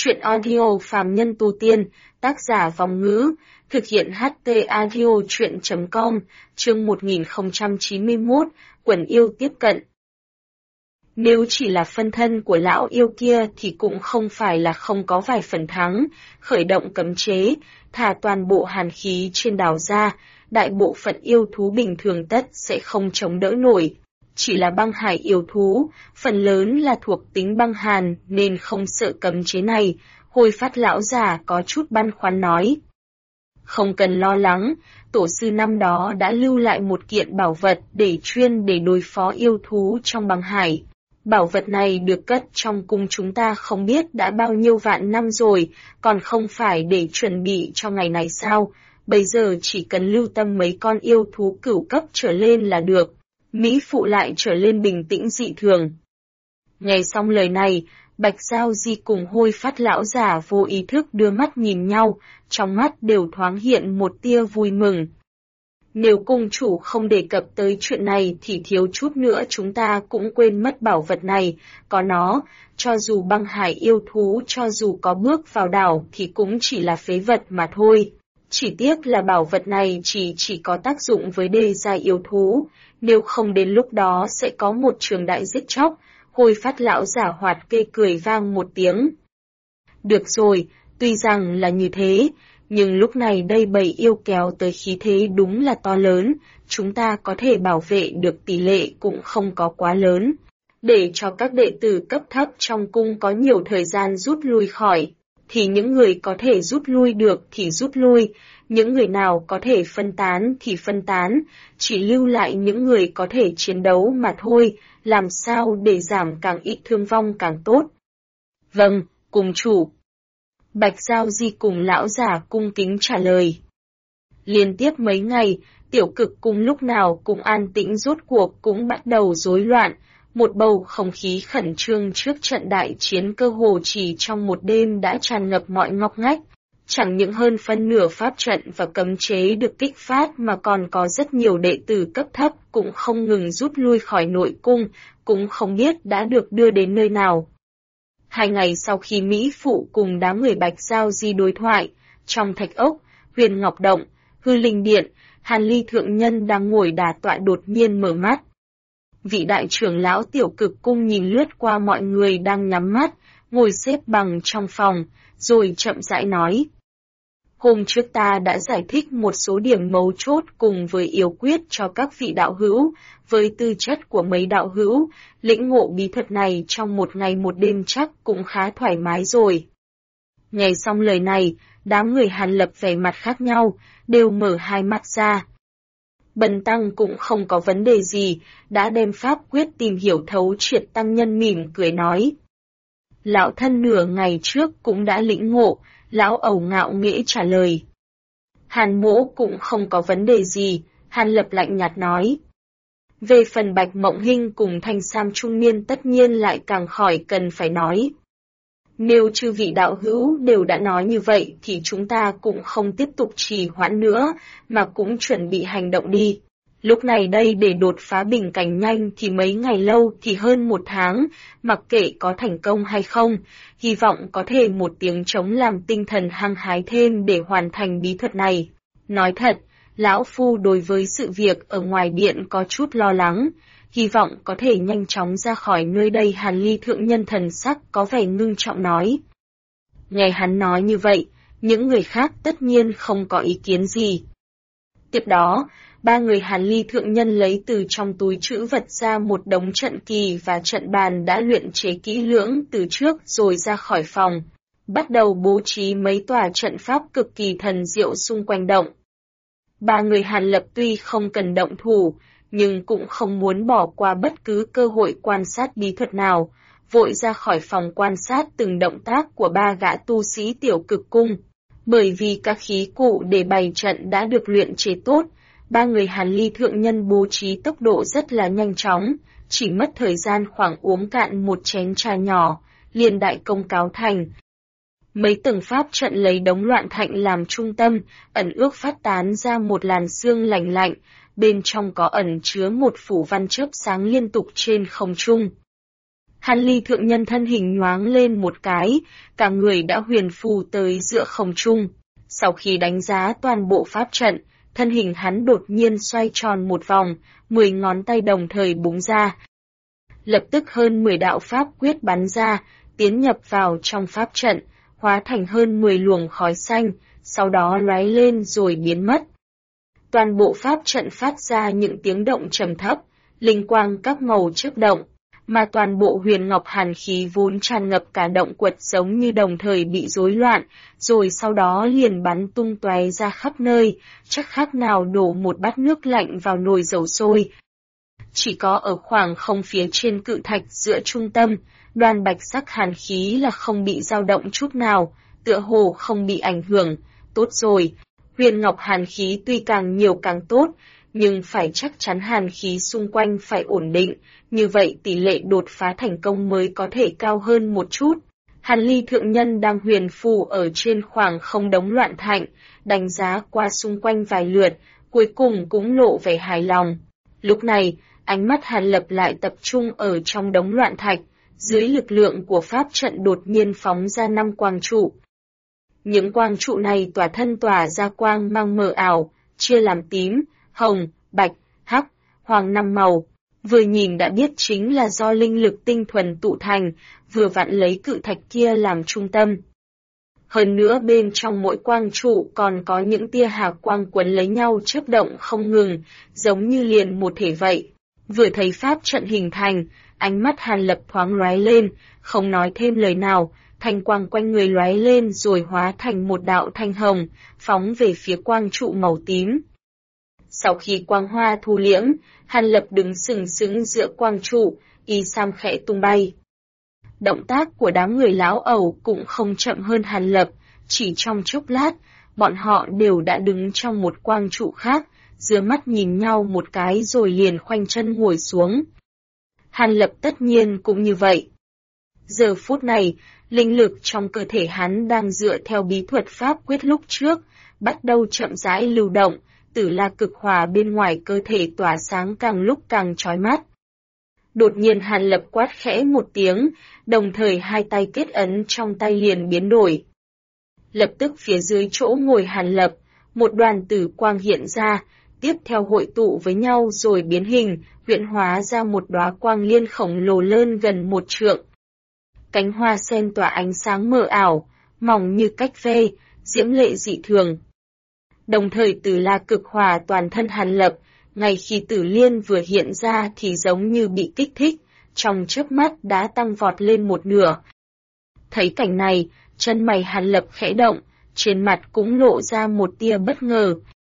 Truyện audio phàm nhân tu tiên, tác giả Vòng Ngữ, thực hiện HT audio truyện.com, chương 1091, Quần yêu tiếp cận. Nếu chỉ là phân thân của lão yêu kia thì cũng không phải là không có vài phần thắng, khởi động cấm chế, thả toàn bộ hàn khí trên đảo ra, đại bộ phận yêu thú bình thường tất sẽ không chống đỡ nổi. Chỉ là băng hải yêu thú, phần lớn là thuộc tính băng hàn nên không sợ cấm chế này, Hồi Phát lão già có chút băn khoăn nói. Không cần lo lắng, tổ sư năm đó đã lưu lại một kiện bảo vật để đối phó yêu thú trong băng hải. Bảo vật này được cất trong cung chúng ta không biết đã bao nhiêu vạn năm rồi, còn không phải để chuẩn bị cho ngày này sao, bây giờ chỉ cần lưu tâm mấy con yêu thú cửu cấp trở lên là được. Mỹ phụ lại trở lên bình tĩnh dị thường. Nghe xong lời này, Bạch Giao Di cùng Hôi Phát lão già vô ý thức đưa mắt nhìn nhau, trong mắt đều thoáng hiện một tia vui mừng. Nếu cung chủ không đề cập tới chuyện này thì thiếu chút nữa chúng ta cũng quên mất bảo vật này, có nó, cho dù băng hải yêu thú cho dù có bước vào đảo thì cũng chỉ là phế vật mà thôi. Chỉ tiếc là bảo vật này chỉ có tác dụng với đê giai yêu thú, nếu không đến lúc đó sẽ có một trường đại giết chóc. Hồi Phát lão giả hoạt kê cười vang một tiếng. Được rồi, tuy rằng là như thế, nhưng lúc này đây bầy yêu kéo tới khí thế đúng là to lớn, chúng ta có thể bảo vệ được tỷ lệ cũng không có quá lớn, để cho các đệ tử cấp thấp trong cung có nhiều thời gian rút lui khỏi, thì những người có thể rút lui được thì rút lui, những người nào có thể phân tán thì phân tán, chỉ lưu lại những người có thể chiến đấu mà thôi, làm sao để giảm càng ít thương vong càng tốt. Vâng, cung chủ. Bạch Giao Di cùng lão giả cung kính trả lời. Liên tiếp mấy ngày, tiểu cực cung lúc nào cũng an tĩnh rốt cuộc cũng bắt đầu rối loạn, một bầu không khí khẩn trương trước trận đại chiến cơ hồ chỉ trong một đêm đã tràn ngập mọi ngóc ngách. Chẳng những hơn phân nửa pháp trận và cấm chế được kích phát mà còn có rất nhiều đệ tử cấp thấp cũng không ngừng rút lui khỏi nội cung, cũng không biết đã được đưa đến nơi nào. 2 ngày sau khi Mỹ Phụ cùng đám người Bạch Giao Di đối thoại, trong thạch ốc, Huyền Ngọc Động, Hư Linh Điện, Hàn Ly Thượng Nhân đang ngồi đả tọa đột nhiên mở mắt. Vị đại trưởng lão tiểu cực cung nhìn lướt qua mọi người đang nhắm mắt, ngồi xếp bằng trong phòng, rồi chậm rãi nói. Hôm trước ta đã giải thích một số điểm mấu chốt cùng với yếu quyết cho các vị đạo hữu, với tư chất của mấy đạo hữu, lĩnh ngộ bí thuật này trong một ngày một đêm chắc cũng khá thoải mái rồi. Nghe xong lời này, đám người Hàn Lập vẻ mặt khác nhau, đều mở hai mắt ra. Bần tăng cũng không có vấn đề gì, đã đem pháp quyết tìm hiểu thấu triệt. Tăng nhân mỉm cười nói. Lão thân nửa ngày trước cũng đã lĩnh ngộ, lão ẩu ngạo nghễ trả lời. Hàn mỗ cũng không có vấn đề gì, Hàn Lập lạnh nhạt nói. Về phần Bạch Mộng Hinh cùng Thanh Sam trung niên tất nhiên lại càng khỏi cần phải nói. Nếu chư vị đạo hữu đều đã nói như vậy thì chúng ta cũng không tiếp tục trì hoãn nữa, mà cũng chuẩn bị hành động đi. Lúc này đây để đột phá bình cảnh nhanh thì mấy ngày lâu thì hơn 1 tháng, mặc kệ có thành công hay không, hy vọng có thể một tiếng trống làm tinh thần hăng hái thêm để hoàn thành bí thuật này. Nói thật, lão phu đối với sự việc ở ngoài điện có chút lo lắng, hy vọng có thể nhanh chóng ra khỏi nơi đây. Hàn Ly Thượng Nhân thần sắc có vẻ ngưng trọng nói. Nghe hắn nói như vậy, những người khác tất nhiên không có ý kiến gì. Tiếp đó, 3 người Hàn Ly Thượng Nhân lấy từ trong túi trữ vật ra một đống trận kỳ và trận bàn đã luyện chế kỹ lưỡng từ trước rồi ra khỏi phòng, bắt đầu bố trí mấy tòa trận pháp cực kỳ thần diệu xung quanh động. 3 người Hàn Lập tuy không cần động thủ, nhưng cũng không muốn bỏ qua bất cứ cơ hội quan sát bí thuật nào, vội ra khỏi phòng quan sát từng động tác của 3 gã tu sĩ tiểu cực cung. Bởi vì các khí cụ để bày trận đã được luyện chế tốt, 3 người Hàn Ly Thượng Nhân bố trí tốc độ rất là nhanh chóng, chỉ mất thời gian khoảng uống cạn một chén trà nhỏ, liền đại công cáo thành. Mấy tầng pháp trận lấy đống loạn thạch làm trung tâm, ẩn ước phát tán ra một làn sương lạnh lạnh, bên trong có ẩn chứa một phủ văn chớp sáng liên tục trên không trung. Hàn Ly thượng nhân thân hình nhoáng lên một cái, cả người đã huyền phù tới giữa không trung. Sau khi đánh giá toàn bộ pháp trận, thân hình hắn đột nhiên xoay tròn một vòng, 10 ngón tay đồng thời búng ra. Lập tức hơn 10 đạo pháp quyết bắn ra, tiến nhập vào trong pháp trận, hóa thành hơn 10 luồng khói xanh, sau đó lóe lên rồi biến mất. Toàn bộ pháp trận phát ra những tiếng động trầm thấp, linh quang các màu chớp động, mà toàn bộ huyền ngọc hàn khí vốn tràn ngập cả động quật giống như đồng thời bị rối loạn, rồi sau đó liền bắn tung tóe ra khắp nơi, chắc khác nào đổ một bát nước lạnh vào nồi dầu sôi. Chỉ có ở khoảng không phía trên cự thạch giữa trung tâm, đoàn bạch sắc hàn khí là không bị dao động chút nào, tựa hồ không bị ảnh hưởng. Tốt rồi, huyền ngọc hàn khí tuy càng nhiều càng tốt, nhưng phải chắc chắn hàn khí xung quanh phải ổn định, như vậy tỷ lệ đột phá thành công mới có thể cao hơn một chút. Hàn Ly thượng nhân đang huyền phù ở trên khoảng không đống loạn thạch, đánh giá qua xung quanh vài lượt, cuối cùng cũng lộ vẻ hài lòng. Lúc này, ánh mắt Hàn Lập lại tập trung ở trong đống loạn thạch, dưới lực lượng của pháp trận đột nhiên phóng ra 5 quang trụ. Những quang trụ này tỏa thân tỏa ra quang mang mờ ảo, chia làm tím, hồng, bạch, hắc, hoàng 5 màu. Vừa nhìn đã biết chính là do linh lực tinh thuần tụ thành, vừa vặn lấy cự thạch kia làm trung tâm. Hơn nữa bên trong mỗi quang trụ còn có những tia hà quang quấn lấy nhau chớp động không ngừng, giống như liền một thể vậy. Vừa thấy pháp trận hình thành, ánh mắt Hàn Lập thoáng lóe lên, không nói thêm lời nào, thanh quang quanh người lóe lên rồi hóa thành một đạo thanh hồng, phóng về phía quang trụ màu tím. Sau khi quang hoa thu liễm, Hàn Lập đứng sừng sững giữa quang trụ, y sam khẽ tung bay. Động tác của đám người lão ẩu cũng không chậm hơn Hàn Lập, chỉ trong chốc lát, bọn họ đều đã đứng trong một quang trụ khác, đưa mắt nhìn nhau một cái rồi liền khoanh chân ngồi xuống. Hàn Lập tất nhiên cũng như vậy. Giờ phút này, linh lực trong cơ thể hắn đang dựa theo bí thuật pháp quyết lúc trước, bắt đầu chậm rãi lưu động, tử la cực hỏa bên ngoài cơ thể tỏa sáng càng lúc càng chói mắt. Đột nhiên Hàn Lập quát khẽ một tiếng, đồng thời hai tay kết ấn trong tay liền biến đổi. Lập tức phía dưới chỗ ngồi Hàn Lập, một đoàn tử quang hiện ra, tiếp theo hội tụ với nhau rồi biến hình, huyễn hóa ra một đóa quang liên khổng lồ lớn gần 1 trượng. Cánh hoa sen tỏa ánh sáng mờ ảo, mỏng như cách ve, diễm lệ dị thường. Đồng thời tử la cực hỏa toàn thân Hàn Lập, ngay khi tử liên vừa hiện ra thì giống như bị kích thích, trong chớp mắt đã tăng vọt lên một nửa. Thấy cảnh này, chân mày Hàn Lập khẽ động, trên mặt cũng lộ ra một tia bất ngờ.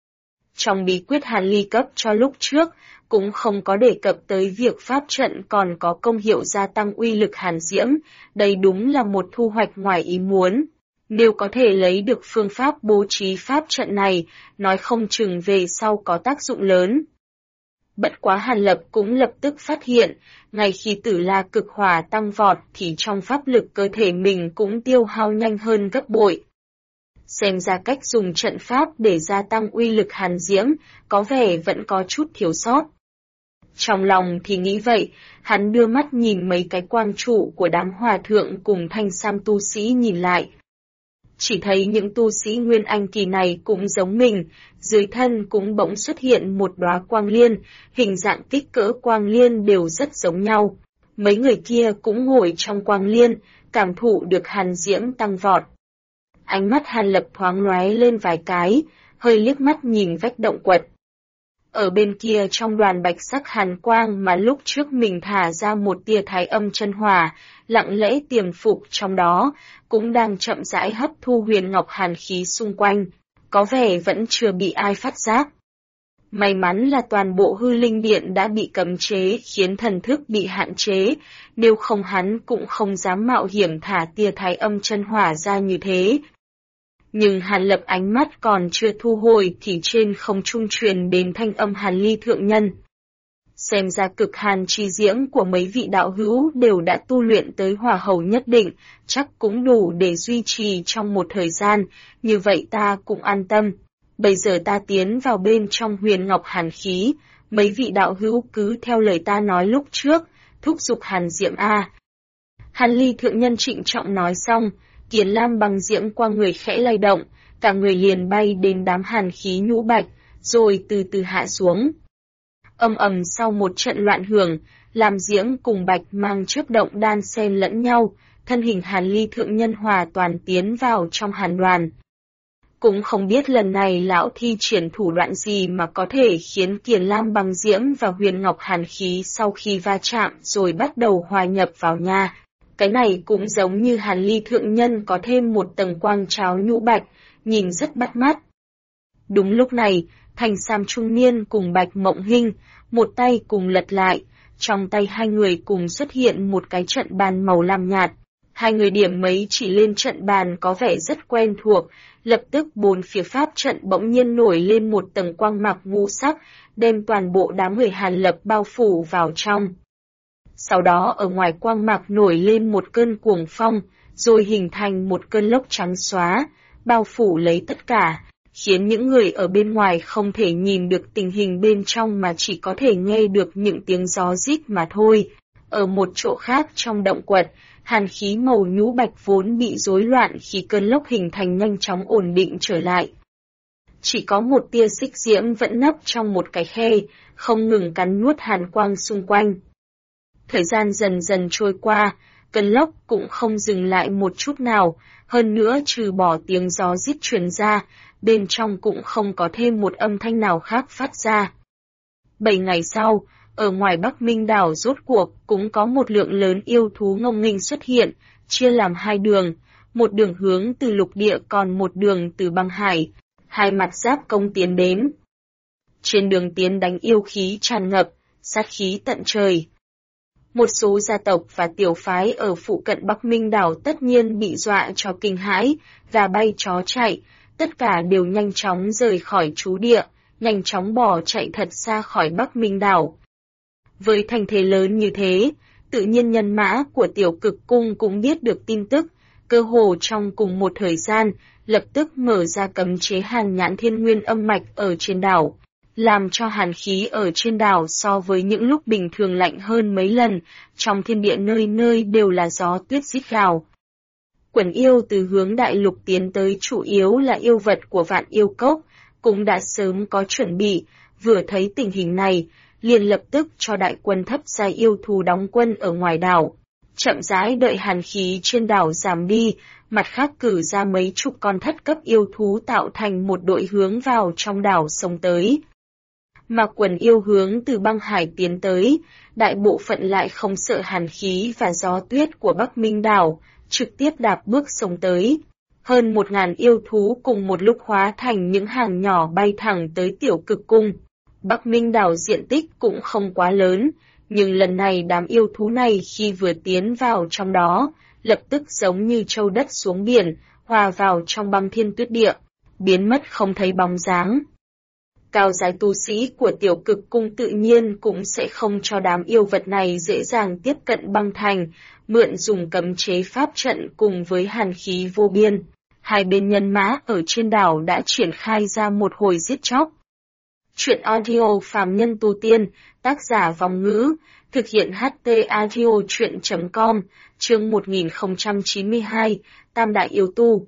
Trong bí quyết Hàn Ly cấp cho lúc trước, cũng không có đề cập tới việc pháp trận còn có công hiệu gia tăng uy lực hàn diễm, đây đúng là một thu hoạch ngoài ý muốn. Nếu có thể lấy được phương pháp bố trí pháp trận này, nói không chừng về sau có tác dụng lớn. Bất quá Hàn Lập cũng lập tức phát hiện, ngay khi tử la cực hỏa tăng vọt thì trong pháp lực cơ thể mình cũng tiêu hao nhanh hơn gấp bội. Xem ra cách dùng trận pháp để gia tăng uy lực hàn diễm, có vẻ vẫn có chút thiếu sót. Trong lòng thì nghĩ vậy, hắn đưa mắt nhìn mấy cái quang trụ của đám hòa thượng cùng thanh sam tu sĩ nhìn lại. Chỉ thấy những tu sĩ Nguyên Anh kỳ này cũng giống mình, dưới thân cũng bỗng xuất hiện một đóa quang liên, hình dạng kích cỡ quang liên đều rất giống nhau. Mấy người kia cũng ngồi trong quang liên, cảm thụ được hàn diễm tăng vọt. Ánh mắt Hàn Lập thoáng lóe lên vài cái, hơi liếc mắt nhìn vách động quật. Ở bên kia trong đoàn bạch sắc hàn quang mà lúc trước mình thả ra một tia thái âm chân hỏa, lặng lẽ tiềm phục trong đó, cũng đang chậm rãi hấp thu huyền ngọc hàn khí xung quanh, có vẻ vẫn chưa bị ai phát giác. May mắn là toàn bộ hư linh điện đã bị cấm chế khiến thần thức bị hạn chế, nếu không hắn cũng không dám mạo hiểm thả tia thái âm chân hỏa ra như thế. Nhưng Hàn Lập ánh mắt còn chưa thu hồi thì trên không trung truyền đến thanh âm Hàn Ly thượng nhân. Xem ra cực hàn chi diễm của mấy vị đạo hữu đều đã tu luyện tới hỏa hầu nhất định, chắc cũng đủ để duy trì trong một thời gian, như vậy ta cũng an tâm. Bây giờ ta tiến vào bên trong huyền ngọc hàn khí, mấy vị đạo hữu cứ theo lời ta nói lúc trước, thúc giục hàn diễm a. Hàn Ly thượng nhân trịnh trọng nói xong, Kiến Lam băng diễm qua người khẽ lay động, cả người liền bay đến đám hàn khí nhũ bạch, rồi từ từ hạ xuống. Âm ầm sau một trận loạn hưởng, Lam diễm cùng bạch mang chớp động đan xen lẫn nhau, thân hình Hàn Ly thượng nhân hòa toàn tiến vào trong hàn đoàn. Cũng không biết lần này lão thi triển thủ đoạn gì mà có thể khiến Kiền Lam băng diễm và huyền ngọc hàn khí sau khi va chạm rồi bắt đầu hòa nhập vào nha. Cái này cũng giống như Hàn Ly thượng nhân có thêm một tầng quang tráo nhũ bạch, nhìn rất bắt mắt. Đúng lúc này, Thành Sam trung niên cùng Bạch Mộng Hinh, một tay cùng lật lại, trong tay hai người cùng xuất hiện một cái trận bàn màu lam nhạt. Hai người điểm mấy chỉ lên trận bàn có vẻ rất quen thuộc, lập tức bốn phía pháp trận bỗng nhiên nổi lên một tầng quang mạc ngũ sắc, đem toàn bộ đám người Hàn Lập bao phủ vào trong. Sau đó ở ngoài quang mạc nổi lên một cơn cuồng phong, rồi hình thành một cơn lốc trắng xóa, bao phủ lấy tất cả, khiến những người ở bên ngoài không thể nhìn được tình hình bên trong mà chỉ có thể nghe được những tiếng gió rít mà thôi. Ở một chỗ khác trong động quật, hàn khí màu nhũ bạch vốn bị rối loạn khi cơn lốc hình thành nhanh chóng ổn định trở lại. Chỉ có một tia xích diễm vẫn nấp trong một cái khe, không ngừng cắn nuốt hàn quang xung quanh. Thời gian dần dần trôi qua, cơn lốc cũng không dừng lại một chút nào, hơn nữa trừ bỏ tiếng gió rít truyền ra, bên trong cũng không có thêm một âm thanh nào khác phát ra. 7 ngày sau, ở ngoài Bắc Minh đảo rốt cuộc cũng có một lượng lớn yêu thú ngông nghênh xuất hiện, chia làm hai đường, một đường hướng từ lục địa còn một đường từ băng hải, hai mặt giáp công tiến đến. Trên đường tiến đánh yêu khí tràn ngập, sát khí tận trời. Một số gia tộc và tiểu phái ở phụ cận Bắc Minh đảo tất nhiên bị dọa cho kinh hãi, gà bay chó chạy, tất cả đều nhanh chóng rời khỏi trú địa, nhanh chóng bỏ chạy thật xa khỏi Bắc Minh đảo. Với thành thế lớn như thế, tự nhiên nhân mã của tiểu cực cung cũng biết được tin tức, cơ hồ trong cùng một thời gian, lập tức mở ra cấm chế hàn nhãn thiên nguyên âm mạch ở trên đảo, làm cho hàn khí ở trên đảo so với những lúc bình thường lạnh hơn mấy lần, trong thiên địa nơi nơi đều là gió tuyết rít gào. Quần yêu từ hướng đại lục tiến tới chủ yếu là yêu vật của Vạn Yêu Cốc, cũng đã sớm có chuẩn bị, vừa thấy tình hình này, liền lập tức cho đại quân thấp giai yêu thú đóng quân ở ngoài đảo. Chậm rãi đợi hàn khí trên đảo giảm đi, mặt khác cử ra mấy chục con thất cấp yêu thú tạo thành một đội hướng vào trong đảo sông tới. Mà quần yêu hướng từ băng hải tiến tới, đại bộ phận lại không sợ hàn khí và gió tuyết của Bắc Minh đảo, trực tiếp đạp bước sông tới. Hơn 1000 yêu thú cùng một lúc hóa thành những hàng nhỏ bay thẳng tới tiểu cực cung. Bắc Minh đảo diện tích cũng không quá lớn, nhưng lần này đám yêu thú này khi vừa tiến vào trong đó, lập tức giống như trâu đất xuống biển, hòa vào trong băng thiên tuyết địa, biến mất không thấy bóng dáng. Cao giai tu sĩ của tiểu cực cung tự nhiên cũng sẽ không cho đám yêu vật này dễ dàng tiếp cận băng thành, mượn dùng cấm chế pháp trận cùng với hàn khí vô biên. Hai bên nhân mã ở trên đảo đã triển khai ra một hồi giết chóc. Chuyện audio phàm nhân tu tiên, tác giả Vong Ngữ, thực hiện HT audio chuyện.com, chương 1092, Tam Đại Yêu Tu.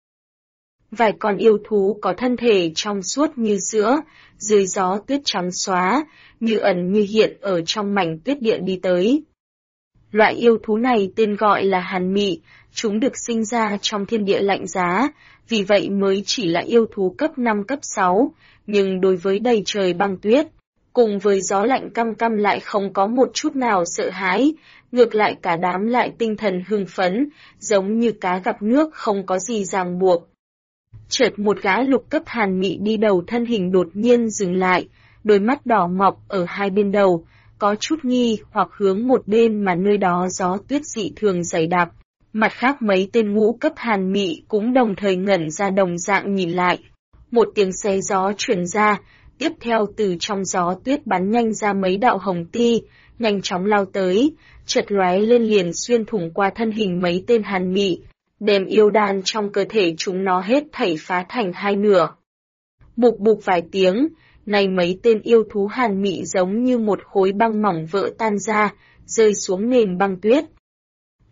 Vài con yêu thú có thân thể trong suốt như sữa, dưới gió tuyết trắng xóa, như ẩn như hiện ở trong mảnh tuyết địa đi tới. Loại yêu thú này tên gọi là hàn mị, chúng được sinh ra trong thiên địa lạnh giá, vì vậy mới chỉ là yêu thú cấp 5 cấp 6, nhưng đối với đầy trời băng tuyết, cùng với gió lạnh căm căm lại không có một chút nào sợ hãi, ngược lại cả đám lại tinh thần hưng phấn, giống như cá gặp nước không có gì ràng buộc. Chợt một gã lục cấp hàn mị đi đầu thân hình đột nhiên dừng lại, đôi mắt đỏ mọc ở hai bên đầu, có chút nghi hoặc hướng một bên mà nơi đó gió tuyết dị thường dày đặc. Mặt khác mấy tên ngũ cấp hàn mị cũng đồng thời ngẩn ra đồng dạng nhìn lại. Một tiếng xé gió truyền ra, tiếp theo từ trong gió tuyết bắn nhanh ra mấy đạo hồng ti, nhanh chóng lao tới, chợt lóe lên liền xuyên thủng qua thân hình mấy tên hàn mị, đem yêu đan trong cơ thể chúng nó hết thảy phá thành hai nửa. Bụp bụp vài tiếng, này mấy tên yêu thú hàn mị giống như một khối băng mỏng vỡ tan ra, rơi xuống nền băng tuyết.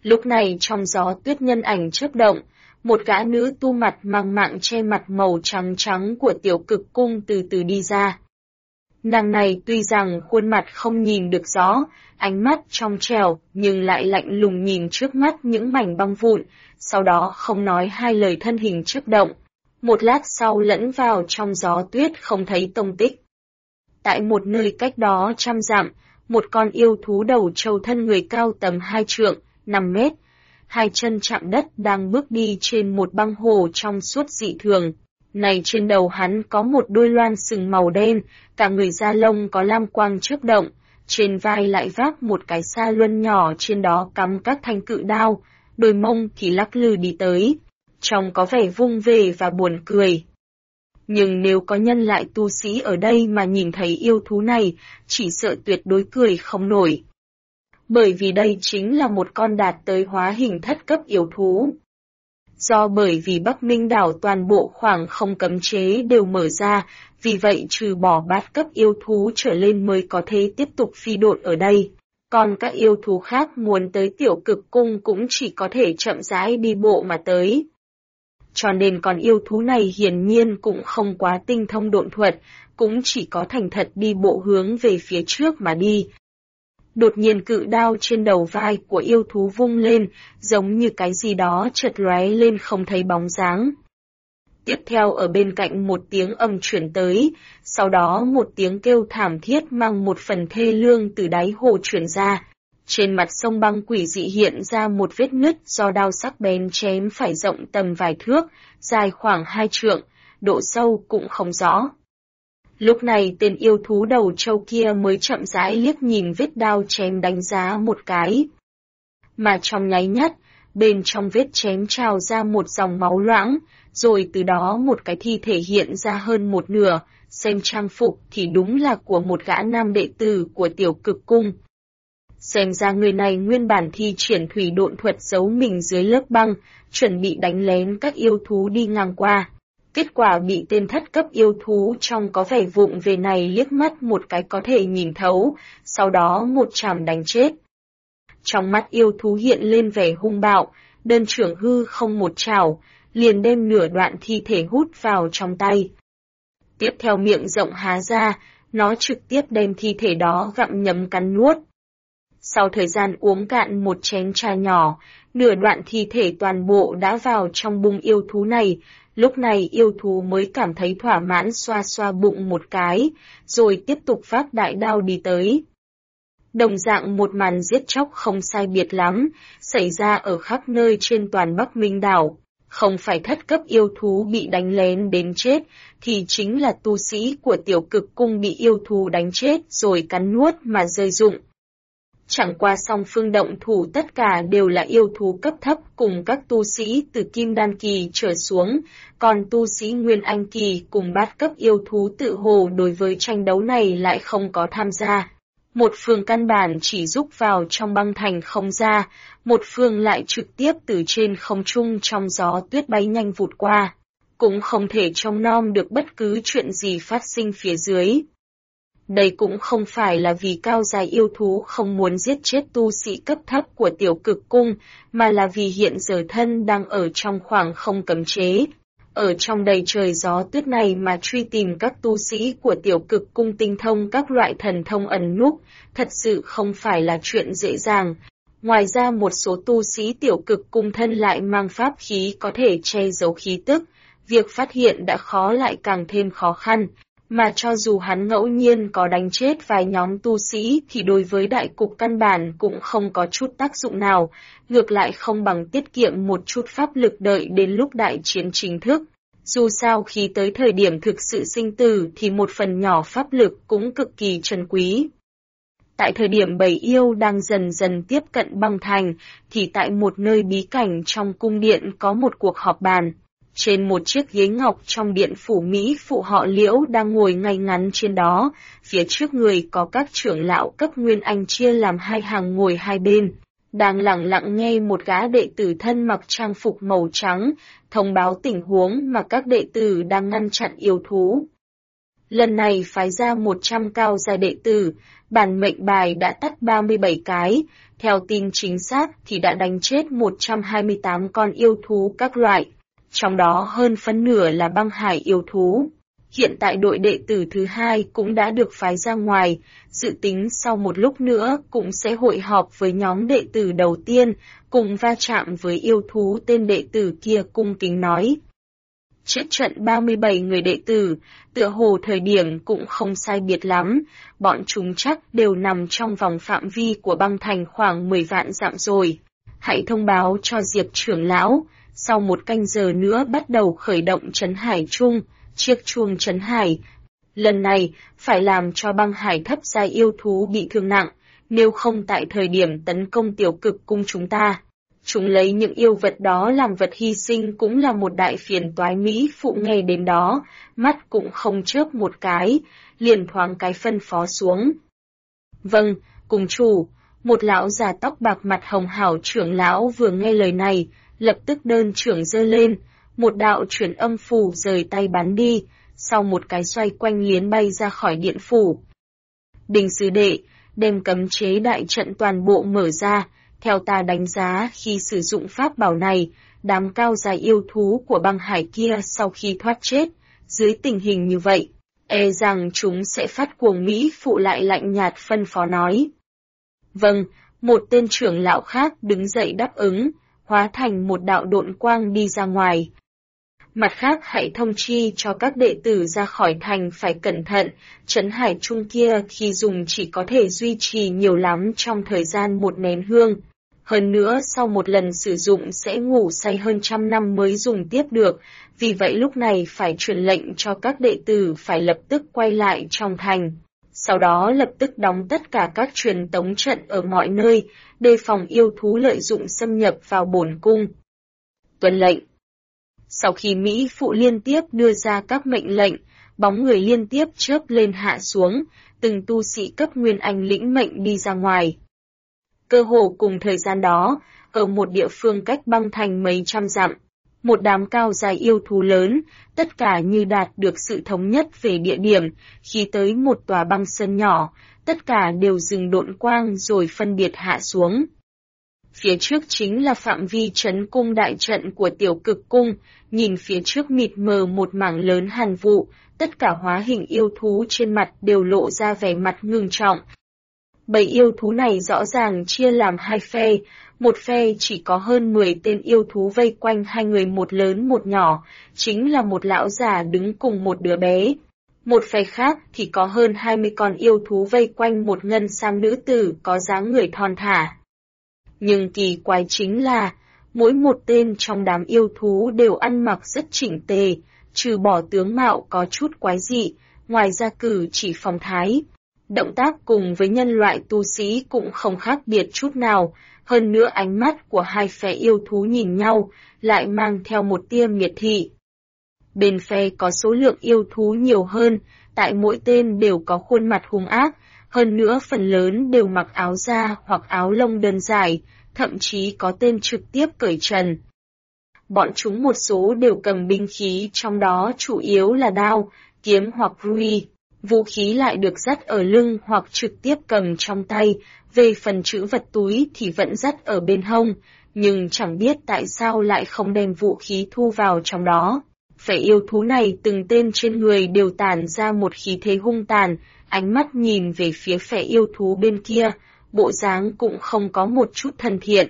Lúc này trong gió tuyết nhân ảnh chớp động, một gã nữ tu mặt mang mạng che mặt màu trắng trắng của Tiểu Cực Cung từ từ đi ra. Nàng này tuy rằng khuôn mặt không nhìn được rõ, ánh mắt trong trẻo nhưng lại lạnh lùng nhìn trước mắt những mảnh băng vụn, sau đó không nói hai lời thân hình chớp động. Một lát sau lẫn vào trong gió tuyết không thấy tông tích. Tại một nơi cách đó 100 dặm, một con yêu thú đầu trâu thân người cao tầm 2 trượng, 5 mét, hai chân chạm đất đang bước đi trên một băng hồ trong suốt dị thường. Này trên đầu hắn có một đôi loan sừng màu đen, cả người da lông có lam quang chớp động, trên vai lại vác một cái sa luân nhỏ trên đó cắm các thanh cự đao, đôi mông thì lắc lư đi tới, trông có vẻ vung về và buồn cười. Nhưng nếu có nhân lại tu sĩ ở đây mà nhìn thấy yêu thú này, chỉ sợ tuyệt đối cười không nổi. Bởi vì đây chính là một con đạt tới hóa hình thất cấp yêu thú. Bởi vì Bắc Minh đảo toàn bộ khoảng không cấm chế đều mở ra, vì vậy trừ bỏ bát cấp yêu thú trở lên mới có thể tiếp tục phi độn ở đây. Còn các yêu thú khác muốn tới Tiểu Cực Cung cũng chỉ có thể chậm rãi đi bộ mà tới. Cho nên con yêu thú này hiển nhiên cũng không quá tinh thông độn thuật, cũng chỉ có thành thật đi bộ hướng về phía trước mà đi. Đột nhiên cự đao trên đầu vai của yêu thú vung lên, giống như cái gì đó chợt lóe lên không thấy bóng dáng. Tiếp theo ở bên cạnh một tiếng ầm chuyển tới, sau đó một tiếng kêu thảm thiết mang một phần thê lương từ đáy hồ truyền ra. Trên mặt sông băng quỷ dị hiện ra một vết nứt do đao sắc bén chém phải rộng tầm vài thước, dài khoảng 2 trượng, độ sâu cũng không rõ. Lúc này tên yêu thú đầu trâu kia mới chậm rãi liếc nhìn vết đao chém đánh giá một cái. Mà trong nháy nhất, bên trong vết chém trào ra một dòng máu loãng, rồi từ đó một cái thi thể hiện ra hơn một nửa, xem trang phục thì đúng là của một gã nam đệ tử của Tiểu Cực Cung. Xem ra người này nguyên bản thi triển thủy độn thuật giấu mình dưới lớp băng, chuẩn bị đánh lén các yêu thú đi ngang qua. Kết quả bị tên thất cấp yêu thú trong có vẻ vụng về này liếc mắt một cái có thể nhìn thấu, sau đó một chảm đánh chết. Trong mắt yêu thú hiện lên vẻ hung bạo, đơn trưởng hư không một chảo, liền đem nửa đoạn thi thể hút vào trong tay. Tiếp theo miệng rộng há ra, nó trực tiếp đem thi thể đó gặm nhấm cắn nuốt. Sau thời gian uống cạn một chén trà nhỏ, nửa đoạn thi thể toàn bộ đã vào trong bụng yêu thú này. Lúc này yêu thú mới cảm thấy thỏa mãn xoa xoa bụng một cái, rồi tiếp tục vác đại đao đi tới. Đồng dạng một màn giết chóc không sai biệt lắm, xảy ra ở khắp nơi trên toàn Bắc Minh đảo. Không phải thất cấp yêu thú bị đánh lén đến chết, thì chính là tu sĩ của Tiểu Cực Cung bị yêu thú đánh chết rồi cắn nuốt mà rơi rụng. Chẳng qua song phương động thủ tất cả đều là yêu thú cấp thấp cùng các tu sĩ từ Kim Đan Kỳ trở xuống, còn tu sĩ Nguyên Anh Kỳ cùng bát cấp yêu thú tự hồ đối với tranh đấu này lại không có tham gia. Một phương căn bản chỉ rúc vào trong băng thành không ra, một phương lại trực tiếp từ trên không trung trong gió tuyết bay nhanh vụt qua, cũng không thể trông nom được bất cứ chuyện gì phát sinh phía dưới. Đây cũng không phải là vì cao dài yêu thú không muốn giết chết tu sĩ cấp thấp của Tiểu Cực Cung, mà là vì hiện giờ thân đang ở trong khoảng không cấm chế. Ở trong đầy trời gió tuyết này mà truy tìm các tu sĩ của Tiểu Cực Cung tinh thông các loại thần thông ẩn núp, thật sự không phải là chuyện dễ dàng. Ngoài ra một số tu sĩ Tiểu Cực Cung thân lại mang pháp khí có thể che giấu khí tức, việc phát hiện đã khó lại càng thêm khó khăn. Mà cho dù hắn ngẫu nhiên có đánh chết vài nhóm tu sĩ thì đối với đại cục căn bản cũng không có chút tác dụng nào, ngược lại không bằng tiết kiệm một chút pháp lực đợi đến lúc đại chiến chính thức. Dù sao khi tới thời điểm thực sự sinh tử thì một phần nhỏ pháp lực cũng cực kỳ trân quý. Tại thời điểm bầy yêu đang dần dần tiếp cận băng thành, thì tại một nơi bí cảnh trong cung điện có một cuộc họp bàn. Trên một chiếc ghế ngọc trong điện phủ Mỹ phụ họ Liễu đang ngồi ngay ngắn trên đó, phía trước người có các trưởng lão cấp Nguyên Anh chia làm hai hàng ngồi hai bên, đang lặng lặng nghe một gã đệ tử thân mặc trang phục màu trắng, thông báo tình huống mà các đệ tử đang ngăn chặn yêu thú. Lần này phái ra 100 cao giai đệ tử, bản mệnh bài đã tắt 37 cái, theo tin chính xác thì đã đánh chết 128 con yêu thú các loại, trong đó hơn phân nửa là băng hải yêu thú. Hiện tại đội đệ tử thứ hai cũng đã được phái ra ngoài, dự tính sau một lúc nữa cũng sẽ hội họp với nhóm đệ tử đầu tiên, cùng va chạm với yêu thú. Tên đệ tử kia cung kính nói. Chết trận 37 người đệ tử, tựa hồ thời điểm cũng không sai biệt lắm, bọn chúng chắc đều nằm trong vòng phạm vi của băng thành khoảng 10 vạn dặm rồi. Hãy thông báo cho Diệp trưởng lão, sau 1 canh giờ nữa bắt đầu khởi động trấn hải chung, chiếc chuông trấn hải. Lần này, phải làm cho băng hải thấp giai yêu thú bị thương nặng, nếu không tại thời điểm tấn công tiểu cực cung chúng lấy những yêu vật đó làm vật hy sinh cũng là một đại phiền toái. Mỹ phụ nghe đến đó, mắt cũng không chớp một cái, liền thoáng cái phân phó xuống. Vâng, cùng chủ. Một lão già tóc bạc mặt hồng hào trưởng lão vừa nghe lời này, lập tức đơn trưởng giơ lên, một đạo chuyển âm phù rời tay bắn đi, sau một cái xoay quanh liến bay ra khỏi điện phủ. Đình sư đệ, đem cấm chế đại trận toàn bộ mở ra. Theo ta đánh giá, khi sử dụng pháp bảo này, đám cao giai yêu thú của băng hải kia sau khi thoát chết, dưới tình hình như vậy, e rằng chúng sẽ phát cuồng. Mỹ phụ lại lạnh nhạt phân phó nói. Vâng, một tên trưởng lão khác đứng dậy đáp ứng, hóa thành một đạo độn quang đi ra ngoài. Mặt khác hãy thông chi cho các đệ tử ra khỏi thành phải cẩn thận, trấn hải chung kia khi dùng chỉ có thể duy trì nhiều lắm trong thời gian 1 nén hương. Hơn nữa sau một lần sử dụng sẽ ngủ say hơn 100 năm mới dùng tiếp được, vì vậy lúc này phải truyền lệnh cho các đệ tử phải lập tức quay lại trong thành. Sau đó lập tức đóng tất cả các truyền tống trận ở mọi nơi, đề phòng yêu thú lợi dụng xâm nhập vào bổn cung. Tuân lệnh. Sau khi Mỹ phụ liên tiếp đưa ra các mệnh lệnh, bóng người liên tiếp chớp lên hạ xuống, từng tu sĩ cấp nguyên anh lĩnh mệnh đi ra ngoài. Cơ hồ cùng thời gian đó, ở một địa phương cách băng thành mấy trăm dặm, một đám cao dài yêu thú lớn, tất cả như đạt được sự thống nhất về địa điểm, khi tới một tòa băng sơn nhỏ, tất cả đều dừng độn quang rồi phân biệt hạ xuống. Phía trước chính là phạm vi trấn cung đại trận của tiểu cực cung, nhìn phía trước mịt mờ một mảng lớn hàn vụ, tất cả hóa hình yêu thú trên mặt đều lộ ra vẻ mặt ngưng trọng. Bầy yêu thú này rõ ràng chia làm 2 phe, một phe chỉ có hơn 10 tên yêu thú vây quanh 2 người một lớn một nhỏ, chính là một lão già đứng cùng một đứa bé. Một phe khác thì có hơn 20 con yêu thú vây quanh một ngân sam nữ tử có dáng người thon thả. Nhưng kỳ quái chính là, mỗi một tên trong đám yêu thú đều ăn mặc rất chỉnh tề, trừ bỏ tướng mạo có chút quái dị, ngoài ra cử chỉ phong thái. Động tác cùng với nhân loại tu sĩ cũng không khác biệt chút nào, hơn nữa ánh mắt của 2 phe yêu thú nhìn nhau, lại mang theo một tia miệt thị. Bên phe có số lượng yêu thú nhiều hơn, tại mỗi tên đều có khuôn mặt hung ác, hơn nữa phần lớn đều mặc áo da hoặc áo lông đơn dài, thậm chí có tên trực tiếp cởi trần. Bọn chúng một số đều cầm binh khí, trong đó chủ yếu là đao, kiếm hoặc rui. Vũ khí lại được dắt ở lưng hoặc trực tiếp cầm trong tay, về phần trữ vật túi thì vẫn dắt ở bên hông, nhưng chẳng biết tại sao lại không đem vũ khí thu vào trong đó. Phe yêu thú này từng tên trên người đều tản ra một khí thế hung tàn, ánh mắt nhìn về phía phe yêu thú bên kia, bộ dáng cũng không có một chút thân thiện.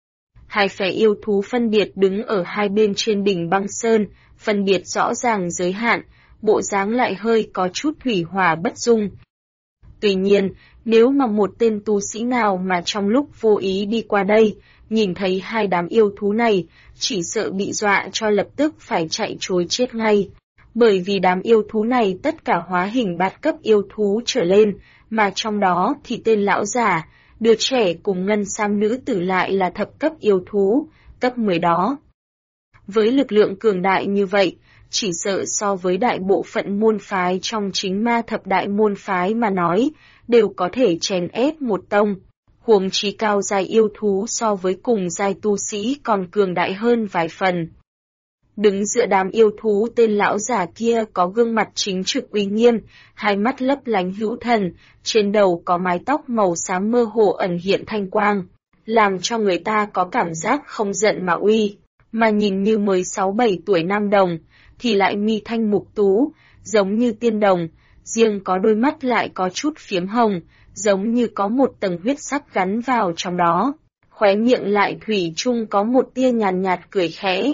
2 phe yêu thú phân biệt đứng ở 2 bên trên đỉnh băng sơn, phân biệt rõ ràng giới hạn, bộ dáng lại hơi có chút thủy hỏa bất dung. Tuy nhiên, nếu mà một tên tu sĩ nào mà trong lúc vô ý đi qua đây, nhìn thấy 2 đám yêu thú này, chỉ sợ bị dọa cho lập tức phải chạy trối chết ngay. Bởi vì đám yêu thú này tất cả hóa hình bát cấp yêu thú trở lên, mà trong đó thì tên lão già, đứa trẻ cùng ngân sam nữ tử lại là thập cấp yêu thú, cấp 10 đó. Với lực lượng cường đại như vậy, chỉ sợ so với đại bộ phận môn phái trong chính ma thập đại môn phái mà nói, đều có thể chèn ép một tông. Huống chí cao giai yêu thú so với cùng giai tu sĩ còn cường đại hơn vài phần. Đứng giữa đám yêu thú, tên lão già kia có gương mặt chính trực uy nghiêm, hai mắt lấp lánh hữu thần, trên đầu có mái tóc màu xám mơ hồ ẩn hiện thanh quang, làm cho người ta có cảm giác không giận mà uy, mà nhìn như mới 6-7 tuổi nam đồng, thì lại mi thanh mục tú, giống như tiên đồng, riêng có đôi mắt lại có chút phiếm hồng, giống như có một tầng huyết sắc gắn vào trong đó, khóe miệng lại thủy chung có một tia nhàn nhạt cười khẽ.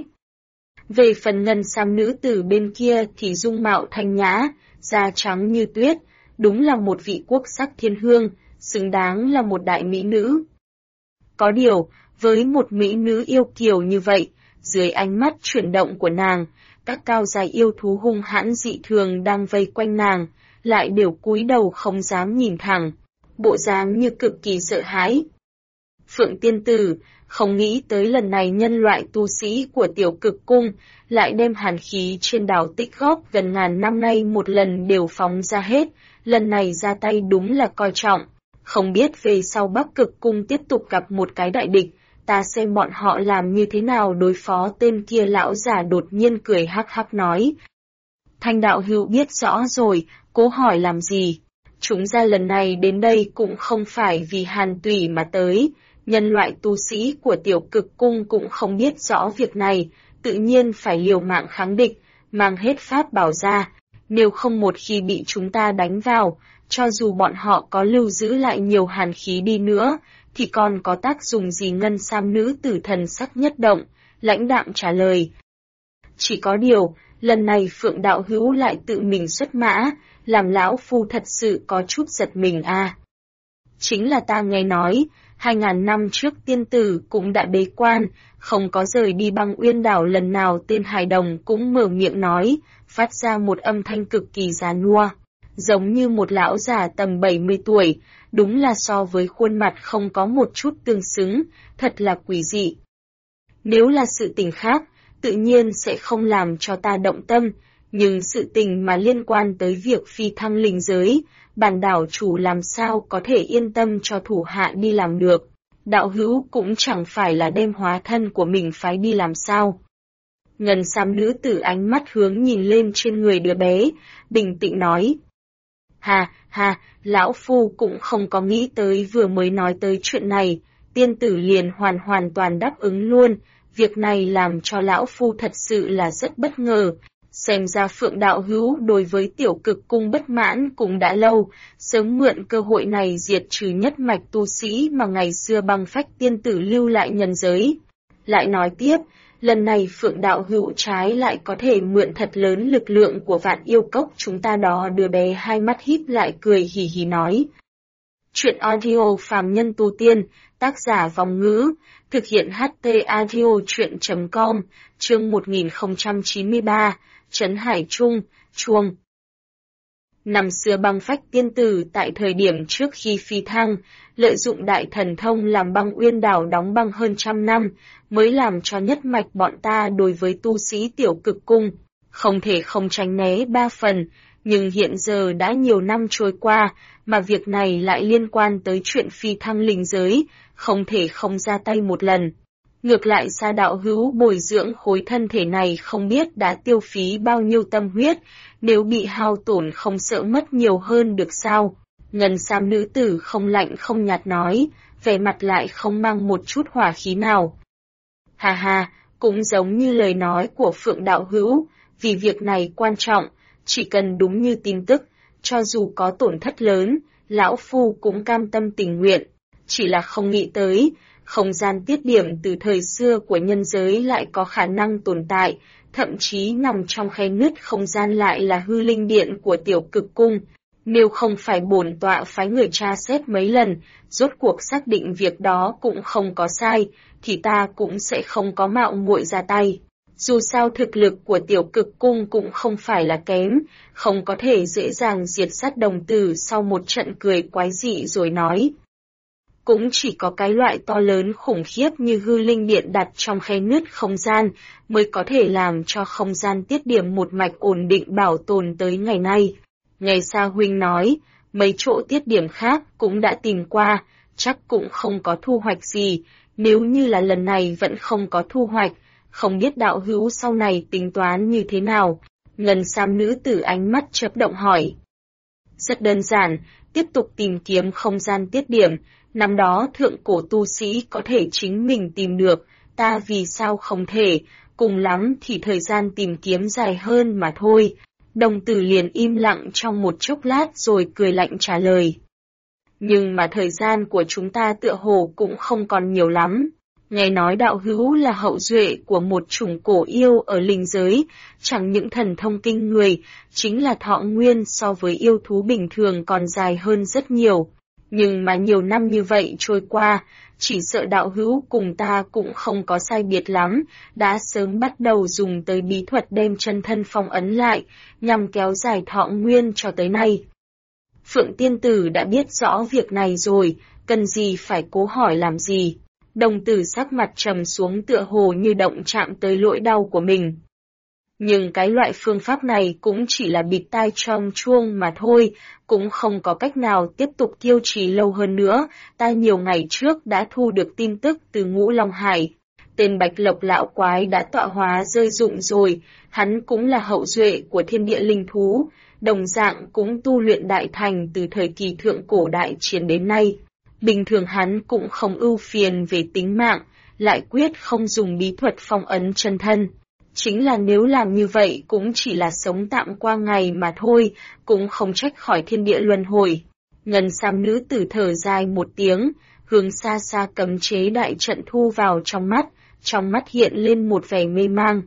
Về phần ngân sam nữ tử bên kia thì dung mạo thanh nhã, da trắng như tuyết, đúng là một vị quốc sắc thiên hương, xứng đáng là một đại mỹ nữ. Có điều, với một mỹ nữ yêu kiều như vậy, dưới ánh mắt chuyển động của nàng, các cao dài yêu thú hung hãn dị thường đang vây quanh nàng, lại đều cúi đầu không dám nhìn thẳng, bộ dáng như cực kỳ sợ hãi. Phượng tiên tử, không nghĩ tới lần này nhân loại tu sĩ của tiểu cực cung lại đem hàn khí trên đảo tích góp gần ngàn năm nay một lần đều phóng ra hết, lần này ra tay đúng là coi trọng. Không biết về sau Bắc Cực cung tiếp tục gặp một cái đại địch, ta xem bọn họ làm như thế nào đối phó. Tên kia lão giả đột nhiên cười hắc hắc nói. Thanh đạo hữu biết rõ rồi, cố hỏi làm gì? Chúng ra lần này đến đây cũng không phải vì hàn tùy mà tới. Nhân loại tu sĩ của tiểu cực cung cũng không biết rõ việc này, tự nhiên phải liều mạng kháng địch, mang hết pháp bảo ra. Nếu không một khi bị chúng ta đánh vào, cho dù bọn họ có lưu giữ lại nhiều hàn khí đi nữa, thì còn có tác dụng gì? Ngân sam nữ tử thần sắc nhất động, lãnh đạm trả lời. Chỉ có điều, lần này Phượng đạo hữu lại tự mình xuất mã, làm lão phu thật sự có chút giật mình à. Chính là ta nghe nói, 2000 năm trước tiên tử cũng đã bế quan, không có rời đi Băng Uyên đảo lần nào. Tên hài đồng cũng mở miệng nói, phát ra một âm thanh cực kỳ già nua, giống như một lão già tầm 70 tuổi, đúng là so với khuôn mặt không có một chút tương xứng, thật là quỷ dị. Nếu là sự tình khác, tự nhiên sẽ không làm cho ta động tâm, nhưng sự tình mà liên quan tới việc phi thăng linh giới, bản đảo chủ làm sao có thể yên tâm cho thủ hạ đi làm được. Đạo hữu cũng chẳng phải là đem hóa thân của mình phái đi làm sao. Ngân sam nữ tử ánh mắt hướng nhìn lên trên người đứa bé, bình tĩnh nói. Ha, lão phu cũng không có nghĩ tới, vừa mới nói tới chuyện này, tiên tử liền hoàn toàn đáp ứng luôn, việc này làm cho lão phu thật sự là rất bất ngờ. Xem ra Phượng đạo hữu đối với tiểu cực cung bất mãn cũng đã lâu, sớm mượn cơ hội này diệt trừ nhất mạch tu sĩ mà ngày xưa Băng Phách tiên tử lưu lại nhân giới. Lại nói tiếp, lần này Phượng đạo hữu trái lại có thể mượn thật lớn lực lượng của Vạn Yêu Cốc chúng ta đó. Đứa bé hai mắt híp lại cười hì hì nói. Chuyện audio phàm nhân tu tiên, tác giả Vòng Ngữ, thực hiện HT audio chuyện.com, chương 1093, Trấn Hải Trung, Chuông. Năm xưa Băng Phách tiên tử tại thời điểm trước khi phi thăng, lợi dụng đại thần thông làm Băng Uyên đảo đóng băng hơn 100 năm, mới làm cho nhất mạch bọn ta đối với tu sĩ tiểu cực cung, không thể không tránh né 3 phần, nhưng hiện giờ đã nhiều năm trôi qua, mà việc này lại liên quan tới chuyện phi thăng linh giới, không thể không ra tay một lần. Ngược lại Sa đạo hữu bồi dưỡng khối thân thể này không biết đã tiêu phí bao nhiêu tâm huyết, nếu bị hao tổn không sợ mất nhiều hơn được sao? Ngân sam nữ tử không lạnh không nhạt nói, vẻ mặt lại không mang một chút hỏa khí nào. Ha, cũng giống như lời nói của Phượng đạo hữu, vì việc này quan trọng, chỉ cần đúng như tin tức, cho dù có tổn thất lớn, lão phu cũng cam tâm tình nguyện, chỉ là không nghĩ tới, không gian tiết điểm từ thời xưa của nhân giới lại có khả năng tồn tại, thậm chí nằm trong khe nứt không gian lại là hư linh điện của tiểu cực cung. Nếu không phải bổn tọa phái người tra xét mấy lần, rốt cuộc xác định việc đó cũng không có sai, thì ta cũng sẽ không có mạo muội ra tay. Dù sao thực lực của tiểu cực cung cũng không phải là kém, không có thể dễ dàng diệt sát đồng tử. Sau một trận cười quái dị rồi nói. Cũng chỉ có cái loại to lớn khủng khiếp như hư linh điện đặt trong khe nứt không gian mới có thể làm cho không gian tiết điểm một mạch ổn định bảo tồn tới ngày nay. Ngày Sa huynh nói, mấy chỗ tiết điểm khác cũng đã tìm qua, chắc cũng không có thu hoạch gì, nếu như là lần này vẫn không có thu hoạch, không biết đạo hữu sau này tính toán như thế nào? Ngân sam nữ tử ánh mắt chớp động hỏi. Rất đơn giản, tiếp tục tìm kiếm không gian tiết điểm, năm đó thượng cổ tu sĩ có thể chính mình tìm được, ta vì sao không thể, cùng lắm thì thời gian tìm kiếm dài hơn mà thôi. Đồng tử liền im lặng trong một chốc lát rồi cười lạnh trả lời. Nhưng mà thời gian của chúng ta tựa hồ cũng không còn nhiều lắm. Nghe nói đạo hữu là hậu duệ của một chủng cổ yêu ở linh giới, chẳng những thần thông kinh người, chính là thọ nguyên so với yêu thú bình thường còn dài hơn rất nhiều. Nhưng mà nhiều năm như vậy trôi qua, chỉ sợ đạo hữu cùng ta cũng không có sai biệt lắm, đã sớm bắt đầu dùng tới bí thuật đem chân thân phong ấn lại, nhằm kéo dài thọ nguyên cho tới nay. Phượng tiên tử đã biết rõ việc này rồi, cần gì phải cố hỏi làm gì. Đồng tử sắc mặt trầm xuống tựa hồ như động chạm tới lỗi đau của mình. Nhưng cái loại phương pháp này cũng chỉ là bịt tai trong chuông mà thôi, cũng không có cách nào tiếp tục kiêu trì lâu hơn nữa. Ta nhiều ngày trước đã thu được tin tức từ Ngũ Long Hải. Tên Bạch Lộc lão quái đã tọa hóa rơi rụng rồi, hắn cũng là hậu duệ của thiên địa linh thú, đồng dạng cũng tu luyện đại thành từ thời kỳ thượng cổ đại chiến đến nay. Bình thường hắn cũng không ưu phiền về tính mạng, lại quyết không dùng bí thuật phong ấn chân thân. Chính là nếu làm như vậy cũng chỉ là sống tạm qua ngày mà thôi, cũng không trách khỏi thiên địa luân hồi. Ngân sam nữ tử thở dài một tiếng, hướng xa xa cấm chế đại trận thu vào trong mắt hiện lên một vẻ mê mang.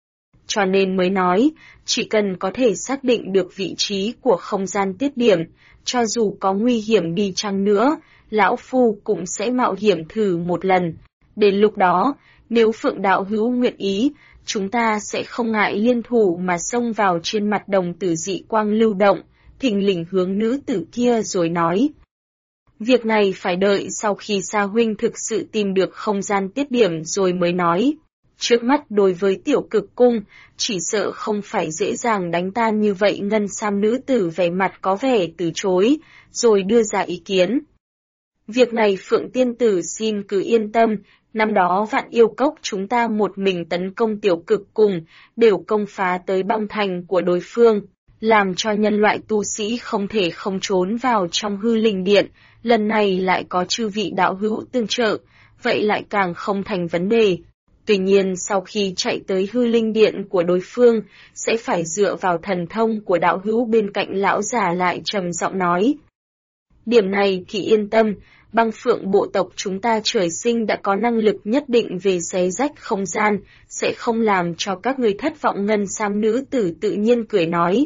Cho nên mới nói, chỉ cần có thể xác định được vị trí của không gian tiết điểm, cho dù có nguy hiểm đi chăng nữa, lão phu cũng sẽ mạo hiểm thử một lần. Đến lúc đó, nếu Phượng đạo hữu nguyện ý, chúng ta sẽ không ngại liên thủ mà xông vào trên mặt đồng tử dị quang lưu động, thình lình hướng nữ tử kia rồi nói. Việc này phải đợi sau khi Sa huynh thực sự tìm được không gian tiết điểm rồi mới nói. Trước mắt đối với tiểu cực cung, chỉ sợ không phải dễ dàng đánh tan như vậy. Ngân sam nữ tử vẻ mặt có vẻ từ chối, rồi đưa ra ý kiến. Việc này Phượng tiên tử xin cứ yên tâm, năm đó Vạn Yêu Cốc chúng ta một mình tấn công tiểu cực cung, đều công phá tới băng thành của đối phương, làm cho nhân loại tu sĩ không thể không trốn vào trong hư linh điện, lần này lại có chư vị đạo hữu tương trợ, vậy lại càng không thành vấn đề. Tuy nhiên sau khi chạy tới hư linh điện của đối phương, sẽ phải dựa vào thần thông của đạo hữu. Bên cạnh lão già lại trầm giọng nói. Điểm này thì yên tâm, băng phượng bộ tộc chúng ta trời sinh đã có năng lực nhất định về xé rách không gian, sẽ không làm cho các người thất vọng. Ngân sam nữ tử tự nhiên cười nói.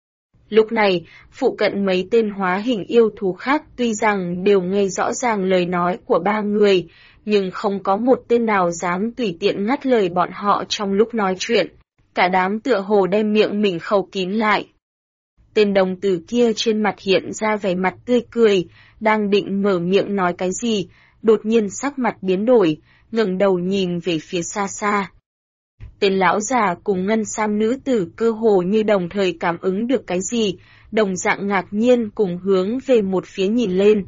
Lúc này, phụ cận mấy tên hóa hình yêu thú khác tuy rằng đều nghe rõ ràng lời nói của ba người, nhưng không có một tên nào dám tùy tiện ngắt lời bọn họ trong lúc nói chuyện. Cả đám tựa hồ đem miệng mình khâu kín lại. Tên đồng tử kia trên mặt hiện ra vẻ mặt tươi cười, đang định mở miệng nói cái gì, đột nhiên sắc mặt biến đổi, ngẩng đầu nhìn về phía xa xa. Tên lão già cùng ngân sam nữ tử cơ hồ như đồng thời cảm ứng được cái gì, đồng dạng ngạc nhiên cùng hướng về một phía nhìn lên.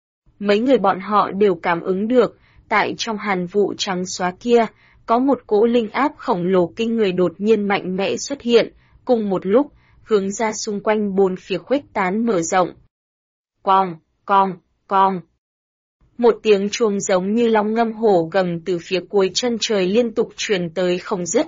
Mấy người bọn họ đều cảm ứng được, tại trong hàn vụ trắng xóa kia, có một cỗ linh áp khổng lồ kinh người đột nhiên mạnh mẽ xuất hiện, cùng một lúc, hướng ra xung quanh bốn phía khuếch tán mở rộng. Cong, cong, cong. Một tiếng chuông giống như long ngâm hổ gầm từ phía cuối chân trời liên tục truyền tới không dứt.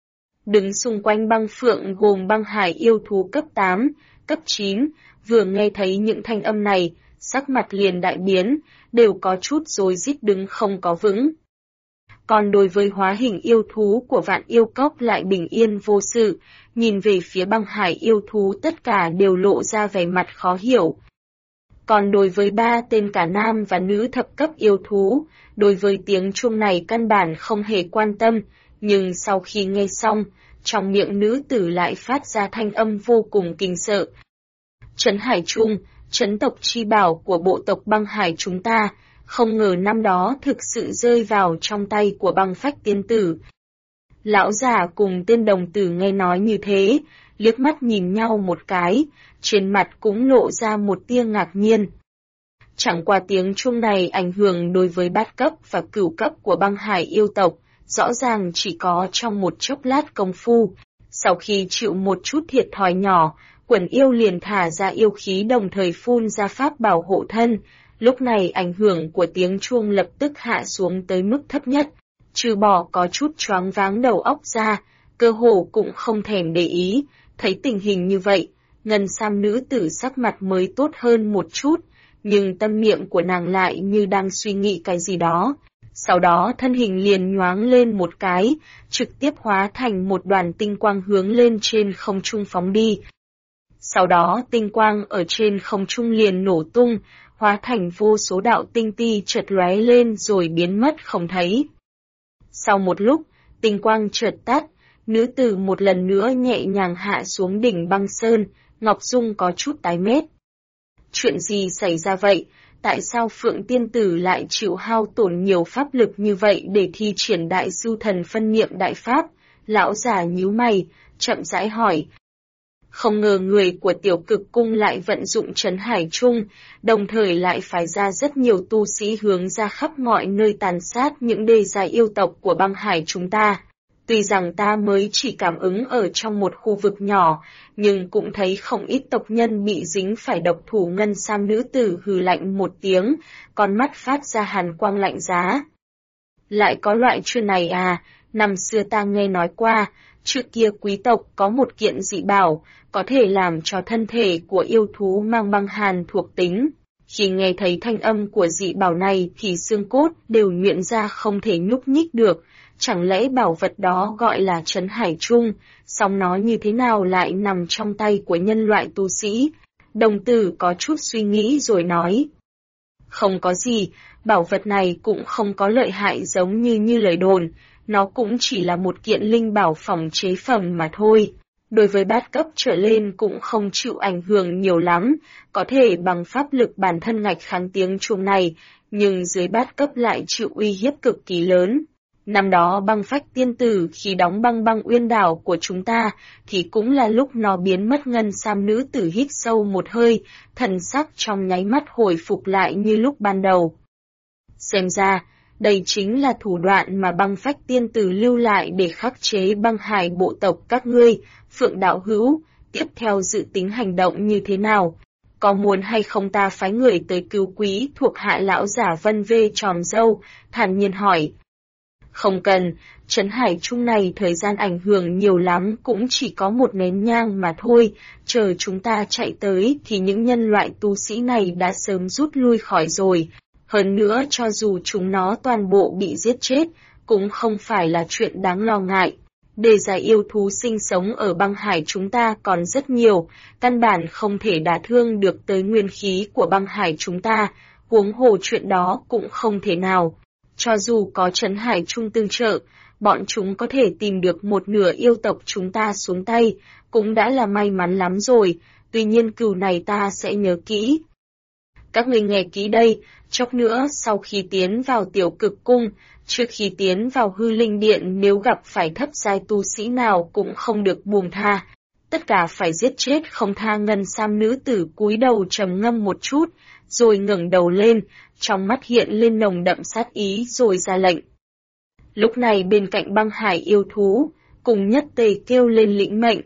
Đứng xung quanh băng phượng gồm băng hải yêu thú cấp 8, cấp 9, vừa nghe thấy những thanh âm này, sắc mặt liền đại biến, đều có chút rối rít đứng không có vững. Còn đối với hóa hình yêu thú của Vạn Yêu Cốc lại bình yên vô sự, nhìn về phía băng hải yêu thú tất cả đều lộ ra vẻ mặt khó hiểu. Còn đối với ba tên cả nam và nữ thập cấp yêu thú, đối với tiếng chuông này căn bản không hề quan tâm, nhưng sau khi nghe xong, trong miệng nữ tử lại phát ra thanh âm vô cùng kinh sợ. Trấn Hải Trung, trấn tộc chi bảo của bộ tộc băng hải chúng ta, không ngờ năm đó thực sự rơi vào trong tay của băng phách tiên tử. Lão già cùng tên đồng tử nghe nói như thế, liếc mắt nhìn nhau một cái, trên mặt cũng lộ ra một tia ngạc nhiên. Chẳng qua tiếng chuông này ảnh hưởng đối với bát cấp và cửu cấp của băng hải yêu tộc, rõ ràng chỉ có trong một chốc lát công phu. Sau khi chịu một chút thiệt thòi nhỏ, Quần yêu liền thả ra yêu khí đồng thời phun ra pháp bảo hộ thân. Lúc này ảnh hưởng của tiếng chuông lập tức hạ xuống tới mức thấp nhất, trừ bỏ có chút choáng váng đầu óc ra, cơ hồ cũng không thèm để ý. Thấy tình hình như vậy, ngân sam nữ tử sắc mặt mới tốt hơn một chút, nhưng tâm miệng của nàng lại như đang suy nghĩ cái gì đó. Sau đó thân hình liền nhoáng lên một cái, trực tiếp hóa thành một đoàn tinh quang hướng lên trên không trung phóng đi. Sau đó tinh quang ở trên không trung liền nổ tung, hóa thành vô số đạo tinh ti chợt lóe lên rồi biến mất không thấy. Sau một lúc, tinh quang chợt tắt, nữ tử một lần nữa nhẹ nhàng hạ xuống đỉnh băng sơn, Ngọc Dung có chút tái mét. Chuyện gì xảy ra vậy? Tại sao Phượng Tiên Tử lại chịu hao tổn nhiều pháp lực như vậy để thi triển đại du thần phân niệm đại pháp? Lão già nhíu mày, chậm rãi hỏi. Không ngờ người của Tiểu Cực Cung lại vận dụng trấn hải trung, đồng thời lại phái ra rất nhiều tu sĩ hướng ra khắp mọi nơi tàn sát những đê giai yêu tộc của băng hải chúng ta. Tuy rằng ta mới chỉ cảm ứng ở trong một khu vực nhỏ, nhưng cũng thấy không ít tộc nhân bị dính phải độc thủ ngân sam nữ tử hừ lạnh một tiếng, con mắt phát ra hàn quang lạnh giá. Lại có loại chuyện này à, năm xưa ta nghe nói qua, trước kia quý tộc có một kiện dị bảo, có thể làm cho thân thể của yêu thú mang băng hàn thuộc tính. Khi nghe thấy thanh âm của dị bảo này thì xương cốt đều nhuyễn ra không thể nhúc nhích được. Chẳng lẽ bảo vật đó gọi là trấn hải trung, song nó như thế nào lại nằm trong tay của nhân loại tu sĩ? Đồng tử có chút suy nghĩ rồi nói. Không có gì, bảo vật này cũng không có lợi hại giống như lời đồn, nó cũng chỉ là một kiện linh bảo phòng chế phẩm mà thôi. Đối với bát cấp trở lên cũng không chịu ảnh hưởng nhiều lắm, có thể bằng pháp lực bản thân ngạch kháng tiếng chuông này, nhưng dưới bát cấp lại chịu uy hiếp cực kỳ lớn. Năm đó băng phách tiên tử khi đóng băng uyên đảo của chúng ta thì cũng là lúc nó biến mất. Ngân sam nữ tử hít sâu một hơi, thần sắc trong nháy mắt hồi phục lại như lúc ban đầu. Xem ra, đây chính là thủ đoạn mà băng phách tiên tử lưu lại để khắc chế băng hải bộ tộc các ngươi. Phượng đạo hữu, tiếp theo dự tính hành động như thế nào? Có muốn hay không ta phái người tới cứu quý? Thuộc hạ lão giả vân vê tròm râu, thản nhiên hỏi. Không cần, trấn hải trung này thời gian ảnh hưởng nhiều lắm, cũng chỉ có một nén nhang mà thôi, chờ chúng ta chạy tới thì những nhân loại tu sĩ này đã sớm rút lui khỏi rồi. Hơn nữa cho dù chúng nó toàn bộ bị giết chết, cũng không phải là chuyện đáng lo ngại. Đề giai yêu thú sinh sống ở băng hải chúng ta còn rất nhiều, căn bản không thể đả thương được tới nguyên khí của băng hải chúng ta, huống hồ chuyện đó cũng không thể nào. Cho dù có trấn hải trung tương trợ, bọn chúng có thể tìm được một nửa yêu tộc chúng ta xuống tay, cũng đã là may mắn lắm rồi, tuy nhiên cừu này ta sẽ nhớ kỹ. Các ngươi nghe kỹ đây, chốc nữa sau khi tiến vào Tiểu Cực Cung, trước khi tiến vào Hư Linh Điện nếu gặp phải thấp giai tu sĩ nào cũng không được buông tha, tất cả phải giết chết không tha. Ngân sam nữ tử cúi đầu trầm ngâm một chút, rồi ngẩng đầu lên, trong mắt hiện lên nồng đậm sát ý rồi ra lệnh. Lúc này bên cạnh băng hải yêu thú, cùng nhất tề kêu lên lĩnh mệnh.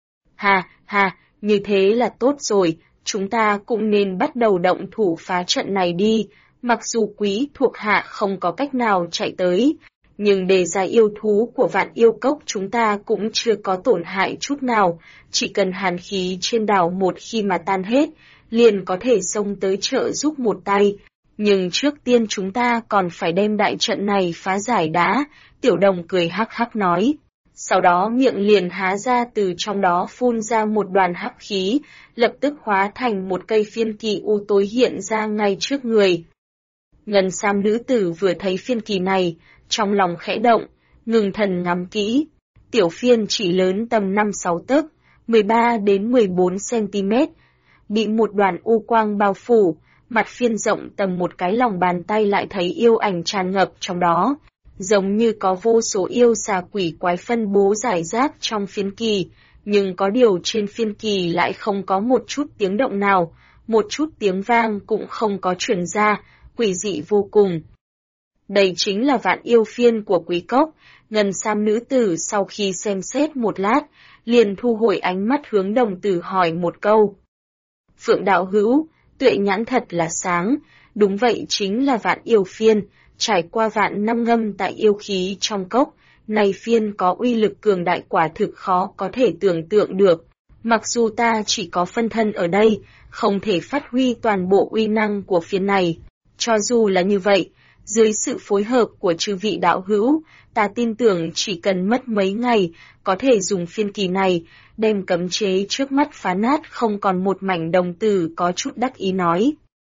Ha, như thế là tốt rồi, chúng ta cũng nên bắt đầu động thủ phá trận này đi. Mặc dù quý thuộc hạ không có cách nào chạy tới, nhưng đề giai yêu thú của Vạn Yêu Cốc chúng ta cũng chưa có tổn hại chút nào, chỉ cần hàn khí trên đảo một khi mà tan hết, liền có thể xông tới trợ giúp một tay. Nhưng trước tiên chúng ta còn phải đem đại trận này phá giải đã, Tiểu Đồng cười hắc hắc nói. Sau đó miệng liền há ra, từ trong đó phun ra một đoàn hắc khí, lập tức hóa thành một cây phiên kỳ u tối hiện ra ngay trước người. Ngân sam nữ tử vừa thấy phiên kỳ này, trong lòng khẽ động, ngừng thần ngắm kỹ. Tiểu phiên chỉ lớn tầm 5-6 tấc, 13 đến 14 cm, bị một đoàn u quang bao phủ, mặt phiên rộng tầm một cái lòng bàn tay, lại thấy yêu ảnh tràn ngập trong đó, giống như có vô số yêu xà quỷ quái phân bố rải rác trong phiên kỳ, nhưng có điều trên phiên kỳ lại không có một chút tiếng động nào, một chút tiếng vang cũng không có truyền ra, quỷ dị vô cùng. Đây chính là Vạn Yêu phiên của Quý Cốc. Ngân Sam nữ tử sau khi xem xét một lát, liền thu hồi ánh mắt hướng đồng tử hỏi một câu. Phượng đạo hữu, tuệ nhãn thật là sáng, đúng vậy chính là Vạn Yêu phiên, trải qua vạn năm ngâm tại yêu khí trong cốc, này phiên có uy lực cường đại quả thực khó có thể tưởng tượng được. Mặc dù ta chỉ có phân thân ở đây, không thể phát huy toàn bộ uy năng của phiên này. Cho dù là như vậy, dưới sự phối hợp của chư vị đạo hữu, ta tin tưởng chỉ cần mất mấy ngày, có thể dùng phiên kỳ này, đem cấm chế trước mắt phá nát không còn một mảnh. Đồng tử có chút đắc ý nói.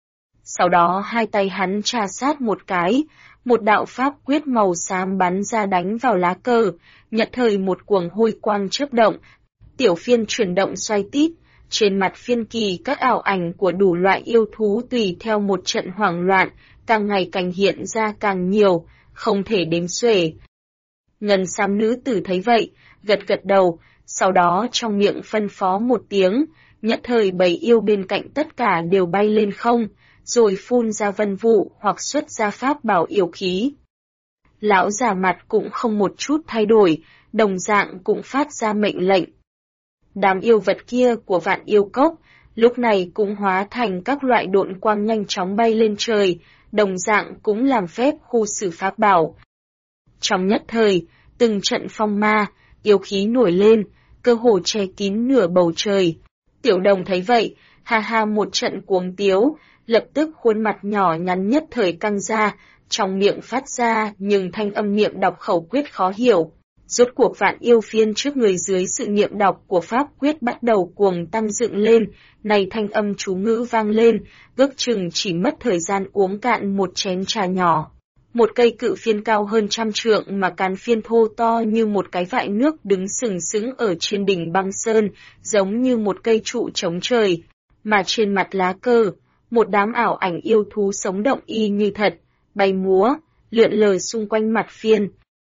Sau đó hai tay hắn trà sát một cái, một đạo pháp quyết màu xám bắn ra đánh vào lá cờ, nhất thời một cuồng hôi quang chớp động, tiểu phiên chuyển động xoay tít, trên mặt phiên kỳ các ảo ảnh của đủ loại yêu thú tùy theo một trận hoảng loạn, càng ngày càng hiện ra càng nhiều, không thể đếm xuể. Ngân Sam nữ tử thấy vậy, gật gật đầu, sau đó trong miệng phân phó một tiếng, nhất thời bầy yêu bên cạnh tất cả đều bay lên không, rồi phun ra vân vụ hoặc xuất ra pháp bảo yêu khí. Lão già mặt cũng không một chút thay đổi, đồng dạng cũng phát ra mệnh lệnh. Đám yêu vật kia của Vạn Yêu Cốc, lúc này cũng hóa thành các loại độn quang nhanh chóng bay lên trời, đồng dạng cũng làm phép khu xử pháp bảo. Trong nhất thời, từng trận phong ma, yêu khí nổi lên, cơ hồ che kín nửa bầu trời. Tiểu Đồng thấy vậy, ha ha một trận cuồng tiếu, lập tức khuôn mặt nhỏ nhắn nhất thời căng ra, trong miệng phát ra nhưng thanh âm niệm đọc khẩu quyết khó hiểu. Rốt cuộc Vạn Yêu phiên trước người dưới sự niệm đọc của pháp quyết bắt đầu cuồng tăng dựng lên, này thanh âm chú ngữ vang lên, ước chừng chỉ mất thời gian uống cạn một chén trà nhỏ. Một cây cự phiên cao hơn 100 trượng mà cán phiên thô to như một cái vại nước đứng sừng sững ở trên đỉnh băng sơn, giống như một cây trụ chống trời. Mà trên mặt lá cờ, một đám ảo ảnh yêu thú sống động y như thật, bay múa, lượn lờ xung quanh mặt phiên.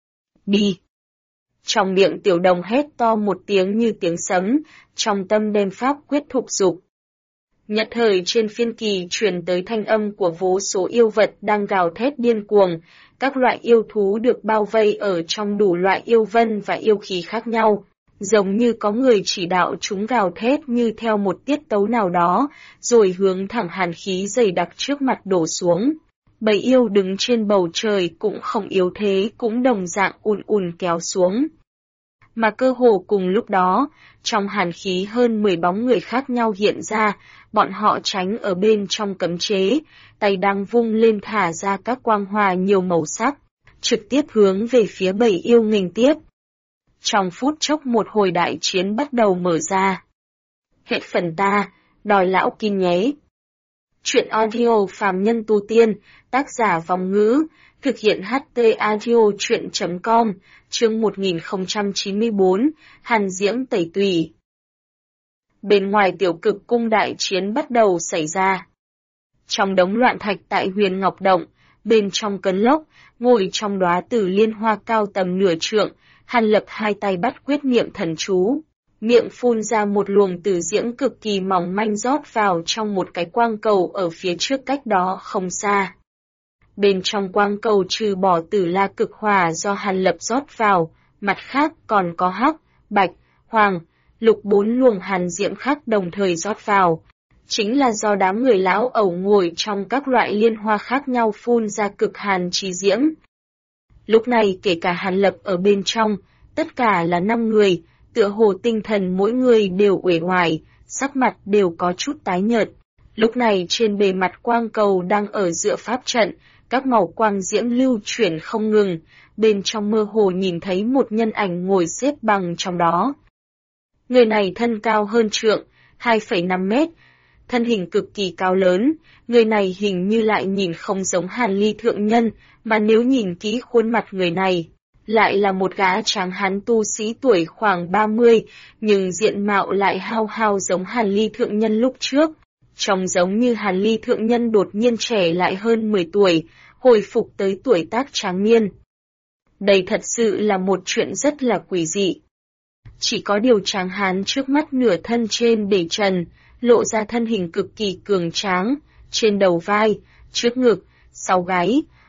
Đi! Trong miệng Tiểu Đồng hét to một tiếng như tiếng sấm, trong tâm đem pháp quyết thục dục. Nhất thời trên phiên kỳ truyền tới thanh âm của vô số yêu vật đang gào thét điên cuồng, các loại yêu thú được bao vây ở trong đủ loại yêu vân và yêu khí khác nhau, giống như có người chỉ đạo chúng gào thét như theo một tiết tấu nào đó, rồi hướng thẳng hàn khí dày đặc trước mặt đổ xuống. Bầy yêu đứng trên bầu trời cũng không yếu thế, cũng đồng dạng ùn kéo xuống. Mà cơ hồ cùng lúc đó, trong hàn khí hơn 10 bóng người khác nhau hiện ra, bọn họ tránh ở bên trong cấm chế, tay đang vung lên thả ra các quang hòa nhiều màu sắc, trực tiếp hướng về phía bầy yêu nghênh tiếp. Trong phút chốc một hồi đại chiến bắt đầu mở ra. Hết phần ta, đòi lão kinh nhé. Chuyện audio phàm nhân tu tiên, tác giả Vòng Ngữ, thực hiện HT Audio chuyện.com, chương 1094, Hàn Diễm tẩy tùy. Bên ngoài tiểu cực cung đại chiến bắt đầu xảy ra. Trong đống loạn thạch tại Huyền Ngọc Động, bên trong cơn lốc, ngồi trong đóa tử liên hoa cao tầm nửa trượng, Hàn Lập hai tay bắt quyết niệm thần chú. Miệng phun ra một luồng tử diễm cực kỳ mỏng manh rót vào trong một cái quang cầu ở phía trước cách đó không xa. Bên trong quang cầu trừ bỏ tử la cực hỏa do Hàn Lập rót vào, mặt khác còn có hắc, bạch, hoàng, lục 4 luồng hàn diễm khác đồng thời rót vào. Chính là do đám người lão ẩu ngồi trong các loại liên hoa khác nhau phun ra cực hàn chi diễm. Lúc này kể cả Hàn Lập ở bên trong, tất cả là 5 người, tựa hồ tinh thần mỗi người đều uể oải, sắc mặt đều có chút tái nhợt. Lúc này trên bề mặt quang cầu đang ở giữa pháp trận, các màu quang diễm lưu chuyển không ngừng, bên trong mơ hồ nhìn thấy một nhân ảnh ngồi xếp bằng trong đó. Người này thân cao hơn trượng, 2,5 mét, thân hình cực kỳ cao lớn, người này hình như lại nhìn không giống Hàn Ly thượng nhân, mà nếu nhìn kỹ khuôn mặt người này, lại là một gã tráng hán tu sĩ tuổi khoảng 30, nhưng diện mạo lại hao hao giống Hàn Ly thượng nhân lúc trước. Trông giống như Hàn Ly thượng nhân đột nhiên trẻ lại hơn 10 tuổi, hồi phục tới tuổi tác tráng niên. Đây thật sự là một chuyện rất là quỷ dị. Chỉ có điều tráng hán trước mắt nửa thân trên để trần, lộ ra thân hình cực kỳ cường tráng, trên đầu vai, trước ngực, sau gáy,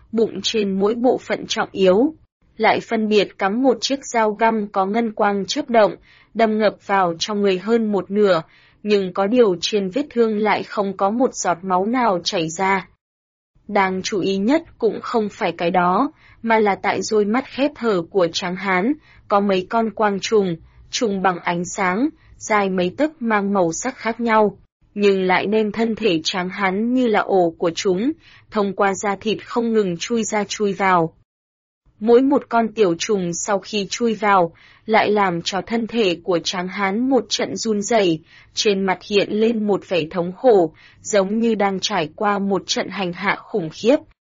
bụng trên mỗi bộ phận trọng yếu. Lại phân biệt cắm một chiếc dao găm có ngân quang chớp động, đâm ngập vào trong người hơn một nửa, nhưng có điều trên vết thương lại không có một giọt máu nào chảy ra. Đáng chú ý nhất cũng không phải cái đó, mà là tại đôi mắt khép hờ của tráng hán, có mấy con quang trùng, trùng bằng ánh sáng, dài mấy tấc mang màu sắc khác nhau, nhưng lại nên thân thể tráng hán như là ổ của chúng, thông qua da thịt không ngừng chui ra chui vào. Mỗi một con tiểu trùng sau khi chui vào, lại làm cho thân thể của tráng hán một trận run rẩy, trên mặt hiện lên một vẻ thống khổ, giống như đang trải qua một trận hành hạ khủng khiếp.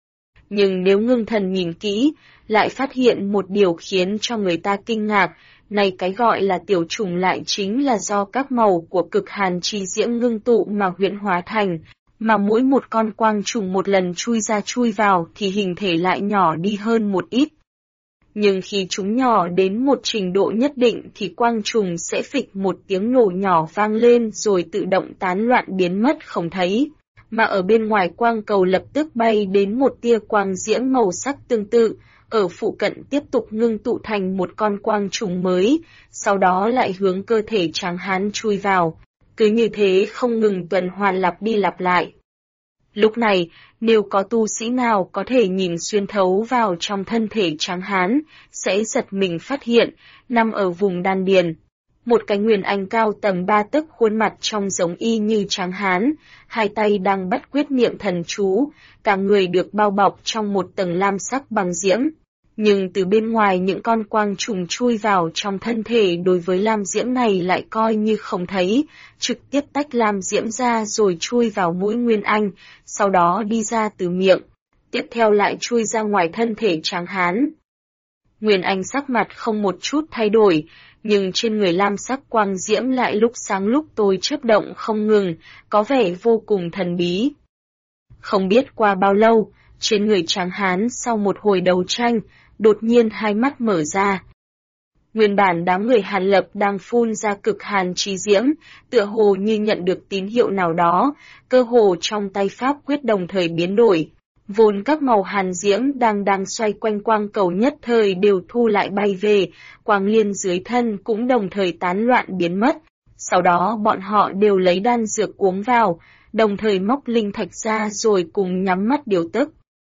Nhưng nếu ngưng thần nhìn kỹ, lại phát hiện một điều khiến cho người ta kinh ngạc, này cái gọi là tiểu trùng lại chính là do các màu của cực hàn chi diễm ngưng tụ mà huyễn hóa thành, mà mỗi một con quang trùng một lần chui ra chui vào thì hình thể lại nhỏ đi hơn một ít. Nhưng khi chúng nhỏ đến một trình độ nhất định thì quang trùng sẽ phịch một tiếng nổ nhỏ vang lên rồi tự động tán loạn biến mất không thấy. Mà ở bên ngoài quang cầu lập tức bay đến một tia quang diễm màu sắc tương tự, ở phụ cận tiếp tục ngưng tụ thành một con quang trùng mới, sau đó lại hướng cơ thể tráng hán chui vào. Cứ như thế không ngừng tuần hoàn lặp đi lặp lại. Lúc này, nếu có tu sĩ nào có thể nhìn xuyên thấu vào trong thân thể tráng hán, sẽ giật mình phát hiện, nằm ở vùng đan điền. Một cái nguyên anh cao tầm 3 tấc khuôn mặt trông giống y như tráng hán, hai tay đang bắt quyết niệm thần chú, cả người được bao bọc trong một tầng lam sắc bằng diễm. Nhưng từ bên ngoài những con quang trùng chui vào trong thân thể đối với lam diễm này lại coi như không thấy, trực tiếp tách lam diễm ra rồi chui vào mũi nguyên anh, sau đó đi ra từ miệng, tiếp theo lại chui ra ngoài thân thể tráng hán. Nguyên anh sắc mặt không một chút thay đổi, nhưng trên người lam sắc quang diễm lại lúc sáng lúc tối chớp động không ngừng, có vẻ vô cùng thần bí. Không biết qua bao lâu, trên người tráng hán sau một hồi đấu tranh, đột nhiên hai mắt mở ra. Nguyên bản đám người Hàn Lập đang phun ra cực hàn chi diễm, tựa hồ như nhận được tín hiệu nào đó, cơ hồ trong tay pháp quyết đồng thời biến đổi. Vốn các màu hàn diễm đang xoay quanh quang cầu nhất thời đều thu lại bay về, quang liên dưới thân cũng đồng thời tán loạn biến mất. Sau đó bọn họ đều lấy đan dược uống vào, đồng thời móc linh thạch ra rồi cùng nhắm mắt điều tức.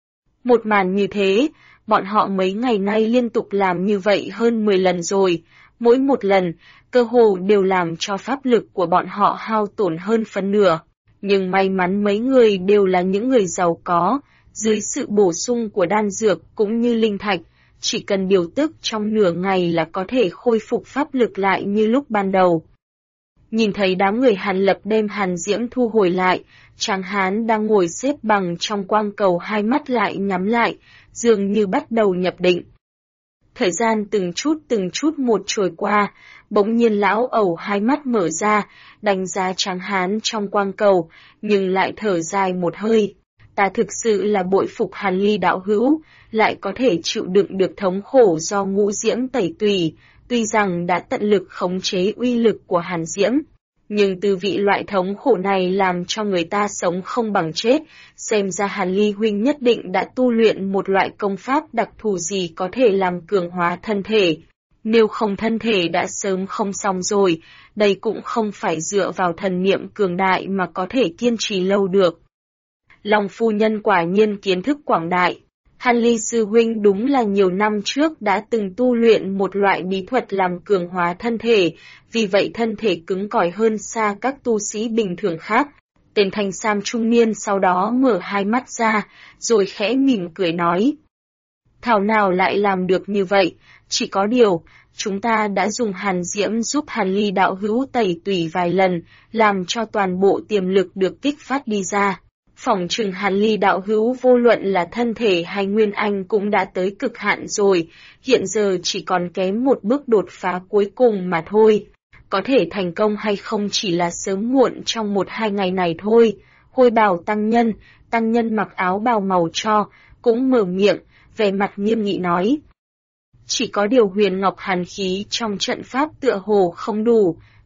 Một màn như thế, bọn họ mấy ngày nay liên tục làm như vậy hơn 10 lần rồi, mỗi một lần, cơ hồ đều làm cho pháp lực của bọn họ hao tổn hơn phân nửa. Nhưng may mắn mấy người đều là những người giàu có, dưới sự bổ sung của đan dược cũng như linh thạch, chỉ cần điều tức trong nửa ngày là có thể khôi phục pháp lực lại như lúc ban đầu. Nhìn thấy đám người Hàn Lập đem hàn diễm thu hồi lại, tráng hán đang ngồi xếp bằng trong quang cầu hai mắt lại nhắm lại, dường như bắt đầu nhập định. Thời gian từng chút một trôi qua, bỗng nhiên lão ẩu hai mắt mở ra, đánh giá tráng hán trong quang cầu, nhưng lại thở dài một hơi. Ta thực sự là bội phục Hàn Ly đạo hữu, lại có thể chịu đựng được thống khổ do ngũ diễm tẩy tùy, tuy rằng đã tận lực khống chế uy lực của hàn diễm. Nhưng từ vị loại thống khổ này làm cho người ta sống không bằng chết, xem ra Hàn Ly huynh nhất định đã tu luyện một loại công pháp đặc thù gì có thể làm cường hóa thân thể. Nếu không thân thể đã sớm không xong rồi, đây cũng không phải dựa vào thần niệm cường đại mà có thể kiên trì lâu được. Long phu nhân quả nhiên kiến thức quảng đại. Hàn Ly sư huynh đúng là nhiều năm trước đã từng tu luyện một loại bí thuật làm cường hóa thân thể, vì vậy thân thể cứng cỏi hơn xa các tu sĩ bình thường khác. Tên thanh sam trung niên sau đó mở hai mắt ra, rồi khẽ mỉm cười nói. Thảo nào lại làm được như vậy, chỉ có điều, chúng ta đã dùng hàn diễm giúp Hàn Ly đạo hữu tẩy tủy vài lần, làm cho toàn bộ tiềm lực được kích phát đi ra. Phỏng chừng Hàn Ly đạo hữu vô luận là thân thể hay nguyên anh cũng đã tới cực hạn rồi, hiện giờ chỉ còn kém một bước đột phá cuối cùng mà thôi. Có thể thành công hay không chỉ là sớm muộn trong 1-2 ngày này thôi. Hôi bào tăng nhân mặc áo bào màu tro, cũng mở miệng, vẻ mặt nghiêm nghị nói. Chỉ có điều huyền ngọc hàn khí trong trận pháp tựa hồ không đủ,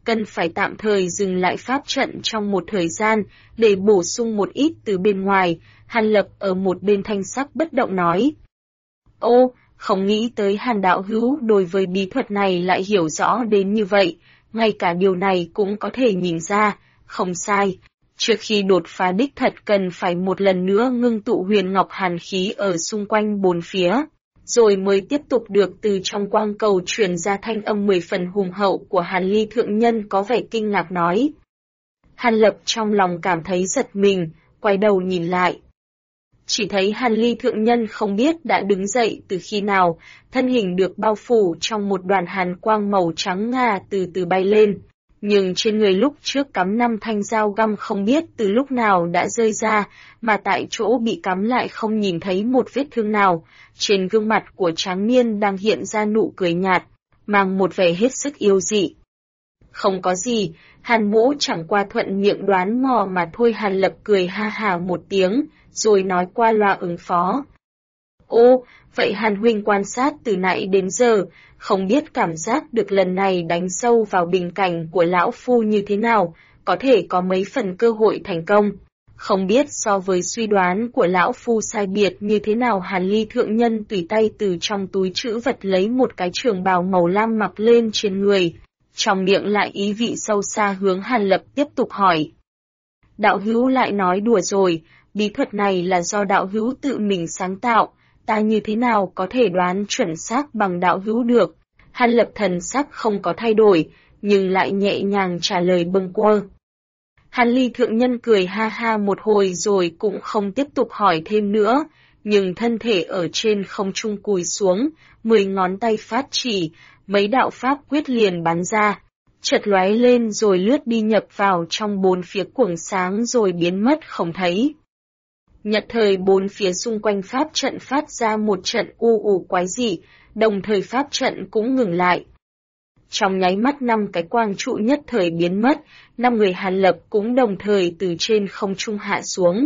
cần phải tạm thời dừng lại pháp trận trong một thời gian, để bổ sung một ít từ bên ngoài. Hàn Lập ở một bên thanh sắc bất động nói. Ô, không nghĩ tới Hàn đạo hữu đối với bí thuật này lại hiểu rõ đến như vậy, ngay cả điều này cũng có thể nhìn ra, không sai. Trước khi đột phá đích thật cần phải một lần nữa ngưng tụ huyền ngọc hàn khí ở xung quanh bốn phía, rồi mới tiếp tục được từ trong quang cầu truyền ra thanh âm 10 phần hùng hậu của Hàn Ly thượng nhân có vẻ kinh ngạc nói. Hàn Lập trong lòng cảm thấy giật mình, quay đầu nhìn lại. Chỉ thấy Hàn Ly thượng nhân không biết đã đứng dậy từ khi nào, thân hình được bao phủ trong một đoàn hàn quang màu trắng ngà từ từ bay lên. Nhưng trên người lúc trước cắm 5 thanh dao găm không biết từ lúc nào đã rơi ra, mà tại chỗ bị cắm lại không nhìn thấy một vết thương nào. Trên gương mặt của tráng niên đang hiện ra nụ cười nhạt, mang một vẻ hết sức yêu dị. Không có gì, Hàn Mỗ chẳng qua thuận miệng đoán mò mà thôi. Hàn Lập cười ha hà một tiếng, rồi nói qua loa ứng phó. Ô, vậy Hàn huynh quan sát từ nãy đến giờ, không biết cảm giác được lần này đánh sâu vào bình cảnh của lão phu như thế nào, có thể có mấy phần cơ hội thành công. Không biết so với suy đoán của lão phu sai biệt như thế nào. Hàn Ly thượng nhân tùy tay từ trong túi trữ vật lấy một cái trường bào màu lam mặc lên trên người, trong miệng lại ý vị sâu xa hướng Hàn Lập tiếp tục hỏi. Đạo hữu lại nói đùa rồi, bí thuật này là do đạo hữu tự mình sáng tạo, ta như thế nào có thể đoán chuẩn xác bằng đạo hữu được. Hàn Lập thần sắc không có thay đổi, nhưng lại nhẹ nhàng trả lời bâng quơ. Hàn Ly thượng nhân cười ha ha một hồi rồi cũng không tiếp tục hỏi thêm nữa, nhưng thân thể ở trên không trung cúi xuống, 10 ngón tay phát chỉ, mấy đạo pháp quyết liền bắn ra, chợt lóe lên rồi lướt đi nhập vào trong bốn phía quầng sáng rồi biến mất không thấy. Nhất thời bốn phía xung quanh pháp trận phát ra một trận u ù quái dị, đồng thời pháp trận cũng ngừng lại. Trong nháy mắt 5 cái quang trụ nhất thời biến mất, 5 người Hàn Lập cũng đồng thời từ trên không trung hạ xuống.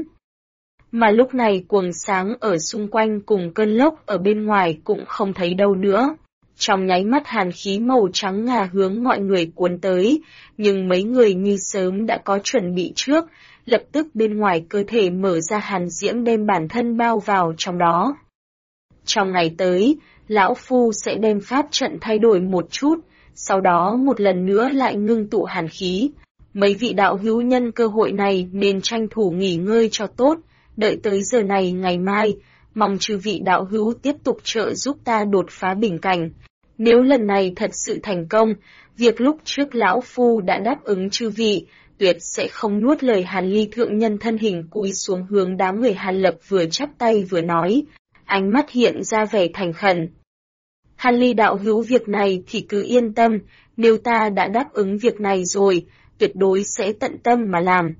Mà lúc này quầng sáng ở xung quanh cùng cơn lốc ở bên ngoài cũng không thấy đâu nữa. Trong nháy mắt hàn khí màu trắng ngà hướng mọi người cuốn tới, nhưng mấy người như sớm đã có chuẩn bị trước, lập tức bên ngoài cơ thể mở ra hàn diễm đem bản thân bao vào trong đó. Trong ngày tới, lão phu sẽ đem pháp trận thay đổi một chút, sau đó một lần nữa lại ngưng tụ hàn khí. Mấy vị đạo hữu nhân cơ hội này nên tranh thủ nghỉ ngơi cho tốt, đợi tới giờ này ngày mai, mong chư vị đạo hữu tiếp tục trợ giúp ta đột phá bình cảnh. Nếu lần này thật sự thành công, việc lúc trước lão phu đã đáp ứng chư vị, tuyệt sẽ không nuốt lời. Hàn Ly thượng nhân thân hình cúi xuống hướng đám người Hàn Lập vừa chắp tay vừa nói, ánh mắt hiện ra vẻ thành khẩn. Hàn Ly đạo hữu việc này thì cứ yên tâm, nếu ta đã đáp ứng việc này rồi, tuyệt đối sẽ tận tâm mà làm.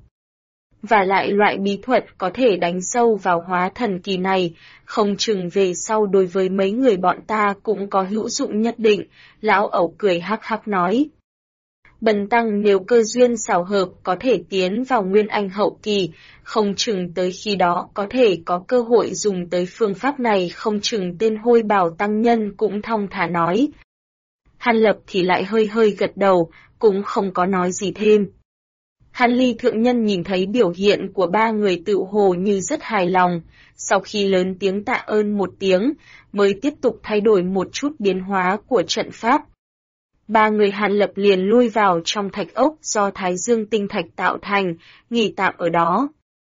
Và lại loại bí thuật có thể đánh sâu vào hóa thần kỳ này, không chừng về sau đối với mấy người bọn ta cũng có hữu dụng nhất định. Lão ẩu cười hắc hắc nói. Bần tăng nếu cơ duyên xảo hợp có thể tiến vào nguyên anh hậu kỳ, không chừng tới khi đó có thể có cơ hội dùng tới phương pháp này. Không chừng tên Hôi Bảo tăng nhân cũng thong thả nói. Hàn Lập thì lại hơi hơi gật đầu, cũng không có nói gì thêm. Hàn Ly thượng nhân nhìn thấy biểu hiện của ba người tự hồ như rất hài lòng, sau khi lớn tiếng tạ ơn một tiếng, mới tiếp tục thay đổi một chút biến hóa của trận pháp. Ba người Hàn Lập liền lui vào trong thạch ốc do Thái Dương tinh thạch tạo thành, nghỉ tạm ở đó.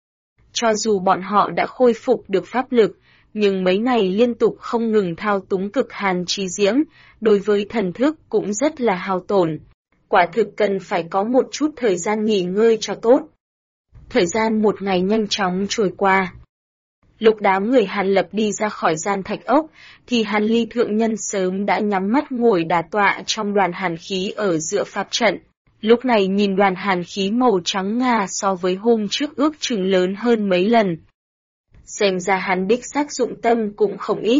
Cho dù bọn họ đã khôi phục được pháp lực, nhưng mấy ngày liên tục không ngừng thao túng cực hàn chi diễm, đối với thần thức cũng rất là hao tổn. Quả thực cần phải có một chút thời gian nghỉ ngơi cho tốt. Thời gian một ngày nhanh chóng trôi qua. Lúc đám người Hàn Lập đi ra khỏi gian thạch ốc, thì Hàn Ly thượng nhân sớm đã nhắm mắt ngồi đả tọa trong đoàn hàn khí ở giữa pháp trận. Lúc này nhìn đoàn hàn khí màu trắng ngà so với hôm trước ước chừng lớn hơn mấy lần. Xem ra hắn đích xác dụng tâm cũng không ít.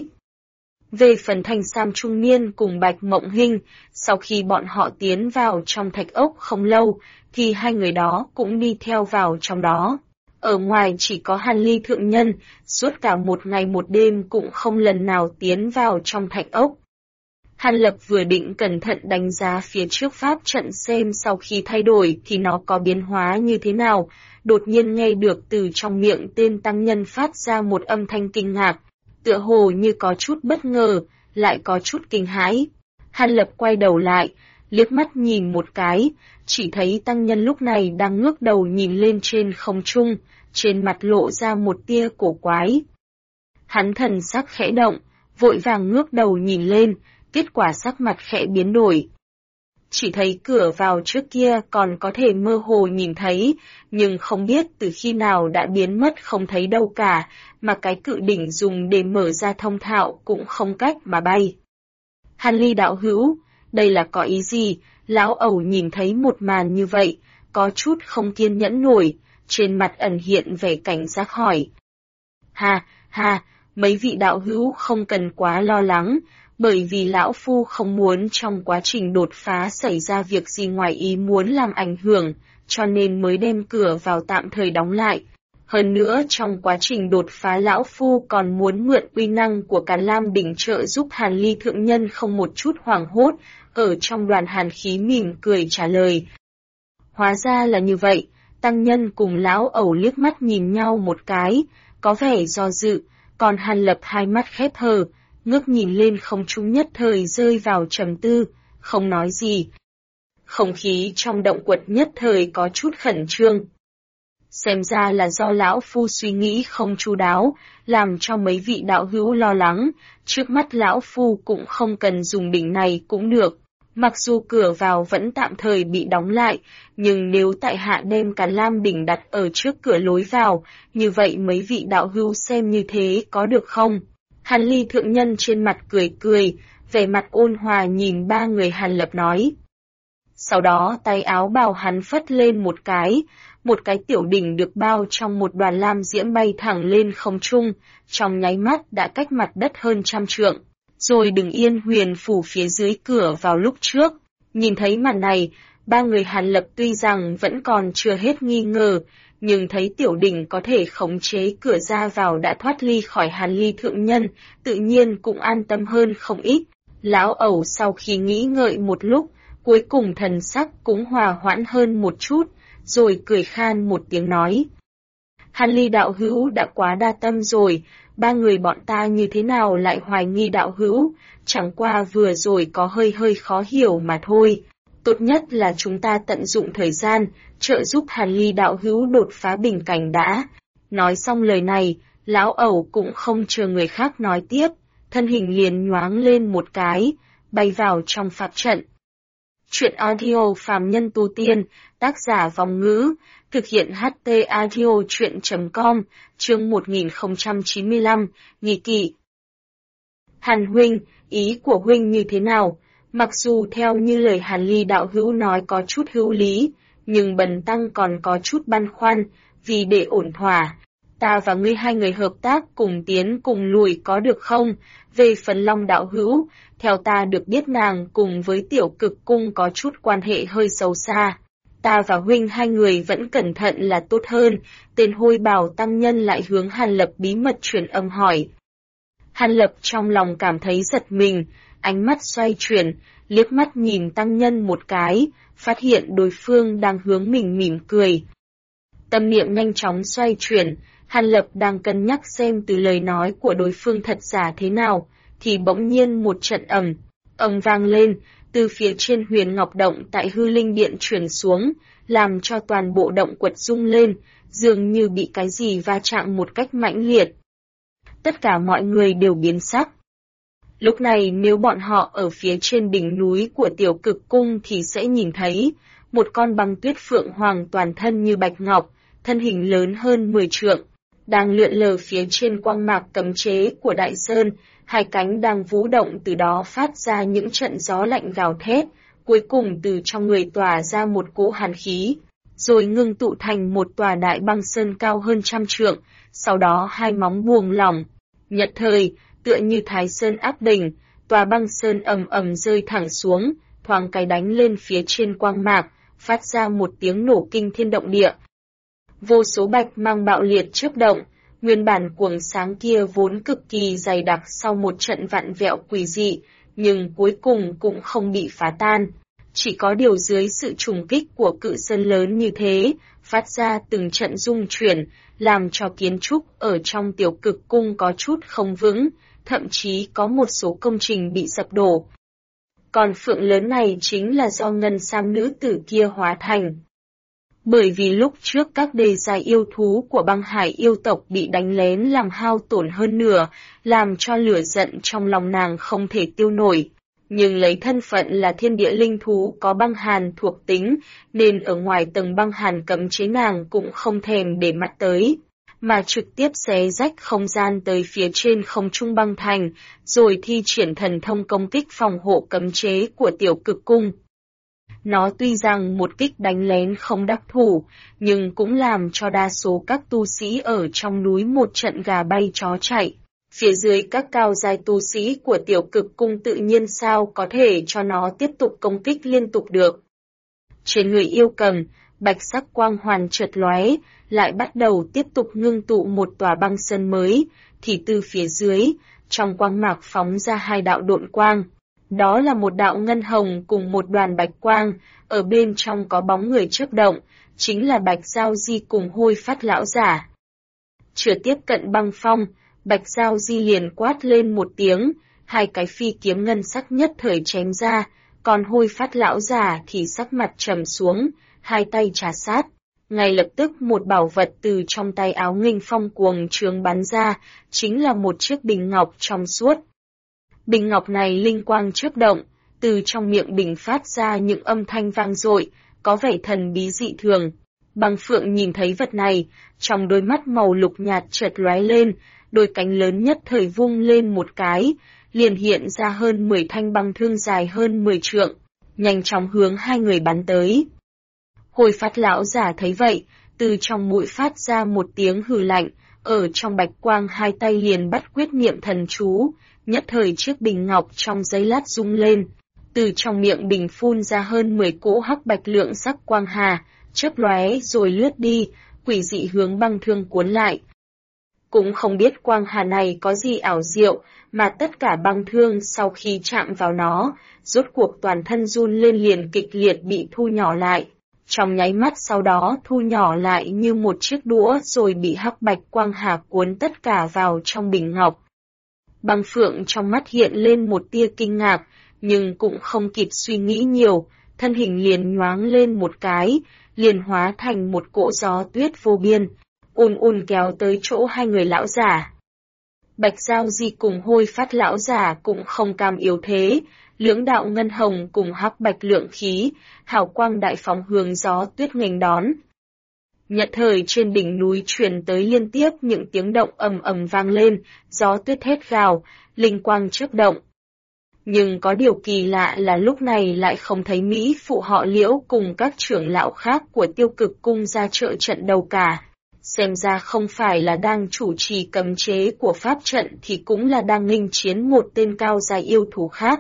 Về phần Thanh Sam trung niên cùng Bạch Mộng Hinh, sau khi bọn họ tiến vào trong thạch ốc không lâu, thì hai người đó cũng đi theo vào trong đó. Ở ngoài chỉ có Hàn Ly thượng nhân, suốt cả một ngày một đêm cũng không lần nào tiến vào trong thạch ốc. Hàn Lập vừa định cẩn thận đánh giá phía trước pháp trận xem sau khi thay đổi thì nó có biến hóa như thế nào, đột nhiên nghe được từ trong miệng tên tăng nhân phát ra một âm thanh kinh ngạc, tựa hồ như có chút bất ngờ, lại có chút kinh hãi. Hàn Lập quay đầu lại, liếc mắt nhìn một cái, chỉ thấy tăng nhân lúc này đang ngước đầu nhìn lên trên không trung, trên mặt lộ ra một tia cổ quái. Hắn thần sắc khẽ động, vội vàng ngước đầu nhìn lên, kết quả sắc mặt khẽ biến đổi. Chỉ thấy cửa vào trước kia còn có thể mơ hồ nhìn thấy, nhưng không biết từ khi nào đã biến mất không thấy đâu cả, mà cái cự đỉnh dùng để mở ra thông thạo cũng không cách mà bay. Hàn Ly đạo hữu, đây là có ý gì? Lão ẩu nhìn thấy một màn như vậy, có chút không kiên nhẫn nổi, trên mặt ẩn hiện vẻ cảnh giác hỏi. Ha, mấy vị đạo hữu không cần quá lo lắng, bởi vì lão phu không muốn trong quá trình đột phá xảy ra việc gì ngoài ý muốn làm ảnh hưởng, cho nên mới đem cửa vào tạm thời đóng lại. Hơn nữa trong quá trình đột phá lão phu còn muốn mượn uy năng của Càn Lam đỉnh trợ giúp Hàn Ly thượng nhân không một chút hoảng hốt, ở trong đoàn hàn khí mỉm cười trả lời. Hóa ra là như vậy, tăng nhân cùng lão ẩu liếc mắt nhìn nhau một cái, có vẻ do dự, còn Hàn Lập hai mắt khép hờ, ngước nhìn lên không trung nhất thời rơi vào trầm tư, không nói gì. Không khí trong động quật nhất thời có chút khẩn trương. Xem ra là do lão phu suy nghĩ không chu đáo, làm cho mấy vị đạo hữu lo lắng, trước mắt lão phu cũng không cần dùng đỉnh này cũng được. Mặc dù cửa vào vẫn tạm thời bị đóng lại, nhưng nếu tại hạ đem Càn Lam đỉnh đặt ở trước cửa lối vào, như vậy mấy vị đạo hữu xem như thế có được không? Hàn Ly thượng nhân trên mặt cười, vẻ mặt ôn hòa nhìn ba người Hàn Lập nói. Sau đó tay áo bào hắn phất lên một cái tiểu đỉnh được bao trong một đoàn lam diễm bay thẳng lên không trung, trong nháy mắt đã cách mặt đất hơn 100 trượng, rồi đứng yên huyền phủ phía dưới cửa vào lúc trước. Nhìn thấy màn này, ba người Hàn Lập tuy rằng vẫn còn chưa hết nghi ngờ, nhưng thấy tiểu đỉnh có thể khống chế cửa ra vào đã thoát ly khỏi Hàn Ly thượng nhân, tự nhiên cũng an tâm hơn không ít. Lão ẩu sau khi nghĩ ngợi một lúc, cuối cùng thần sắc cũng hòa hoãn hơn một chút, rồi cười khan một tiếng nói. Hàn Ly đạo hữu đã quá đa tâm rồi, ba người bọn ta như thế nào lại hoài nghi đạo hữu, chẳng qua vừa rồi có hơi khó hiểu mà thôi. Tốt nhất là chúng ta tận dụng thời gian, trợ giúp Hàn Ly đạo hữu đột phá bình cảnh đã. Nói xong lời này, lão ẩu cũng không chờ người khác nói tiếp, thân hình liền nhoáng lên một cái, bay vào trong pháp trận. Chuyện audio phàm nhân tu tiên, tác giả Vong Ngữ, thực hiện HT audio chuyện.com, chương 1095, nghi kỵ. Hàn huynh, ý của huynh như thế nào? Mặc dù theo như lời Hàn Ly đạo hữu nói có chút hữu lý, nhưng bần tăng còn có chút băn khoăn, vì để ổn thỏa. Ta và ngươi hai người hợp tác cùng tiến cùng lùi có được không? Về phần Long đạo hữu, theo ta được biết nàng cùng với Tiểu Cực Cung có chút quan hệ hơi xấu xa. Ta và huynh hai người vẫn cẩn thận là tốt hơn, tên hôi bào tăng nhân lại hướng Hàn Lập bí mật truyền âm hỏi. Hàn Lập trong lòng cảm thấy giật mình, ánh mắt xoay chuyển, liếc mắt nhìn tăng nhân một cái, phát hiện đối phương đang hướng mình mỉm cười. Tâm niệm nhanh chóng xoay chuyển, Hàn Lập đang cân nhắc xem từ lời nói của đối phương thật giả thế nào, thì bỗng nhiên một trận ầm vang lên, từ phía trên huyền ngọc động tại hư linh điện truyền xuống, làm cho toàn bộ động quật rung lên, dường như bị cái gì va chạm một cách mãnh liệt. Tất cả mọi người đều biến sắc. Lúc này nếu bọn họ ở phía trên đỉnh núi của Tiểu Cực Cung thì sẽ nhìn thấy một con băng tuyết phượng hoàng toàn thân như bạch ngọc, thân hình lớn hơn 10 trượng, đang lượn lờ phía trên quang mạc cấm chế của Đại Sơn, hai cánh đang vũ động từ đó phát ra những trận gió lạnh gào thét, cuối cùng từ trong người tỏa ra một cỗ hàn khí, rồi ngưng tụ thành một tòa đại băng sơn cao hơn 100 trượng, sau đó hai móng buông lỏng. Nhật thời, tựa như Thái Sơn áp đỉnh, tòa băng sơn ầm rơi thẳng xuống, thoáng cái đánh lên phía trên quang mạc, phát ra một tiếng nổ kinh thiên động địa. Vô số bạch mang bạo liệt chớp động, nguyên bản cuồng sáng kia vốn cực kỳ dày đặc sau một trận vặn vẹo quỷ dị, nhưng cuối cùng cũng không bị phá tan. Chỉ có điều dưới sự trùng kích của cự sơn lớn như thế, phát ra từng trận rung chuyển, làm cho kiến trúc ở trong Tiểu Cực Cung có chút không vững, thậm chí có một số công trình bị sập đổ. Còn phượng lớn này chính là do ngân sam nữ tử kia hóa thành. Bởi vì lúc trước các đề giai yêu thú của băng hải yêu tộc bị đánh lén làm hao tổn hơn nửa, làm cho lửa giận trong lòng nàng không thể tiêu nổi. Nhưng lấy thân phận là thiên địa linh thú có băng hàn thuộc tính, nên ở ngoài tầng băng hàn cấm chế nàng cũng không thèm để mắt tới, mà trực tiếp xé rách không gian tới phía trên không trung băng thành, rồi thi triển thần thông công kích phòng hộ cấm chế của Tiểu Cực Cung. Nó tuy rằng một kích đánh lén không đắc thủ, nhưng cũng làm cho đa số các tu sĩ ở trong núi một trận gà bay chó chạy. Phía dưới các cao giai tu sĩ của Tiểu Cực Cung tự nhiên sao có thể cho nó tiếp tục công kích liên tục được. Trên người yêu cầm, bạch sắc quang hoàn chợt lóe, lại bắt đầu tiếp tục ngưng tụ một tòa băng sơn mới, thì từ phía dưới, trong quang mạc phóng ra hai đạo độn quang. Đó là một đạo ngân hồng cùng một đoàn bạch quang, ở bên trong có bóng người chớp động, chính là Bạch Giao Di cùng Hôi Phát lão giả. Chưa tiếp cận băng phong, Bạch Giao Di liền quát lên một tiếng, hai cái phi kiếm ngân sắc nhất thời chém ra, còn Hôi Phát lão giả thì sắc mặt trầm xuống, hai tay trà sát. Ngay lập tức một bảo vật từ trong tay áo nghênh phong cuồng trướng bắn ra, chính là một chiếc bình ngọc trong suốt. Bình ngọc này linh quang chớp động, từ trong miệng bình phát ra những âm thanh vang dội, có vẻ thần bí dị thường. Băng Phượng nhìn thấy vật này, trong đôi mắt màu lục nhạt chợt lóe lên, đôi cánh lớn nhất thời vung lên một cái, liền hiện ra hơn 10 thanh băng thương dài hơn 10 trượng, nhanh chóng hướng hai người bắn tới. Hồi Phát lão giả thấy vậy, từ trong mũi phát ra một tiếng hừ lạnh, ở trong bạch quang hai tay liền bắt quyết niệm thần chú, nhất thời chiếc bình ngọc trong giây lát rung lên, từ trong miệng bình phun ra hơn 10 cỗ hắc bạch lượng sắc quang hà, chớp lóe rồi lướt đi, quỷ dị hướng băng thương cuốn lại. Cũng không biết quang hà này có gì ảo diệu, mà tất cả băng thương sau khi chạm vào nó, rốt cuộc toàn thân run lên liền kịch liệt bị thu nhỏ lại. Trong nháy mắt sau đó thu nhỏ lại như một chiếc đũa rồi bị hắc bạch quang hà cuốn tất cả vào trong bình ngọc. Băng Phượng trong mắt hiện lên một tia kinh ngạc, nhưng cũng không kịp suy nghĩ nhiều, thân hình liền nhoáng lên một cái, liền hóa thành một cỗ gió tuyết vô biên, kéo tới chỗ hai người lão giả. Bạch Giao Di cùng Hôi Phát lão giả cũng không cam yếu thế, lưỡng đạo ngân hồng cùng hắc bạch lượng khí, hào quang đại phóng hướng gió tuyết nghênh đón. Nhất thời trên đỉnh núi truyền tới liên tiếp những tiếng động ầm ầm vang lên, gió tuyết hết gào, linh quang chớp động. Nhưng có điều kỳ lạ là lúc này lại không thấy Mỹ phụ họ Liễu cùng các trưởng lão khác của Tiêu Cực Cung ra trợ trận đầu cả. Xem ra không phải là đang chủ trì cấm chế của pháp trận thì cũng là đang nghênh chiến một tên cao giai yêu thú khác.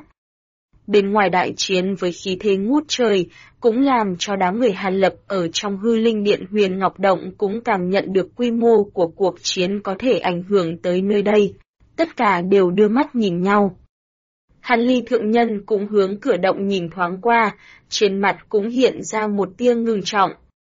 Bên ngoài đại chiến với khí thế ngút trời, cũng làm cho đám người Hàn Lập ở trong hư linh điện Huyền Ngọc Động cũng cảm nhận được quy mô của cuộc chiến có thể ảnh hưởng tới nơi đây. Tất cả đều đưa mắt nhìn nhau. Hàn Ly thượng nhân cũng hướng cửa động nhìn thoáng qua, trên mặt cũng hiện ra một tia ngưng trọng.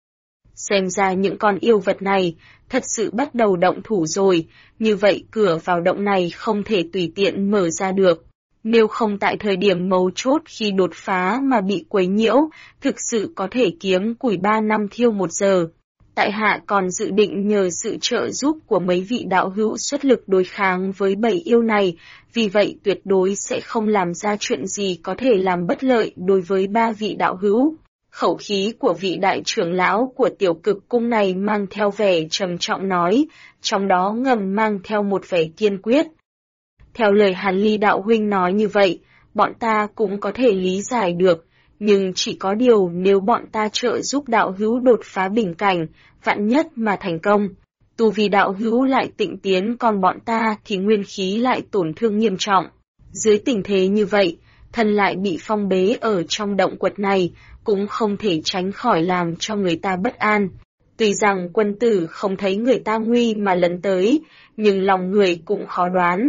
Xem ra những con yêu vật này thật sự bắt đầu động thủ rồi, như vậy cửa vào động này không thể tùy tiện mở ra được. Nếu không tại thời điểm mấu chốt khi đột phá mà bị quấy nhiễu, thực sự có thể kiếm củi 3 năm thiêu 1 giờ. Tại hạ còn dự định nhờ sự trợ giúp của mấy vị đạo hữu xuất lực đối kháng với bầy yêu này, vì vậy tuyệt đối sẽ không làm ra chuyện gì có thể làm bất lợi đối với 3 vị đạo hữu. Khẩu khí của vị đại trưởng lão của Tiểu Cực Cung này mang theo vẻ trầm trọng nói, trong đó ngầm mang theo một vẻ kiên quyết. Theo lời Hàn Ly đạo huynh nói như vậy, bọn ta cũng có thể lý giải được, nhưng chỉ có điều nếu bọn ta trợ giúp đạo hữu đột phá bình cảnh, vạn nhất mà thành công, tu vì đạo hữu lại tịnh tiến còn bọn ta thì nguyên khí lại tổn thương nghiêm trọng. Dưới tình thế như vậy, thân lại bị phong bế ở trong động quật này, cũng không thể tránh khỏi làm cho người ta bất an. Tuy rằng quân tử không thấy người ta nguy mà lấn tới, nhưng lòng người cũng khó đoán.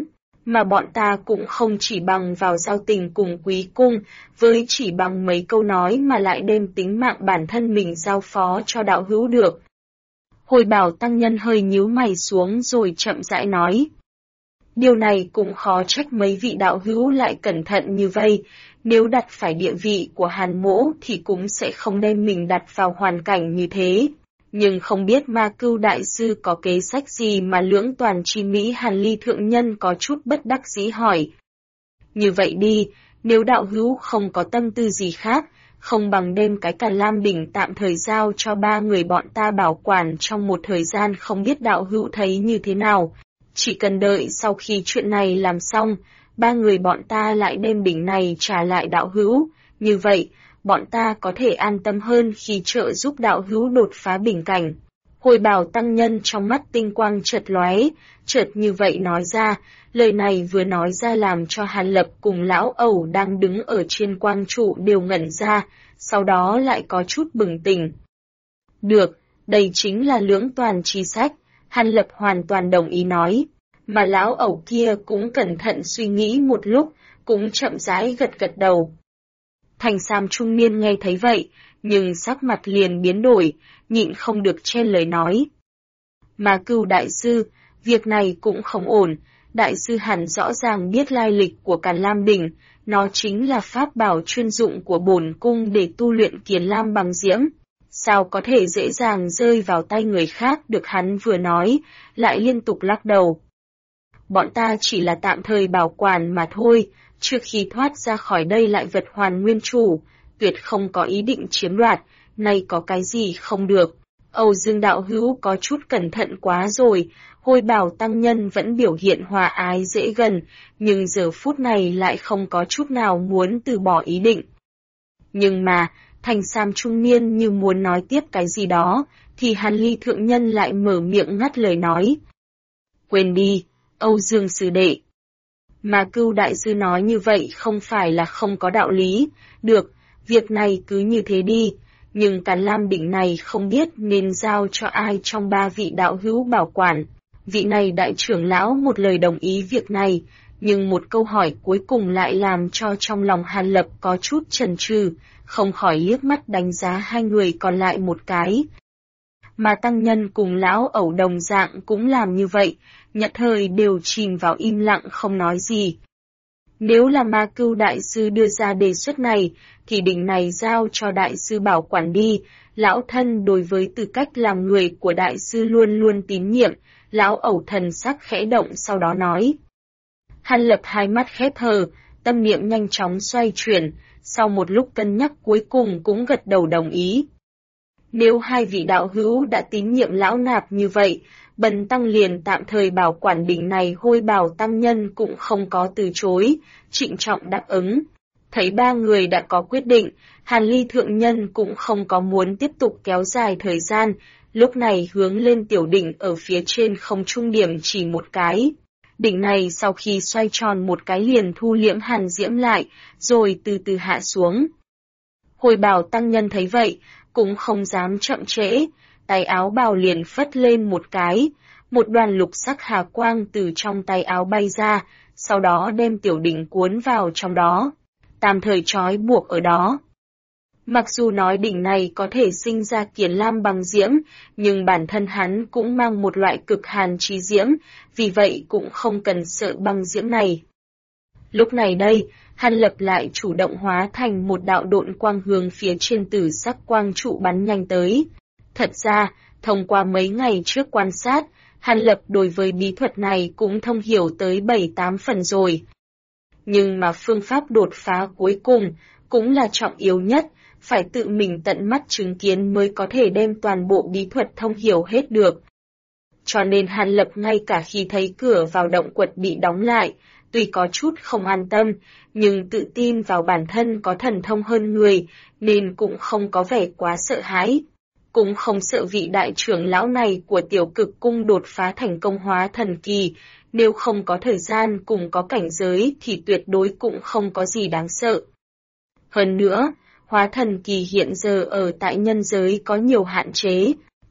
mà bọn ta cũng không chỉ bằng vào giao tình cùng quý cung, với chỉ bằng mấy câu nói mà lại đem tính mạng bản thân mình giao phó cho đạo hữu được. Hồi Bảo tăng nhân hơi nhíu mày xuống rồi chậm rãi nói. Điều này cũng khó trách mấy vị đạo hữu lại cẩn thận như vậy, nếu đặt phải địa vị của Hàn Mỗ thì cũng sẽ không đem mình đặt vào hoàn cảnh như thế. Nhưng không biết Ma Cưu đại sư có kế sách gì mà Lưỡng Toàn Chi Mỹ Hàn Ly thượng nhân có chút bất đắc dĩ hỏi. Như vậy đi, nếu đạo hữu không có tâm tư gì khác, không bằng đem cái Càn Lam Đỉnh tạm thời giao cho 3 người bọn ta bảo quản trong một thời gian, không biết đạo hữu thấy như thế nào. Chỉ cần đợi sau khi chuyện này làm xong, 3 người bọn ta lại đem đỉnh này trả lại đạo hữu, như vậy, bọn ta có thể an tâm hơn khi trợ giúp đạo hữu đột phá bình cảnh. Hồi Bảo tăng nhân trong mắt tinh quang chợt lóe, chợt như vậy nói ra, lời này vừa nói ra làm cho Hàn Lập cùng lão Ẩu đang đứng ở trên quang trụ đều ngẩn ra, sau đó lại có chút bừng tỉnh. Được, đây chính là Lưỡng Toàn chi sách, Hàn Lập hoàn toàn đồng ý nói, mà lão Ẩu kia cũng cẩn thận suy nghĩ một lúc, cũng chậm rãi gật gật đầu. Thành Sam trung niên nghe thấy vậy, nhưng sắc mặt liền biến đổi, nhịn không được chen lời nói. Ma Cưu đại sư, việc này cũng không ổn, đại sư hẳn rõ ràng biết lai lịch của Càn Lam Đỉnh, nó chính là pháp bảo chuyên dụng của bổn cung để tu luyện Kiền Lam bằng diễm. Sao có thể dễ dàng rơi vào tay người khác được, hắn vừa nói, lại liên tục lắc đầu. Bọn ta chỉ là tạm thời bảo quản mà thôi, trước khi thoát ra khỏi đây lại vật hoàn nguyên chủ, tuyệt không có ý định chiếm đoạt, nay có cái gì không được. Âu Dương đạo hữu có chút cẩn thận quá rồi, Hồi Bảo tăng nhân vẫn biểu hiện hòa ái dễ gần, nhưng giờ phút này lại không có chút nào muốn từ bỏ ý định. Nhưng mà, Thành Sam trung niên như muốn nói tiếp cái gì đó, thì Hàn Ly thượng nhân lại mở miệng ngắt lời nói. Quên đi, Âu Dương sư đệ. Mà Cưu đại sư nói như vậy không phải là không có đạo lý, được, việc này cứ như thế đi, nhưng Càn Lam Đỉnh này không biết nên giao cho ai trong 3 vị đạo hữu bảo quản. Vị này đại trưởng lão một lời đồng ý việc này, nhưng một câu hỏi cuối cùng lại làm cho trong lòng Hàn Lập có chút chần chừ, không khỏi liếc mắt đánh giá 2 người còn lại một cái. Mà tăng nhân cùng lão Ẩu đồng dạng cũng làm như vậy, nhất thời đều chìm vào im lặng không nói gì. Nếu là Ma Cưu đại sư đưa ra đề xuất này, thì đỉnh này giao cho đại sư bảo quản đi, lão thân đối với tư cách làm người của đại sư luôn luôn tín nhiệm, lão Ẩu thần sắc khẽ động sau đó nói. Hàn Lập hai mắt khép hờ, tâm niệm nhanh chóng xoay chuyển, sau một lúc cân nhắc cuối cùng cũng gật đầu đồng ý. Nếu 2 vị đạo hữu đã tín nhiệm lão nạp như vậy, bần tăng liền tạm thời bảo quản đỉnh này. Hồi Bảo tăng nhân cũng không có từ chối, trịnh trọng đáp ứng. Thấy 3 người đã có quyết định, Hàn Ly thượng nhân cũng không có muốn tiếp tục kéo dài thời gian, lúc này hướng lên tiểu đỉnh ở phía trên không trung điểm chỉ một cái. Đỉnh này sau khi xoay tròn một cái liền thu liễm hàn diễm lại, rồi từ từ hạ xuống. Hồi Bảo tăng nhân thấy vậy, cũng không dám chậm trễ, tay áo bào liền phất lên một cái, một đoàn lục sắc hà quang từ trong tay áo bay ra, sau đó đem tiểu đỉnh cuốn vào trong đó, tạm thời trói buộc ở đó. Mặc dù nói đỉnh này có thể sinh ra Kiền Lam bằng diễm, nhưng bản thân hắn cũng mang một loại cực hàn chi diễm, vì vậy cũng không cần sợ băng diễm này. Lúc này đây, Hàn Lập lại chủ động hóa thành một đạo độn quang hướng phía trên tử sắc quang trụ bắn nhanh tới. Thật ra, thông qua mấy ngày trước quan sát, Hàn Lập đối với bí thuật này cũng thông hiểu tới 7-8 phần rồi. Nhưng mà phương pháp đột phá cuối cùng, cũng là trọng yếu nhất, phải tự mình tận mắt chứng kiến mới có thể đem toàn bộ bí thuật thông hiểu hết được. Cho nên Hàn Lập ngay cả khi thấy cửa vào động quật bị đóng lại, tuy có chút không an tâm, nhưng tự tin vào bản thân có thần thông hơn người, nên cũng không có vẻ quá sợ hãi. Cũng không sợ vị đại trưởng lão này của Tiểu Cực Cung đột phá thành công hóa thần kỳ, nếu không có thời gian cùng có cảnh giới thì tuyệt đối cũng không có gì đáng sợ. Hơn nữa, hóa thần kỳ hiện giờ ở tại nhân giới có nhiều hạn chế,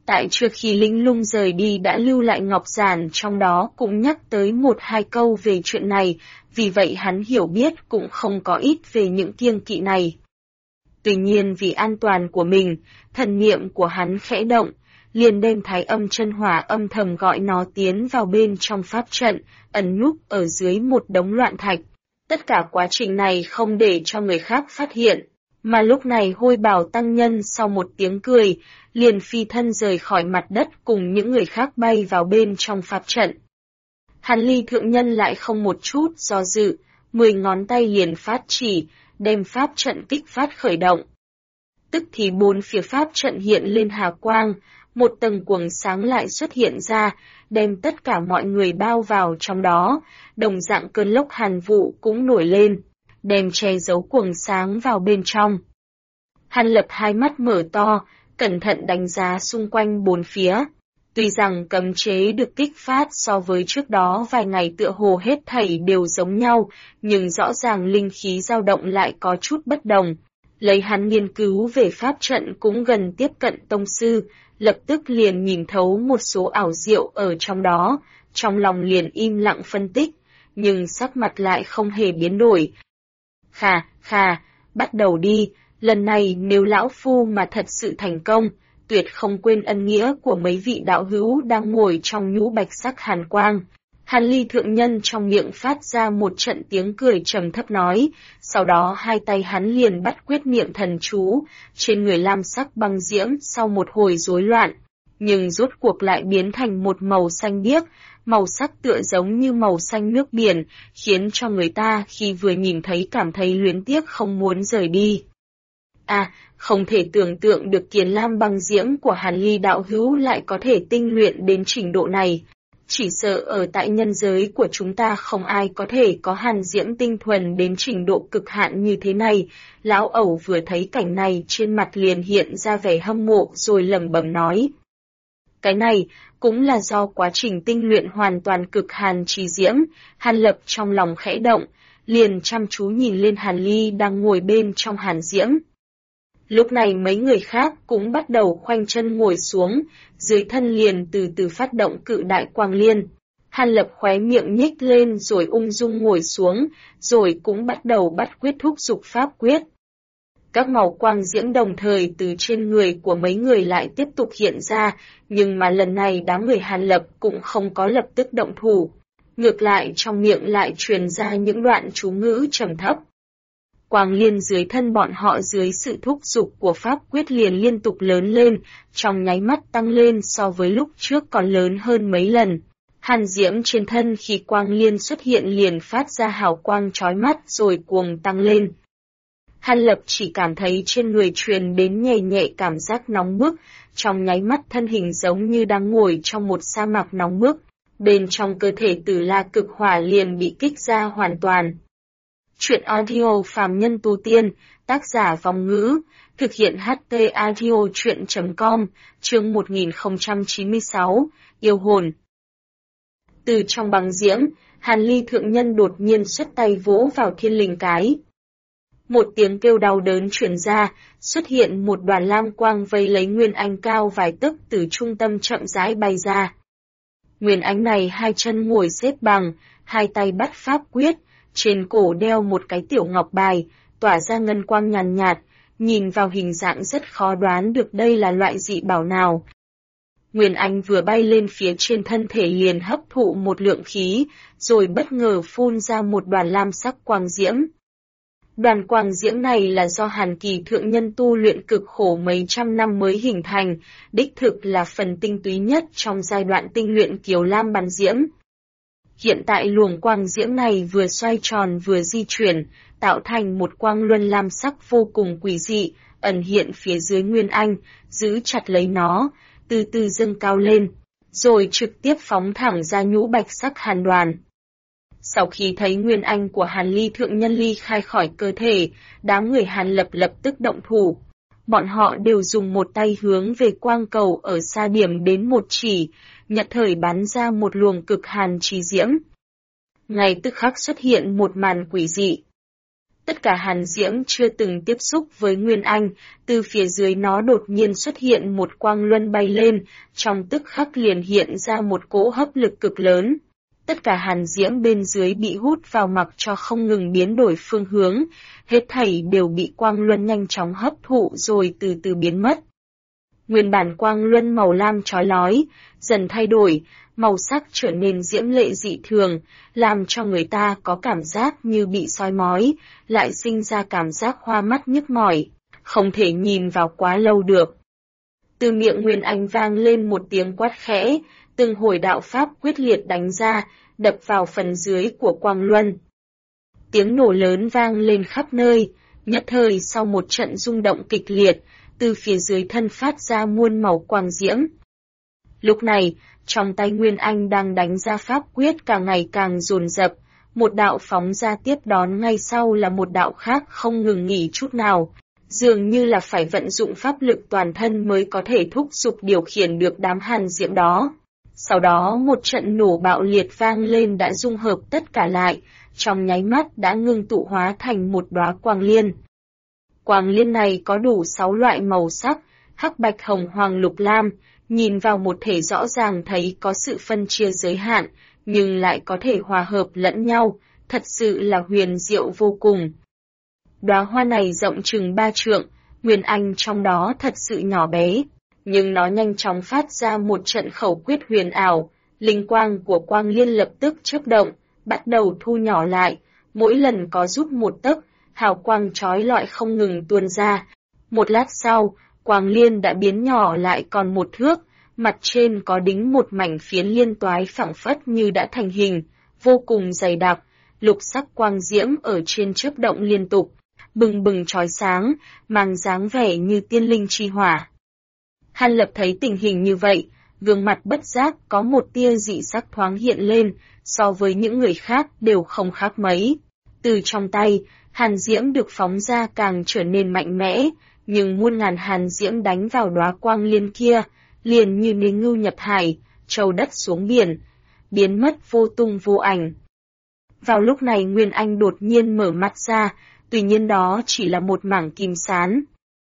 Tại trước khi Linh Lung rời đi đã lưu lại ngọc giản, trong đó cũng nhắc tới 1-2 câu về chuyện này, vì vậy hắn hiểu biết cũng không có ít về những kiêng kỵ này. Tuy nhiên vì an toàn của mình, thần niệm của hắn khẽ động, liền đem Thái Âm Chân Hỏa âm thầm gọi nó tiến vào bên trong pháp trận, ẩn núp ở dưới một đống loạn thạch. Tất cả quá trình này không để cho người khác phát hiện, mà lúc này Hôi Bảo tăng nhân sau một tiếng cười, liền phi thân rời khỏi mặt đất cùng những người khác bay vào bên trong pháp trận. Hàn Ly thượng nhân lại không một chút do dự, 10 ngón tay liền phát chỉ, đem pháp trận kích phát khởi động. Tức thì 4 phía pháp trận hiện lên hà quang, một tầng quầng sáng lại xuất hiện ra, đem tất cả mọi người bao vào trong đó, đồng dạng cơn lốc hàn vụ cũng nổi lên, đem che giấu quầng sáng vào bên trong. Hàn Lập hai mắt mở to, cẩn thận đánh giá xung quanh 4 phía. Tuy rằng cấm chế được kích phát so với trước đó vài ngày tựa hồ hết thảy đều giống nhau, nhưng rõ ràng linh khí dao động lại có chút bất đồng. Lấy hắn nghiên cứu về pháp trận cũng gần tiếp cận tông sư, lập tức liền nhìn thấu một số ảo diệu ở trong đó, trong lòng liền im lặng phân tích, nhưng sắc mặt lại không hề biến đổi. Khà, bắt đầu đi, lần này nếu lão phu mà thật sự thành công, tuyệt không quên ân nghĩa của mấy vị đạo hữu đang ngồi trong nhũ bạch sắc hàn quang. Hàn Ly thượng nhân trong miệng phát ra một trận tiếng cười trầm thấp nói, sau đó hai tay hắn liền bắt quyết niệm thần chú, trên người lam sắc băng diễm sau một hồi rối loạn, nhưng rốt cuộc lại biến thành một màu xanh biếc, màu sắc tựa giống như màu xanh nước biển, khiến cho người ta khi vừa nhìn thấy cảm thấy luyến tiếc không muốn rời đi. Không thể tưởng tượng được kiền lam băng diễm của Hàn Ly đạo hữu lại có thể tinh luyện đến trình độ này. Chỉ sợ ở tại nhân giới của chúng ta không ai có thể có hàn diễm tinh thuần đến trình độ cực hạn như thế này. Lão ẩu vừa thấy cảnh này trên mặt liền hiện ra vẻ hâm mộ rồi lẩm bẩm nói. Cái này cũng là do quá trình tinh luyện hoàn toàn cực hàn trì diễm. Hàn Lập trong lòng khẽ động, liền chăm chú nhìn lên Hàn Ly đang ngồi bên trong hàn diễm. Lúc này mấy người khác cũng bắt đầu khoanh chân ngồi xuống, dưới thân liền từ từ phát động cự đại quang liên. Hàn Lập khóe miệng nhếch lên rồi ung dung ngồi xuống, rồi cũng bắt đầu bắt quyết thúc dục pháp quyết. Các màu quang diễm đồng thời từ trên người của mấy người lại tiếp tục hiện ra, nhưng mà lần này đám người Hàn Lập cũng không có lập tức động thủ. Ngược lại trong miệng lại truyền ra những đoạn chú ngữ trầm thấp. Quang liên dưới thân bọn họ dưới sự thúc giục của pháp quyết liền liên tục lớn lên, trong nháy mắt tăng lên so với lúc trước còn lớn hơn mấy lần. Hàn diễm trên thân khi quang liên xuất hiện liền phát ra hào quang chói mắt rồi cuồng tăng lên. Hàn Lập chỉ cảm thấy trên người truyền đến nhẹ nhẹ cảm giác nóng bức, trong nháy mắt thân hình giống như đang ngồi trong một sa mạc nóng bức, bên trong cơ thể Tử La cực hỏa liền bị kích ra hoàn toàn. Chuyện audio phàm nhân tu tiên, tác giả Vong Ngữ, thực hiện HT audio chuyện.com, chương 1096, yêu hồn. Từ trong băng diễm, Hàn Ly thượng nhân đột nhiên xuất tay vỗ vào thiên linh cái. Một tiếng kêu đau đớn truyền ra, xuất hiện một đoàn lam quang vây lấy Nguyên Anh cao vài tấc từ trung tâm chậm rãi bay ra. Nguyên Anh này hai chân ngồi xếp bằng, hai tay bắt pháp quyết, trên cổ đeo một cái tiểu ngọc bài, tỏa ra ngân quang nhàn nhạt, nhìn vào hình dạng rất khó đoán được đây là loại dị bảo nào. Nguyên Anh vừa bay lên phía trên thân thể liền hấp thụ một lượng khí, rồi bất ngờ phun ra một đoàn lam sắc quang diễm. Đoàn quang diễm này là do Hàn Kỳ thượng nhân tu luyện cực khổ mấy trăm năm mới hình thành, đích thực là phần tinh túy nhất trong giai đoạn tinh luyện kiều lam bắn diễm. Hiện tại luồng quang diễm này vừa xoay tròn vừa di chuyển, tạo thành một quang luân lam sắc vô cùng quỷ dị, ẩn hiện phía dưới Nguyên Anh, giữ chặt lấy nó, từ từ dâng cao lên, rồi trực tiếp phóng thẳng ra nhũ bạch sắc hàn đoàn. Sau khi thấy Nguyên Anh của Hàn Ly thượng nhân ly khai khỏi cơ thể, đám người Hàn Lập lập tức động thủ. Bọn họ đều dùng một tay hướng về quang cầu ở xa điểm đến một chỉ, nhật thời bắn ra một luồng cực hàn trì diễm. Ngay tức khắc xuất hiện một màn quỷ dị. Tất cả Hàn Diễm chưa từng tiếp xúc với Nguyên Anh, từ phía dưới nó đột nhiên xuất hiện một quang luân bay lên, trong tức khắc liền hiện ra một cỗ hấp lực cực lớn. Tất cả Hàn Diễm bên dưới bị hút vào mặc cho không ngừng biến đổi phương hướng, hết thảy đều bị quang luân nhanh chóng hấp thụ rồi từ từ biến mất. Nguyên bản quang luân màu lam chói lói, dần thay đổi, màu sắc trở nên diễm lệ dị thường, làm cho người ta có cảm giác như bị soi mói, lại sinh ra cảm giác hoa mắt nhức mỏi, không thể nhìn vào quá lâu được. Từ miệng Nguyên Anh vang lên một tiếng quát khẽ, từng hồi đạo pháp quyết liệt đánh ra, đập vào phần dưới của quang luân. Tiếng nổ lớn vang lên khắp nơi, nhất thời sau một trận rung động kịch liệt, từ phía dưới thân phát ra muôn màu quang diễm. Lúc này, trong tay Nguyên Anh đang đánh ra pháp quyết càng ngày càng dồn dập, một đạo phóng ra tiếp đón ngay sau là một đạo khác không ngừng nghỉ chút nào, dường như là phải vận dụng pháp lực toàn thân mới có thể thúc giục điều khiển được đám Hàn Diễm đó. Sau đó một trận nổ bạo liệt vang lên đã dung hợp tất cả lại, trong nháy mắt đã ngưng tụ hóa thành một đóa quang liên. Quang liên này có đủ 6 loại màu sắc, hắc bạch hồng hoàng lục lam, nhìn vào một thể rõ ràng thấy có sự phân chia giới hạn, nhưng lại có thể hòa hợp lẫn nhau, thật sự là huyền diệu vô cùng. Đóa hoa này rộng chừng 3 trượng, Nguyên Anh trong đó thật sự nhỏ bé, nhưng nó nhanh chóng phát ra một trận khẩu quyết huyền ảo, linh quang của quang liên lập tức chớp động, bắt đầu thu nhỏ lại, mỗi lần có rút một tấc, hào quang chói lọi không ngừng tuôn ra. Một lát sau, quang liên đã biến nhỏ lại còn 1 thước, mặt trên có đính một mảnh phiến liên toái phẳng phất như đã thành hình, vô cùng dày đặc, lục sắc quang diễm ở trên chớp động liên tục, bừng bừng chói sáng, mang dáng vẻ như tiên linh chi hỏa. Hàn Lập thấy tình hình như vậy, gương mặt bất giác có một tia dị sắc thoáng hiện lên, so với những người khác đều không khác mấy. Từ trong tay, Hàn Diễm được phóng ra càng trở nên mạnh mẽ, nhưng muôn ngàn Hàn Diễm đánh vào đóa quang liên kia, liền như nến ngưu nhập hải, trâu đất xuống biển, biến mất vô tung vô ảnh. Vào lúc này Nguyên Anh đột nhiên mở mắt ra, tuy nhiên đó chỉ là một mảng kim sán.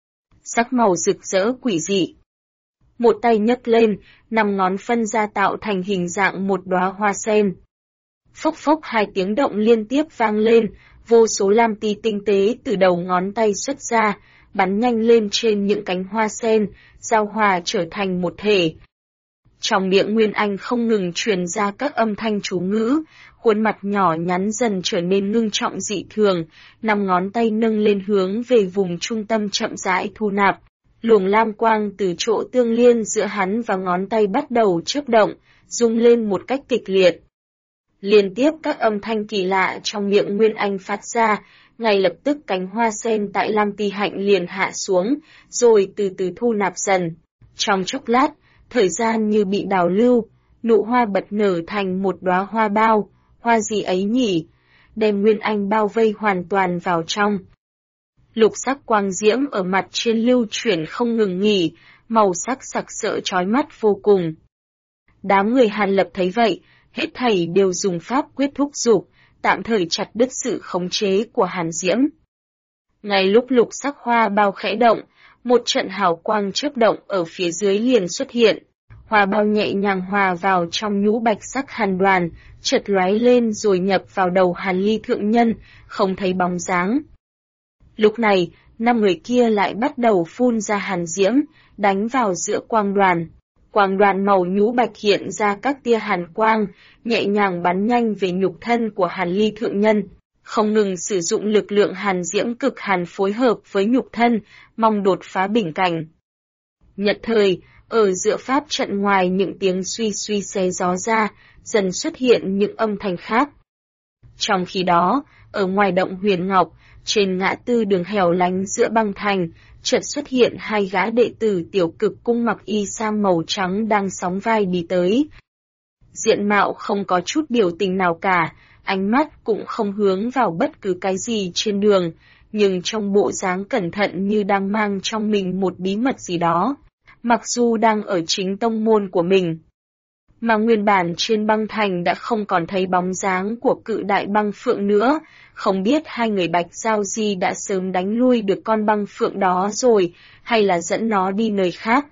Sắc màu rực rỡ quỷ dị. Một tay nhấc lên, 5 ngón phân ra tạo thành hình dạng một đóa hoa sen. Phốc phốc 2 tiếng động liên tiếp vang lên, vô số lam ti tinh tế từ đầu ngón tay xuất ra, bắn nhanh lên trên những cánh hoa sen, giao hòa trở thành một thể. Trong miệng Nguyên Anh không ngừng truyền ra các âm thanh chú ngữ, khuôn mặt nhỏ nhắn dần trở nên ngưng trọng dị thường, 5 ngón tay nâng lên hướng về vùng trung tâm chậm rãi thu nạp. Luồng lam quang từ chỗ tương liên giữa hắn và ngón tay bắt đầu chớp động, rung lên một cách kịch liệt. Liên tiếp các âm thanh kỳ lạ trong miệng Nguyên Anh phát ra, ngay lập tức cánh hoa sen tại lam ti hạnh liền hạ xuống, rồi từ từ thu nạp dần. Trong chốc lát, thời gian như bị đảo lưu, nụ hoa bật nở thành một đóa hoa bao, hoa gì ấy nhỉ, đem Nguyên Anh bao vây hoàn toàn vào trong. Lục sắc quang diễm ở mặt trên lưu chuyển không ngừng nghỉ, màu sắc sặc sỡ chói mắt vô cùng. Đám người Hàn Lập thấy vậy, hết thảy đều dùng pháp quyết thúc giục, tạm thời chặt đứt sự khống chế của Hàn Diễm. Ngay lúc lục sắc hoa bao khẽ động, một trận hào quang chớp động ở phía dưới liền xuất hiện. Hoa bao nhẹ nhàng hòa vào trong nhũ bạch sắc hàn đoàn, chợt lóe lên rồi nhập vào đầu Hàn Ly thượng nhân, không thấy bóng dáng. Lúc này, 5 người kia lại bắt đầu phun ra hàn diễm, đánh vào giữa quang đoàn. Quang đoàn màu nhũ bạch hiện ra các tia hàn quang, nhẹ nhàng bắn nhanh về nhục thân của Hàn Ly thượng nhân, không ngừng sử dụng lực lượng hàn diễm cực hàn phối hợp với nhục thân, mong đột phá bình cảnh. Nhật thời, ở giữa pháp trận ngoài những tiếng suy suy xé gió ra, dần xuất hiện những âm thanh khác. Trong khi đó, ở ngoài động Huyền Ngọc, trên ngã tư đường hẻo lánh giữa băng thành, chợt xuất hiện 2 gã đệ tử tiểu cực cung mặc y sam màu trắng đang sóng vai đi tới. Diện mạo không có chút biểu tình nào cả, ánh mắt cũng không hướng vào bất cứ cái gì trên đường, nhưng trong bộ dáng cẩn thận như đang mang trong mình một bí mật gì đó, mặc dù đang ở chính tông môn của mình. mà nguyên bản trên băng thành đã không còn thấy bóng dáng của cự đại băng phượng nữa, không biết hai người Bạch Giao Di đã sớm đánh lui được con băng phượng đó rồi, hay là dẫn nó đi nơi khác.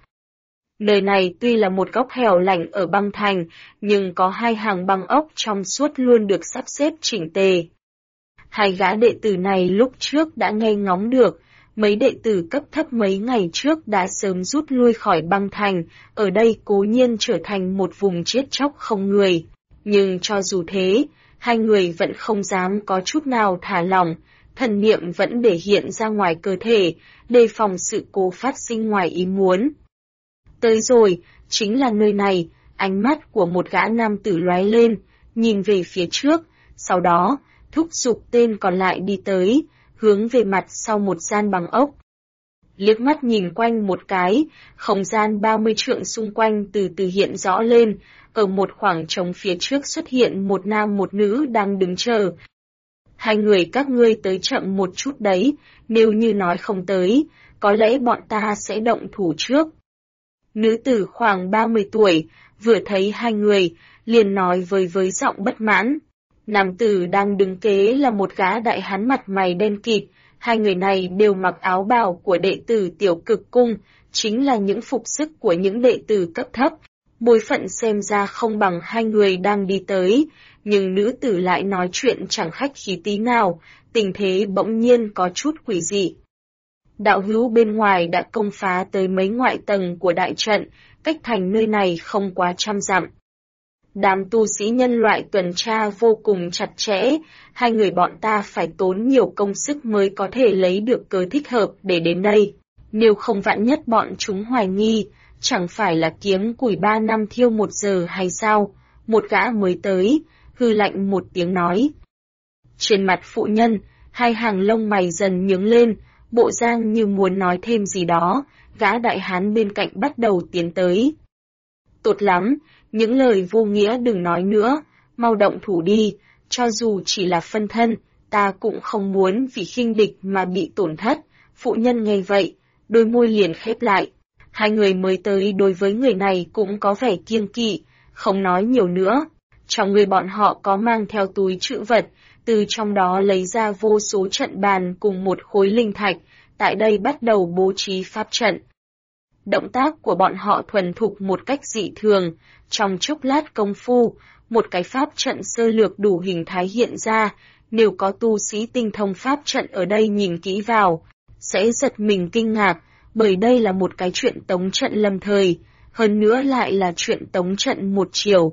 Nơi này tuy là một góc hẻo lánh ở băng thành, nhưng có hai hàng băng ốc trong suốt luôn được sắp xếp chỉnh tề. Hai gã đệ tử này lúc trước đã nghe ngóng được, mấy đệ tử cấp thấp mấy ngày trước đã sớm rút lui khỏi băng thành, ở đây cố nhiên trở thành một vùng chết chóc không người. Nhưng cho dù thế, hai người vẫn không dám có chút nào thả lỏng, thần niệm vẫn để hiện ra ngoài cơ thể, đề phòng sự cố phát sinh ngoài ý muốn. Tới rồi, chính là nơi này, ánh mắt của một gã nam tử lóe lên, nhìn về phía trước, sau đó, thúc giục tên còn lại đi tới, hướng về mặt sau một gian bằng ốc. Liếc mắt nhìn quanh một cái, không gian 30 trượng xung quanh từ từ hiện rõ lên, ở một khoảng trống phía trước xuất hiện một nam một nữ đang đứng chờ. Hai người các ngươi tới chậm một chút đấy, nếu như nói không tới, có lẽ bọn ta sẽ động thủ trước. Nữ tử khoảng 30 tuổi, vừa thấy hai người, liền nói với giọng bất mãn. Nam tử đang đứng kế là một gã đại hán mặt mày đen kịt, hai người này đều mặc áo bào của đệ tử Tiểu Cực Cung, chính là những phục sức của những đệ tử cấp thấp. Bối phận xem ra không bằng hai người đang đi tới, nhưng nữ tử lại nói chuyện chẳng khách khí tí nào, tình thế bỗng nhiên có chút quỷ dị. Đạo hữu bên ngoài đã công phá tới mấy ngoại tầng của đại trận, cách thành nơi này không quá 100 dặm. Đám tu sĩ nhân loại tuần tra vô cùng chặt chẽ, hai người bọn ta phải tốn nhiều công sức mới có thể lấy được cớ thích hợp để đến đây. Nếu không vạn nhất bọn chúng hoài nghi, chẳng phải là kiếm củi 3 năm thiêu 1 giờ hay sao? Một gã mới tới, hư lạnh một tiếng nói. Trên mặt phụ nhân, hai hàng lông mày dần nhướng lên, bộ dạng như muốn nói thêm gì đó, gã đại hán bên cạnh bắt đầu tiến tới. Tốt lắm, những lời vô nghĩa đừng nói nữa, mau động thủ đi, cho dù chỉ là phân thân, ta cũng không muốn vì khinh địch mà bị tổn thất. Phụ nhân nghe vậy, đôi môi liền khép lại. Hai người mới tới đối với người này cũng có vẻ kiêng kỵ, không nói nhiều nữa. Trong người bọn họ có mang theo túi trữ vật, từ trong đó lấy ra vô số trận bàn cùng một khối linh thạch, tại đây bắt đầu bố trí pháp trận. Động tác của bọn họ thuần thục một cách dị thường, trong chốc lát công phu, một cái pháp trận sơ lược đủ hình thái hiện ra, nếu có tu sĩ tinh thông pháp trận ở đây nhìn kỹ vào, sẽ giật mình kinh ngạc, bởi đây là một cái chuyện tống trận lâm thời, hơn nữa lại là chuyện tống trận một chiều.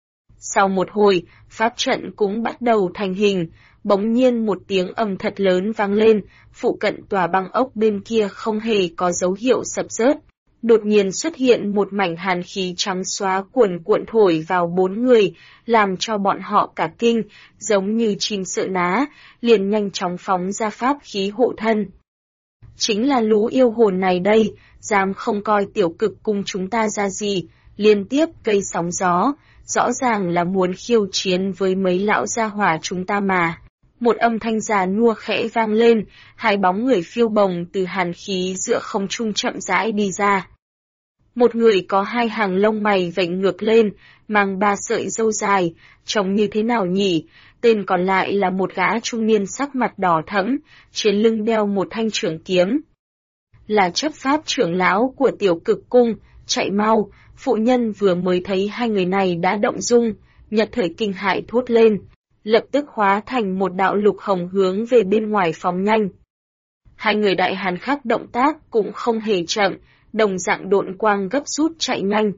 Sau một hồi, pháp trận cũng bắt đầu thành hình, bỗng nhiên một tiếng ầm thật lớn vang lên, phụ cận tòa băng ốc bên kia không hề có dấu hiệu sập rớt. Đột nhiên xuất hiện một mảnh hàn khí trắng xóa cuồn cuộn thổi vào 4 người, làm cho bọn họ cả kinh, giống như chim sợ ná, liền nhanh chóng phóng ra pháp khí hộ thân. Chính là lũ yêu hồn này đây, dám không coi Tiểu Cực Cung chúng ta ra gì, liên tiếp gây sóng gió, rõ ràng là muốn khiêu chiến với mấy lão gia hỏa chúng ta mà. Một âm thanh già nua khẽ vang lên, hai bóng người phiêu bồng từ hàn khí giữa không trung chậm rãi đi ra. Một người có hai hàng lông mày vểnh ngược lên, mang 3 sợi râu dài, trông như thế nào nhỉ? Tên còn lại là một gã trung niên sắc mặt đỏ thẫm, trên lưng đeo một thanh trưởng kiếm. Là chấp pháp trưởng lão của Tiểu Cực Cung, chạy mau, phụ nhân vừa mới thấy hai người này đã động dung, nhất thời kinh hãi thốt lên, lập tức hóa thành một đạo lục hồng hướng về bên ngoài phóng nhanh. Hai người đại hàn khác động tác cũng không hề chậm, đồng dạng độn quang gấp rút chạy nhanh.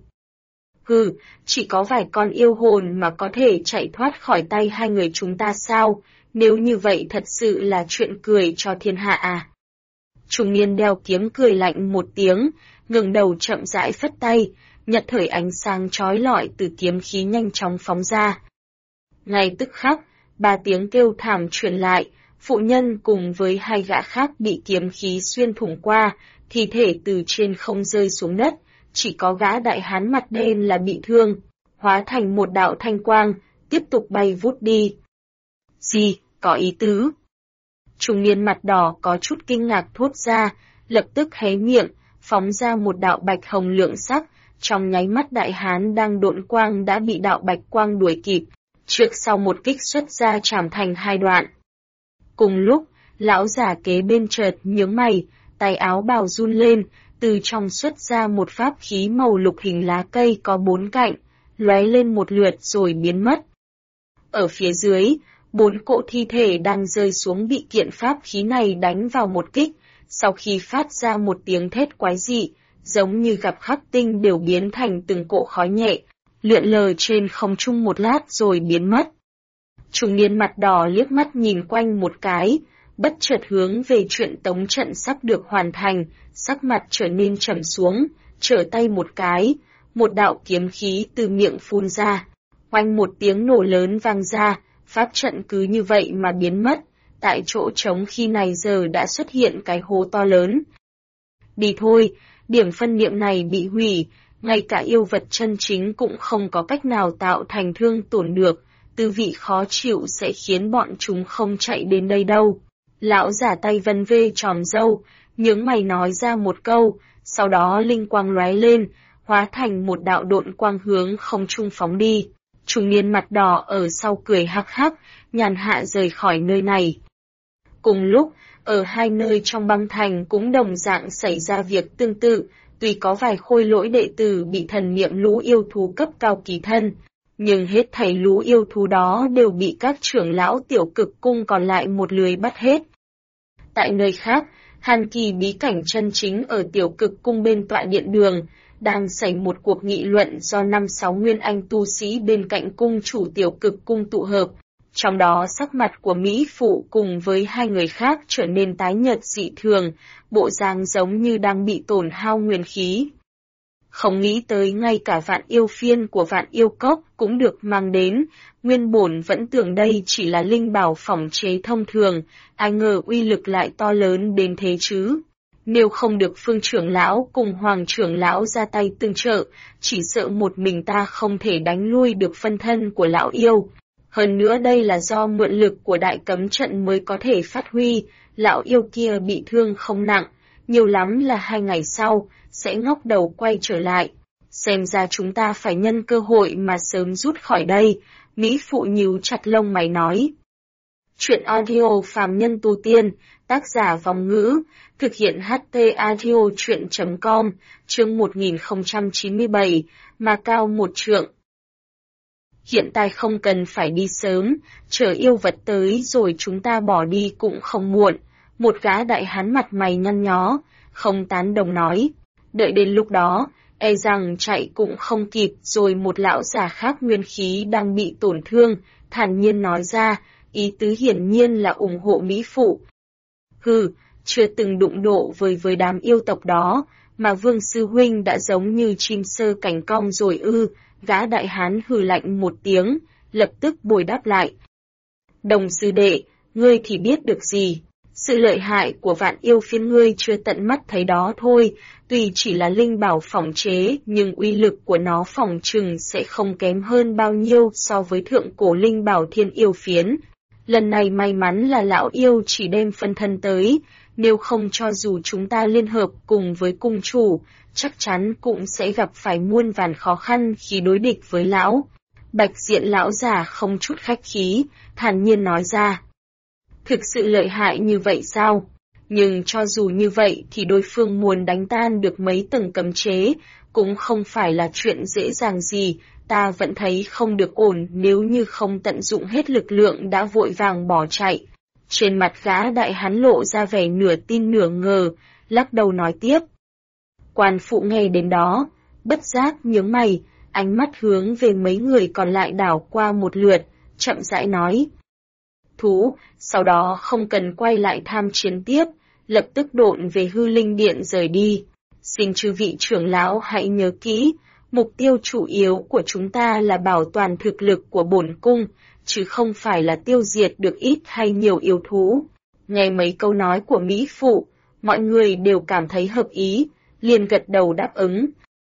Hừ, chỉ có vài con yêu hồn mà có thể chạy thoát khỏi tay hai người chúng ta sao, nếu như vậy thật sự là chuyện cười cho thiên hạ à. Trung niên đeo kiếm cười lạnh một tiếng, ngẩng đầu chậm rãi phất tay, nhật thời ánh sáng chói lọi từ kiếm khí nhanh chóng phóng ra. Ngay tức khắc, 3 tiếng kêu thảm truyền lại, phụ nhân cùng với hai gã khác bị kiếm khí xuyên thủng qua, thi thể từ trên không rơi xuống đất, chỉ có gã đại hán mặt đen là bị thương, hóa thành một đạo thanh quang, tiếp tục bay vút đi. Gì, có ý tứ? Trung niên mặt đỏ có chút kinh ngạc thốt ra, lập tức hé miệng, phóng ra một đạo bạch hồng lượng sắc, Trong nháy mắt đại hán đang độn quang đã bị đạo bạch quang đuổi kịp, trước sau một kích xuất ra chảm thành hai đoạn. Cùng lúc, lão giả kế bên chợt nhướng mày, tay áo bào run lên, từ trong xuất ra một pháp khí màu lục hình lá cây có 4 cạnh, lóe lên một lượt rồi biến mất. Ở phía dưới, 4 cỗ thi thể đang rơi xuống bị kiện pháp khí này đánh vào một kích, sau khi phát ra một tiếng thét quái dị, giống như gặp khắc tinh đều biến thành từng cỗ khói nhẹ, lượn lờ trên không trung một lát rồi biến mất. Trung niên mặt đỏ liếc mắt nhìn quanh một cái, bất chợt hướng về chuyện tống trận sắp được hoàn thành, sắc mặt trở nên trầm xuống, trở tay một cái, một đạo kiếm khí từ miệng phun ra, oanh một tiếng nổ lớn vang ra, pháp trận cứ như vậy mà biến mất, tại chỗ trống khi này giờ đã xuất hiện cái hố to lớn. Đi thôi, điểm phân niệm này bị hủy, ngay cả yêu vật chân chính cũng không có cách nào tạo thành thương tổn được, tư vị khó chịu sẽ khiến bọn chúng không chạy đến đây đâu. Lão giả tay vân vê tròm râu, nhướng mày nói ra một câu, sau đó linh quang lóe lên, hóa thành một đạo độn quang hướng không trung phóng đi. Trung niên mặt đỏ ở sau cười hắc hắc, nhàn hạ rời khỏi nơi này. Cùng lúc, ở hai nơi trong băng thành cũng đồng dạng xảy ra việc tương tự, tuy có vài khôi lỗi đệ tử bị thần niệm lũ yêu thú cấp cao ký thân, nhưng hết thảy lũ yêu thú đó đều bị các trưởng lão tiểu cực cung còn lại một lưới bắt hết. Tại nơi khác, Hàn Kỳ bí cảnh chân chính ở tiểu cực cung bên tọa điện đường, đang xảy một cuộc nghị luận do 5-6 nguyên anh tu sĩ bên cạnh cung chủ tiểu cực cung tụ hợp. Trong đó sắc mặt của Mỹ Phụ cùng với hai người khác trở nên tái nhợt dị thường, bộ dáng giống như đang bị tổn hao nguyên khí. Không nghĩ tới ngay cả vạn yêu phiên của vạn yêu cốc cũng được mang đến, nguyên bổn vẫn tưởng đây chỉ là linh bảo phỏng chế thông thường, ai ngờ uy lực lại to lớn đến thế chứ. Nếu không được phương trưởng lão cùng hoàng trưởng lão ra tay tương trợ, chỉ sợ một mình ta không thể đánh lui được phân thân của lão yêu. Hơn nữa đây là do mượn lực của đại cấm trận mới có thể phát huy, lão yêu kia bị thương không nặng, nhiều lắm là 2 ngày sau, sẽ ngóc đầu quay trở lại. Xem ra chúng ta phải nhân cơ hội mà sớm rút khỏi đây, Mỹ Phụ nhíu chặt lông mày nói. Chuyện audio phàm nhân tu tiên, tác giả Vong Ngữ, thực hiện HT audio chuyện.com, chương 1097, mà cao 1 trượng. Hiện tại không cần phải đi sớm, chờ yêu vật tới rồi chúng ta bỏ đi cũng không muộn. Một gã đại hán mặt mày nhăn nhó, không tán đồng nói. Đợi đến lúc đó, e rằng chạy cũng không kịp rồi. Một lão già khác nguyên khí đang bị tổn thương, thản nhiên nói ra, ý tứ hiển nhiên là ủng hộ Mỹ Phụ. Hừ, chưa từng đụng độ với đám yêu tộc đó, mà Vương Sư Huynh đã giống như chim sơ cánh cong rồi ư. Gã đại hán hừ lạnh một tiếng, lập tức bồi đáp lại. Đồng sư đệ, ngươi thì biết được gì? Sự lợi hại của vạn yêu phiên ngươi chưa tận mắt thấy đó thôi, tuy chỉ là linh bảo phỏng chế nhưng uy lực của nó phỏng chừng sẽ không kém hơn bao nhiêu so với thượng cổ linh bảo thiên yêu phiến. Lần này may mắn là lão yêu chỉ đem phân thân tới, nếu không cho dù chúng ta liên hợp cùng với cung chủ, chắc chắn cũng sẽ gặp phải muôn vàn khó khăn khi đối địch với lão. Bạch diện lão già không chút khách khí, thản nhiên nói ra. Thực sự lợi hại như vậy sao? Nhưng cho dù như vậy thì đối phương muốn đánh tan được mấy tầng cấm chế, cũng không phải là chuyện dễ dàng gì, ta vẫn thấy không được ổn nếu như không tận dụng hết lực lượng đã vội vàng bỏ chạy. Trên mặt gã đại hán lộ ra vẻ nửa tin nửa ngờ, lắc đầu nói tiếp. Quan phụ nghe đến đó, bất giác nhướng mày, ánh mắt hướng về mấy người còn lại đảo qua một lượt, chậm rãi nói. Thú, sau đó không cần quay lại tham chiến tiếp, lập tức độn về hư linh điện rời đi. Xin chư vị trưởng lão hãy nhớ kỹ, mục tiêu chủ yếu của chúng ta là bảo toàn thực lực của bổn cung, chứ không phải là tiêu diệt được ít hay nhiều yêu thú. Nghe mấy câu nói của Mỹ Phụ, mọi người đều cảm thấy hợp ý, liền gật đầu đáp ứng.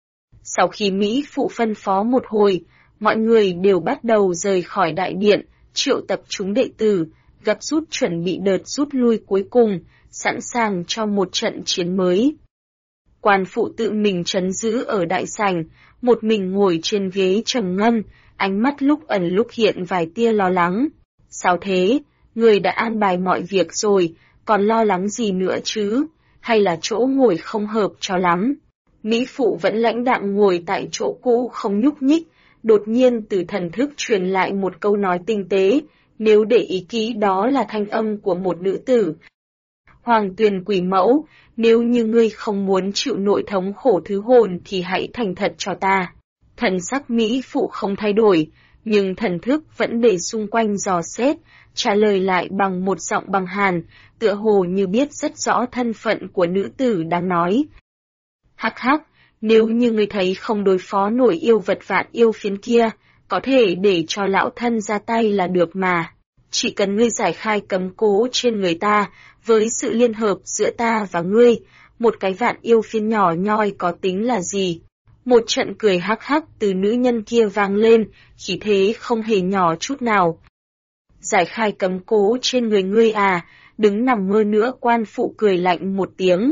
Sau khi Mỹ Phụ phân phó một hồi, mọi người đều bắt đầu rời khỏi đại điện, triệu tập chúng đệ tử, gấp rút chuẩn bị đợt rút lui cuối cùng, sẵn sàng cho một trận chiến mới. Quan phụ tự mình trấn giữ ở đại sảnh, một mình ngồi trên ghế trầm ngâm, ánh mắt lúc ẩn lúc hiện vài tia lo lắng. Sao thế, người đã an bài mọi việc rồi, còn lo lắng gì nữa chứ, hay là chỗ ngồi không hợp cho lắm? Mỹ phụ vẫn lãnh đạm ngồi tại chỗ cũ không nhúc nhích, đột nhiên từ thần thức truyền lại một câu nói tinh tế, nếu để ý kỹ đó là thanh âm của một nữ tử. Hoàng Tuyền quỷ mẫu, nếu như ngươi không muốn chịu nội thống khổ thứ hồn thì hãy thành thật cho ta. Thần sắc Mỹ phụ không thay đổi, nhưng thần thức vẫn để xung quanh dò xét, trả lời lại bằng một giọng băng hàn, tựa hồ như biết rất rõ thân phận của nữ tử đang nói. Hắc hắc, nếu như ngươi thấy không đối phó nổi yêu vật vạn yêu phiến kia, có thể để cho lão thân ra tay là được mà. Chỉ cần ngươi giải khai cấm cố trên người ta, với sự liên hợp giữa ta và ngươi, một cái vạn yêu phiến nhỏ nhoi có tính là gì? Một trận cười hắc hắc từ nữ nhân kia vang lên, khí thế không hề nhỏ chút nào. Giải khai cấm cố trên người ngươi à, đừng nằm mơ nữa. Quan phụ cười lạnh một tiếng.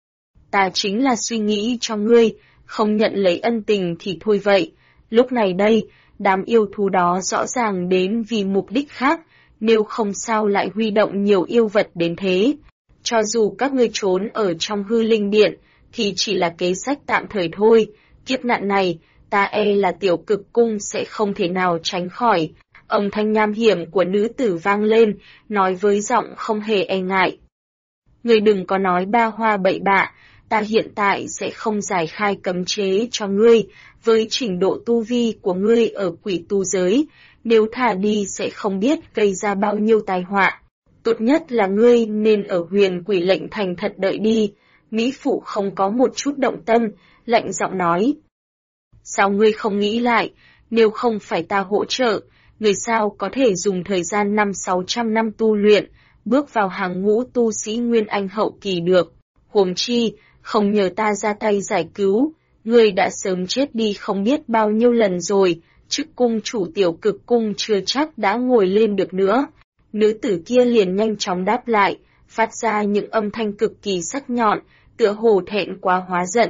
Ta chính là suy nghĩ cho ngươi, không nhận lấy ân tình thì thôi vậy. Lúc này đây, đám yêu thú đó rõ ràng đến vì mục đích khác, nếu không sao lại huy động nhiều yêu vật đến thế. Cho dù các ngươi trốn ở trong hư linh điện, thì chỉ là kế sách tạm thời thôi. Kiếp nạn này, ta e là tiểu cực cung sẽ không thể nào tránh khỏi. Âm thanh nham hiểm của nữ tử vang lên, nói với giọng không hề e ngại. Ngươi đừng có nói ba hoa bậy bạ, ta hiện tại sẽ không giải khai cấm chế cho ngươi, với trình độ tu vi của ngươi ở quỷ tu giới, nếu thả đi sẽ không biết gây ra bao nhiêu tai họa. Tốt nhất là ngươi nên ở Huyền Quỷ Lệnh thành thật đợi đi. Mỹ phụ không có một chút động tâm, lạnh giọng nói. Sao ngươi không nghĩ lại, nếu không phải ta hỗ trợ, người sao có thể dùng thời gian 500-600 năm tu luyện, bước vào hàng ngũ tu sĩ Nguyên Anh hậu kỳ được. Huống chi, không nhờ ta ra tay giải cứu, ngươi đã sớm chết đi không biết bao nhiêu lần rồi, chức cung chủ tiểu cực cung chưa chắc đã ngồi lên được nữa. Nữ tử kia liền nhanh chóng đáp lại, phát ra những âm thanh cực kỳ sắc nhọn, tựa hồ thẹn quá hóa giận.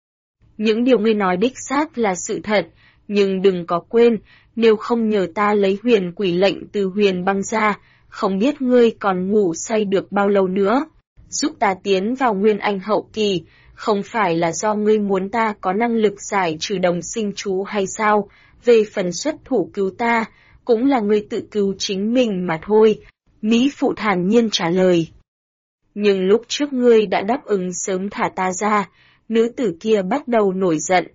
Những điều ngươi nói đích xác là sự thật, nhưng đừng có quên, nếu không nhờ ta lấy Huyền Quỷ Lệnh từ Huyền Băng ra, không biết ngươi còn ngủ say được bao lâu nữa. Giúp ta tiến vào Nguyên Anh hậu kỳ, không phải là do ngươi muốn ta có năng lực giải trừ đồng sinh chú hay sao, về phần xuất thủ cứu ta, cũng là ngươi tự cứu chính mình mà thôi. Mỹ phụ thản nhiên trả lời. Nhưng lúc trước ngươi đã đáp ứng sớm thả ta ra, nữ tử kia bắt đầu nổi giận.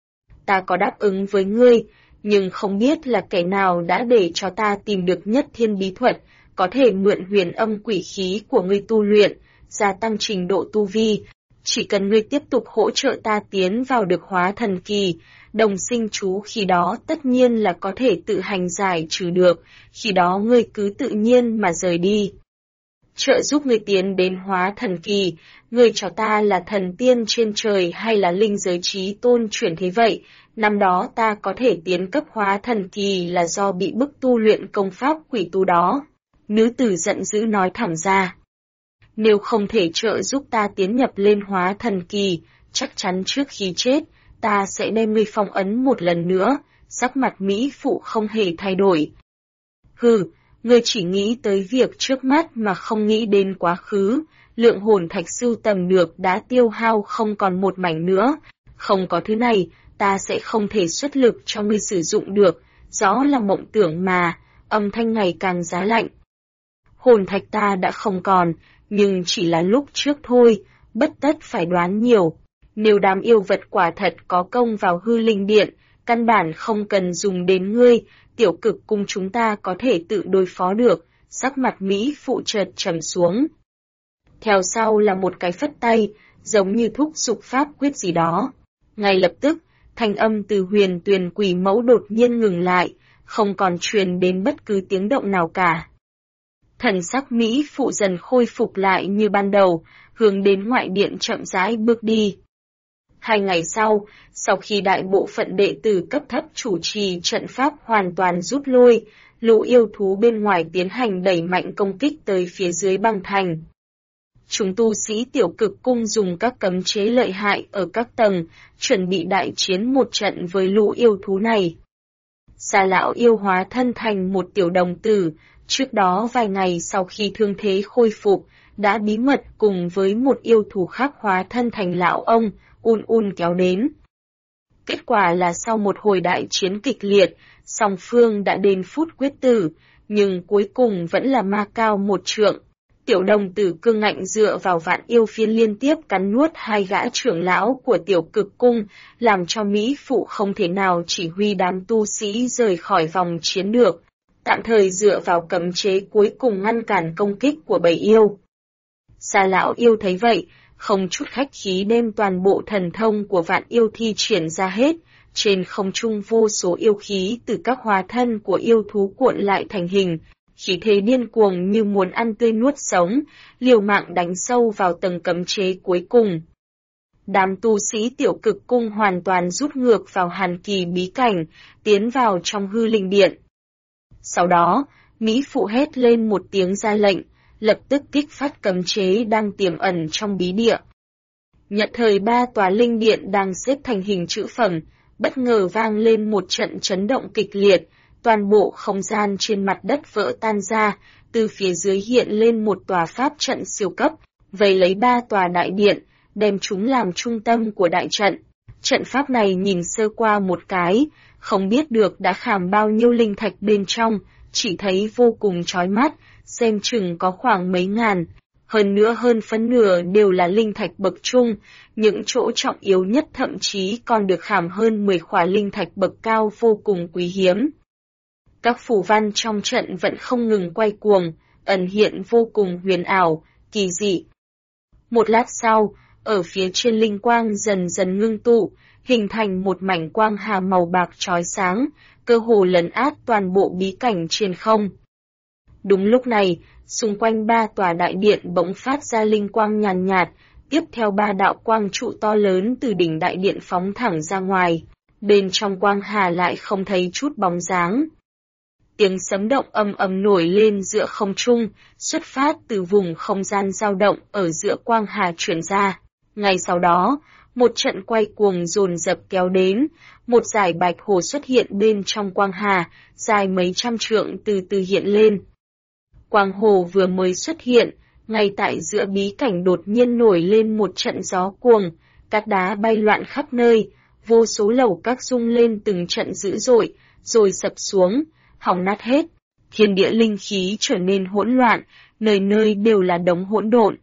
Ta có đáp ứng với ngươi, nhưng không biết là kẻ nào đã để cho ta tìm được nhất thiên bí thuật, có thể mượn huyền âm quỷ khí của ngươi tu luyện, gia tăng trình độ tu vi. Chỉ cần ngươi tiếp tục hỗ trợ ta tiến vào được hóa thần kỳ, đồng sinh chú khi đó tất nhiên là có thể tự hành giải trừ được, khi đó ngươi cứ tự nhiên mà rời đi. Trợ giúp ngươi tiến đến hóa thần kỳ, ngươi cho ta là thần tiên trên trời hay là linh giới trí tôn chuyển thế vậy, năm đó ta có thể tiến cấp hóa thần kỳ là do bị bức tu luyện công pháp quỷ tu đó. Nữ tử giận dữ nói thẳng ra. Nếu không thể trợ giúp ta tiến nhập lên hóa thần kỳ, chắc chắn trước khi chết, ta sẽ đem ngươi phong ấn một lần nữa. Sắc mặt Mỹ phụ không hề thay đổi. Hừ, ngươi chỉ nghĩ tới việc trước mắt mà không nghĩ đến quá khứ, lượng hồn thạch sưu tầm được đã tiêu hao không còn một mảnh nữa, không có thứ này, ta sẽ không thể xuất lực cho ngươi sử dụng được, rõ là mộng tưởng mà. Âm thanh ngày càng giá lạnh. Hồn thạch ta đã không còn, nhưng chỉ là lúc trước thôi, bất tất phải đoán nhiều. Nếu đám yêu vật quả thật có công vào hư linh điện, căn bản không cần dùng đến ngươi, tiểu cực cung chúng ta có thể tự đối phó được. Sắc mặt Mỹ phụ chợt trầm xuống. Theo sau là một cái phất tay, giống như thúc giục pháp quyết gì đó. Ngay lập tức, thanh âm từ Huyền Tuyền quỷ mẫu đột nhiên ngừng lại, không còn truyền đến bất cứ tiếng động nào cả. Thần sắc Mỹ phụ dần khôi phục lại như ban đầu, hướng đến ngoại điện chậm rãi bước đi. 2 ngày sau khi đại bộ phận đệ tử cấp thấp chủ trì trận pháp hoàn toàn rút lui, lũ yêu thú bên ngoài tiến hành đẩy mạnh công kích tới phía dưới băng thành. chúng tu sĩ Tiểu Cực Cung dùng các cấm chế lợi hại ở các tầng, chuẩn bị đại chiến một trận với lũ yêu thú này. Xà lão yêu hóa thân thành một tiểu đồng tử, trước đó vài ngày sau khi thương thế khôi phục, đã bí mật cùng với một yêu thú khác hóa thân thành lão ông, kéo đến. Kết quả là sau một hồi đại chiến kịch liệt, song phương đã đến phút quyết tử, nhưng cuối cùng vẫn là ma cao một trượng. Tiểu đồng tử cương ngạnh dựa vào vạn yêu phiến liên tiếp cắn nuốt hai gã trưởng lão của Tiểu Cực Cung, làm cho Mỹ Phụ không thể nào chỉ huy đám tu sĩ rời khỏi vòng chiến được, tạm thời dựa vào cấm chế cuối cùng ngăn cản công kích của bầy yêu. Xà lão yêu thấy vậy, không chút khách khí đem toàn bộ thần thông của vạn yêu thi triển ra hết, trên không trung vô số yêu khí từ các hóa thân của yêu thú cuộn lại thành hình, khí thế điên cuồng như muốn ăn tươi nuốt sống, liều mạng đánh sâu vào tầng cấm chế cuối cùng. Đám tu sĩ Tiểu Cực Cung hoàn toàn rút ngược vào hàn kỳ bí cảnh, tiến vào trong hư linh điện. Sau đó, Mỹ Phụ hét lên một tiếng ra lệnh, lập tức kích phát cấm chế đang tiềm ẩn trong bí địa. Nhận thời ba tòa linh điện đang xếp thành hình chữ phẩm, bất ngờ vang lên một trận chấn động kịch liệt, toàn bộ không gian trên mặt đất vỡ tan ra, từ phía dưới hiện lên một tòa pháp trận siêu cấp, vây lấy ba tòa đại điện, đem chúng làm trung tâm của đại trận. Trận pháp này nhìn sơ qua một cái, không biết được đã khảm bao nhiêu linh thạch bên trong, chỉ thấy vô cùng chói mắt, xem chừng có khoảng mấy ngàn. Hơn nữa hơn phân nửa đều là linh thạch bậc trung, những chỗ trọng yếu nhất thậm chí còn được khảm hơn 10 khỏa linh thạch bậc cao vô cùng quý hiếm. Các phù văn trong trận vẫn không ngừng quay cuồng, ẩn hiện vô cùng huyền ảo, kỳ dị. Một lát sau, ở phía trên linh quang dần dần ngưng tụ, hình thành một mảnh quang hà màu bạc chói sáng, cơ hồ lấn át toàn bộ bí cảnh trên không. Đúng lúc này, xung quanh ba tòa đại điện bỗng phát ra linh quang nhàn nhạt, tiếp theo ba đạo quang trụ to lớn từ đỉnh đại điện phóng thẳng ra ngoài, bên trong quang hà lại không thấy chút bóng dáng. Tiếng sấm động ầm ầm nổi lên giữa không trung, xuất phát từ vùng không gian dao động ở giữa quang hà chuyển ra. Ngay sau đó, một trận quay cuồng dồn dập kéo đến, một dải bạch hồ xuất hiện bên trong quang hà, dài mấy trăm trượng từ từ hiện lên. Quang hồ vừa mới xuất hiện, ngay tại giữa bí cảnh đột nhiên nổi lên một trận gió cuồng, cát đá bay loạn khắp nơi, vô số lầu các rung lên từng trận dữ dội, rồi sập xuống, hỏng nát hết. Thiên địa linh khí trở nên hỗn loạn, nơi nơi đều là đống hỗn độn.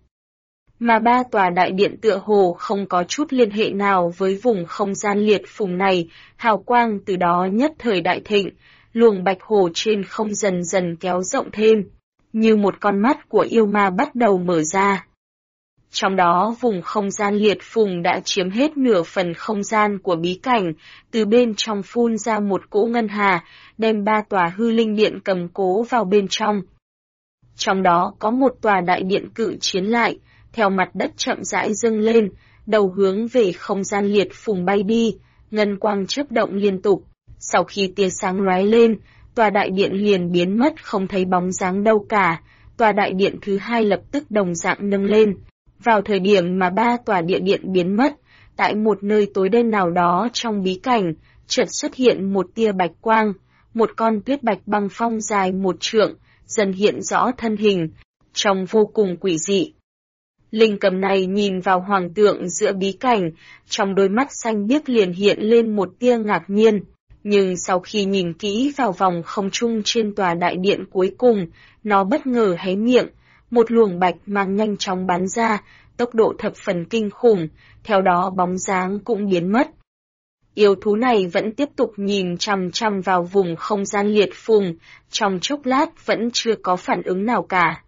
Mà ba tòa đại điện tựa hồ không có chút liên hệ nào với vùng không gian liệt phùng này, hào quang từ đó nhất thời đại thịnh, luồng bạch hồ trên không dần dần kéo rộng thêm, như một con mắt của yêu ma bắt đầu mở ra. Trong đó vùng không gian liệt phùng đã chiếm hết nửa phần không gian của bí cảnh, từ bên trong phun ra một cỗ ngân hà, đem ba tòa hư linh điện cầm cố vào bên trong. Trong đó có một tòa đại điện cự chiến lại, theo mặt đất chậm rãi dâng lên, đầu hướng về không gian liệt phùng bay đi, ngân quang chớp động liên tục. Sau khi tia sáng lóe lên, tòa đại điện liền biến mất không thấy bóng dáng đâu cả, tòa đại điện thứ hai lập tức đồng dạng nâng lên. Vào thời điểm mà ba tòa địa điện biến mất, tại một nơi tối đen nào đó trong bí cảnh, chợt xuất hiện một tia bạch quang, một con tuyết bạch băng phong dài 1 trượng, dần hiện rõ thân hình, trông vô cùng quỷ dị. Linh cầm này nhìn vào hoàng tượng giữa bí cảnh, trong đôi mắt xanh biếc liền hiện lên một tia ngạc nhiên, nhưng sau khi nhìn kỹ vào vòng không trung trên tòa đại điện cuối cùng, nó bất ngờ hé miệng, một luồng bạch mang nhanh chóng bắn ra, tốc độ thập phần kinh khủng, theo đó bóng dáng cũng biến mất. Yêu thú này vẫn tiếp tục nhìn chằm chằm vào vùng không gian liệt phùng, trong chốc lát vẫn chưa có phản ứng nào cả.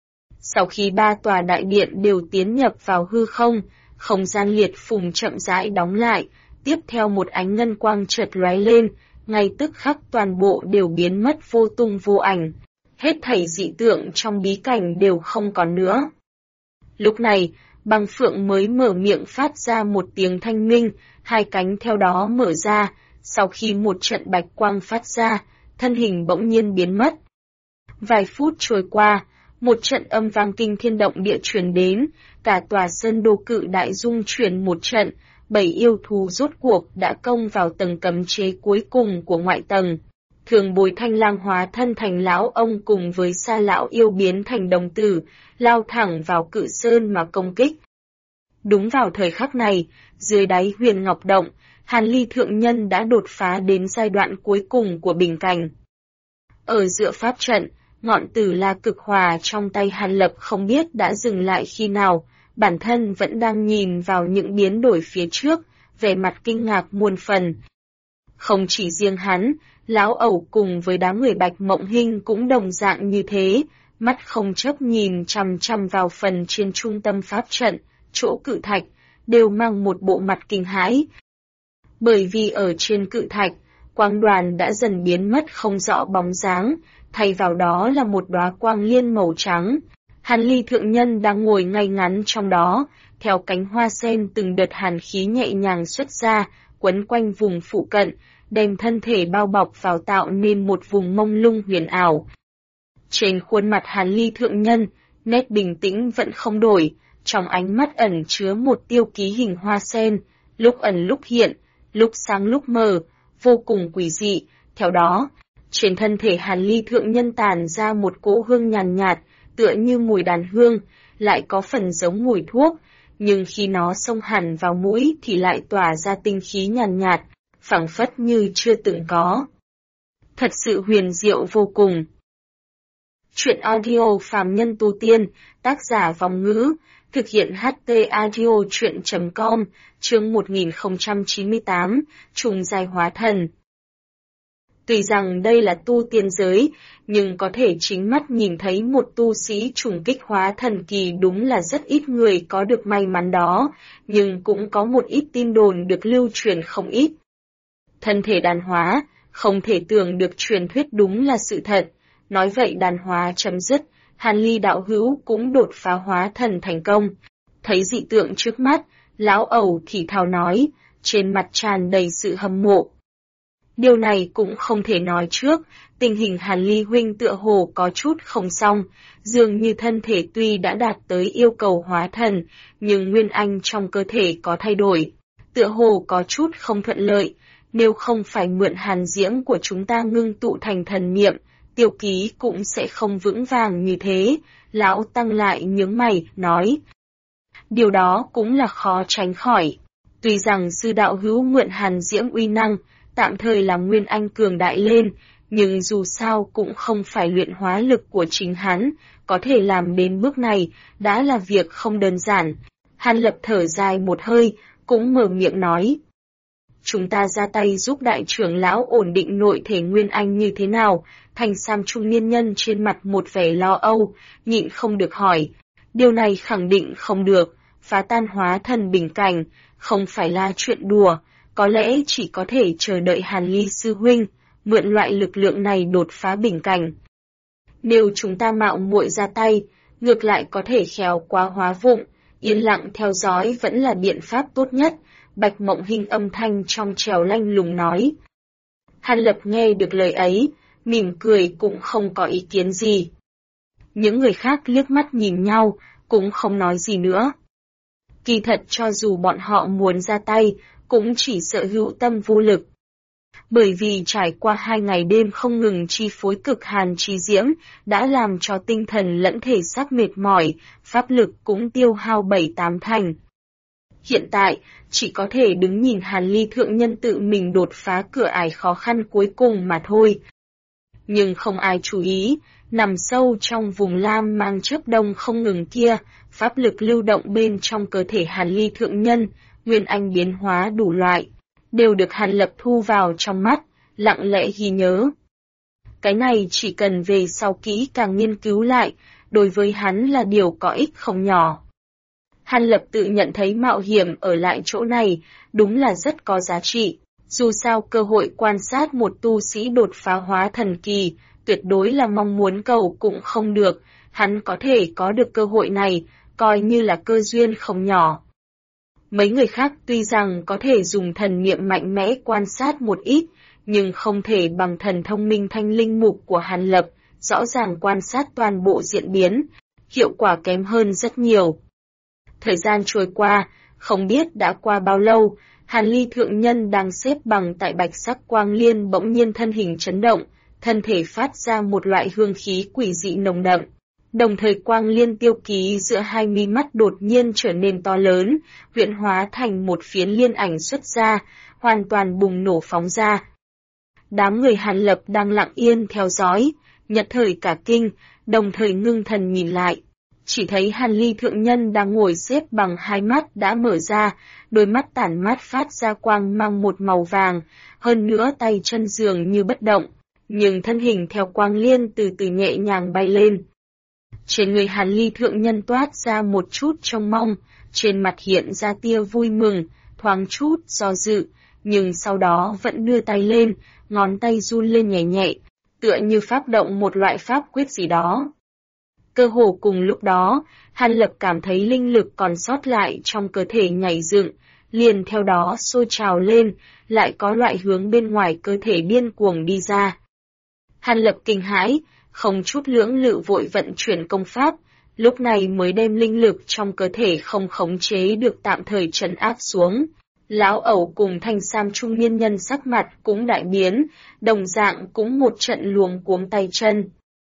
Sau khi ba tòa đại điện đều tiến nhập vào hư không, không gian liệt phùng chậm rãi đóng lại, tiếp theo một ánh ngân quang chợt lóe lên, ngay tức khắc toàn bộ đều biến mất vô tung vô ảnh. Hết thảy dị tượng trong bí cảnh đều không còn nữa. Lúc này, băng phượng mới mở miệng phát ra một tiếng thanh minh, hai cánh theo đó mở ra, sau khi một trận bạch quang phát ra, thân hình bỗng nhiên biến mất. Vài phút trôi qua, Một trận âm vang kinh thiên động địa truyền đến, cả tòa sơn đô cự đại dung chuyển một trận, 7 yêu thú rốt cuộc đã công vào tầng cấm chế cuối cùng của ngoại tầng. Thường Bối Thanh Lang hóa thân thành lão ông cùng với Sa lão yêu biến thành đồng tử, lao thẳng vào cự sơn mà công kích. Đúng vào thời khắc này, dưới đáy Huyền Ngọc Động, Hàn Ly Thượng Nhân đã đột phá đến giai đoạn cuối cùng của bình cảnh. Ở giữa pháp trận, ngọn tử la cực hòa trong tay Hàn Lập không biết đã dừng lại khi nào, bản thân vẫn đang nhìn vào những biến đổi phía trước, vẻ mặt kinh ngạc muôn phần. Không chỉ riêng hắn, lão ẩu cùng với đám người Bạch Mộng Hinh cũng đồng dạng như thế, mắt không chớp nhìn chằm chằm vào phần trên trung tâm pháp trận, chỗ cự thạch, đều mang một bộ mặt kinh hãi. Bởi vì ở trên cự thạch, quang đoàn đã dần biến mất không rõ bóng dáng, thay vào đó là một đóa quang liên màu trắng. Hàn Ly Thượng Nhân đang ngồi ngay ngắn trong đó, theo cánh hoa sen từng đợt hàn khí nhẹ nhàng xuất ra, quấn quanh vùng phụ cận, đem thân thể bao bọc vào tạo nên một vùng mông lung huyền ảo. Trên khuôn mặt Hàn Ly Thượng Nhân, nét bình tĩnh vẫn không đổi, trong ánh mắt ẩn chứa một tiêu ký hình hoa sen, lúc ẩn lúc hiện, lúc sáng lúc mờ, vô cùng quỷ dị. Theo đó, trên thân thể Hàn Ly Thượng Nhân tản ra một cỗ hương nhàn nhạt, tựa như mùi đàn hương, lại có phần giống mùi thuốc, nhưng khi nó xông hẳn vào mũi thì lại tỏa ra tinh khí nhàn nhạt, phảng phất như chưa từng có. Thật sự huyền diệu vô cùng. Chuyện audio Phàm Nhân Tu Tiên, tác giả Vong Ngữ, thực hiện HT Audio Chuyện.com, chương 1098, Trùng Giai Hóa Thần. Tuy rằng đây là tu tiên giới, nhưng có thể chính mắt nhìn thấy một tu sĩ trùng kích hóa thần kỳ đúng là rất ít người có được may mắn đó, nhưng cũng có một ít tin đồn được lưu truyền không ít. Thân thể đàn hóa, không thể tưởng được truyền thuyết đúng là sự thật, nói vậy đàn hóa chấm dứt, Hàn Ly đạo hữu cũng đột phá hóa thần thành công. Thấy dị tượng trước mắt, lão ẩu thì thào nói, trên mặt tràn đầy sự hâm mộ. Điều này cũng không thể nói trước, tình hình Hàn Ly huynh tựa hồ có chút không xong, dường như thân thể tuy đã đạt tới yêu cầu hóa thần, nhưng nguyên anh trong cơ thể có thay đổi, tựa hồ có chút không thuận lợi, nếu không phải mượn hàn diễm của chúng ta ngưng tụ thành thần niệm, tiêu ký cũng sẽ không vững vàng như thế. Lão Tăng lại nhướng mày, nói. Điều đó cũng là khó tránh khỏi. Tuy rằng sư đạo hữu mượn hàn diễm uy năng, tạm thời làm nguyên anh cường đại lên, nhưng dù sao cũng không phải luyện hóa lực của chính hắn, có thể làm đến bước này, đã là việc không đơn giản. Hàn Lập thở dài một hơi, cũng mở miệng nói. Chúng ta ra tay giúp đại trưởng lão ổn định nội thể nguyên anh như thế nào? Thành Sam trung niên nhân trên mặt một vẻ lo âu, nhịn không được hỏi. Điều này khẳng định không được, phá tan hóa thần bình cảnh, không phải là chuyện đùa, có lẽ chỉ có thể chờ đợi Hàn Ly sư huynh, mượn loại lực lượng này đột phá bình cảnh. Nếu chúng ta mạo muội ra tay, ngược lại có thể khéo quá hóa vụng, yên lặng theo dõi vẫn là biện pháp tốt nhất. Bạch Mộng Hinh âm thanh trong trẻo lanh lùng nói. Hàn Lập nghe được lời ấy, mỉm cười cũng không có ý kiến gì. Những người khác liếc mắt nhìn nhau, cũng không nói gì nữa. Kỳ thật cho dù bọn họ muốn ra tay, cũng chỉ sợ hữu tâm vô lực. Bởi vì trải qua 2 ngày đêm không ngừng chi phối cực hàn chi diễm, đã làm cho tinh thần lẫn thể xác mệt mỏi, pháp lực cũng tiêu hao 7-8 thành. Hiện tại, chỉ có thể đứng nhìn Hàn Ly Thượng Nhân tự mình đột phá cửa ải khó khăn cuối cùng mà thôi. Nhưng không ai chú ý, nằm sâu trong vùng lam mang chớp đông không ngừng kia, pháp lực lưu động bên trong cơ thể Hàn Ly Thượng Nhân, nguyên anh biến hóa đủ loại, đều được Hàn Lập thu vào trong mắt, lặng lẽ ghi nhớ. Cái này chỉ cần về sau kỹ càng nghiên cứu lại, đối với hắn là điều có ích không nhỏ. Hàn Lập tự nhận thấy mạo hiểm ở lại chỗ này, đúng là rất có giá trị. Dù sao cơ hội quan sát một tu sĩ đột phá hóa thần kỳ, tuyệt đối là mong muốn cầu cũng không được, hắn có thể có được cơ hội này, coi như là cơ duyên không nhỏ. Mấy người khác tuy rằng có thể dùng thần niệm mạnh mẽ quan sát một ít, nhưng không thể bằng thần thông minh thanh linh mục của Hàn Lập, rõ ràng quan sát toàn bộ diễn biến, hiệu quả kém hơn rất nhiều. Thời gian trôi qua, không biết đã qua bao lâu, Hàn Ly thượng nhân đang xếp bằng tại bạch sắc quang liên bỗng nhiên thân hình chấn động, thân thể phát ra một loại hương khí quỷ dị nồng đậm. Đồng thời quang liên tiêu ký giữa hai mí mắt đột nhiên trở nên to lớn, huyễn hóa thành một phiến liên ảnh xuất ra, hoàn toàn bùng nổ phóng ra. Đám người Hàn Lập đang lặng yên theo dõi, nhất thời cả kinh, đồng thời ngưng thần nhìn lại. Chỉ thấy Hàn Ly thượng nhân đang ngồi xếp bằng hai mắt đã mở ra, đôi mắt tản mát phát ra quang mang một màu vàng, hơn nữa tay chân dường như bất động, nhưng thân hình theo quang liên từ từ nhẹ nhàng bay lên. Trên người Hàn Ly thượng nhân toát ra một chút trông mong, trên mặt hiện ra tia vui mừng, thoáng chút do dự, nhưng sau đó vẫn đưa tay lên, ngón tay run lên nhẹ nhẹ, tựa như phát động một loại pháp quyết gì đó. Cơ hồ cùng lúc đó, Hàn Lập cảm thấy linh lực còn sót lại trong cơ thể nhảy dựng, liền theo đó sôi trào lên, lại có loại hướng bên ngoài cơ thể điên cuồng đi ra. Hàn Lập kinh hãi, không chút lưỡng lự vội vận chuyển công pháp, lúc này mới đem linh lực trong cơ thể không khống chế được tạm thời trấn áp xuống. Lão ẩu cùng thanh sam trung niên nhân sắc mặt cũng đại biến, đồng dạng cũng một trận luống cuống tay chân.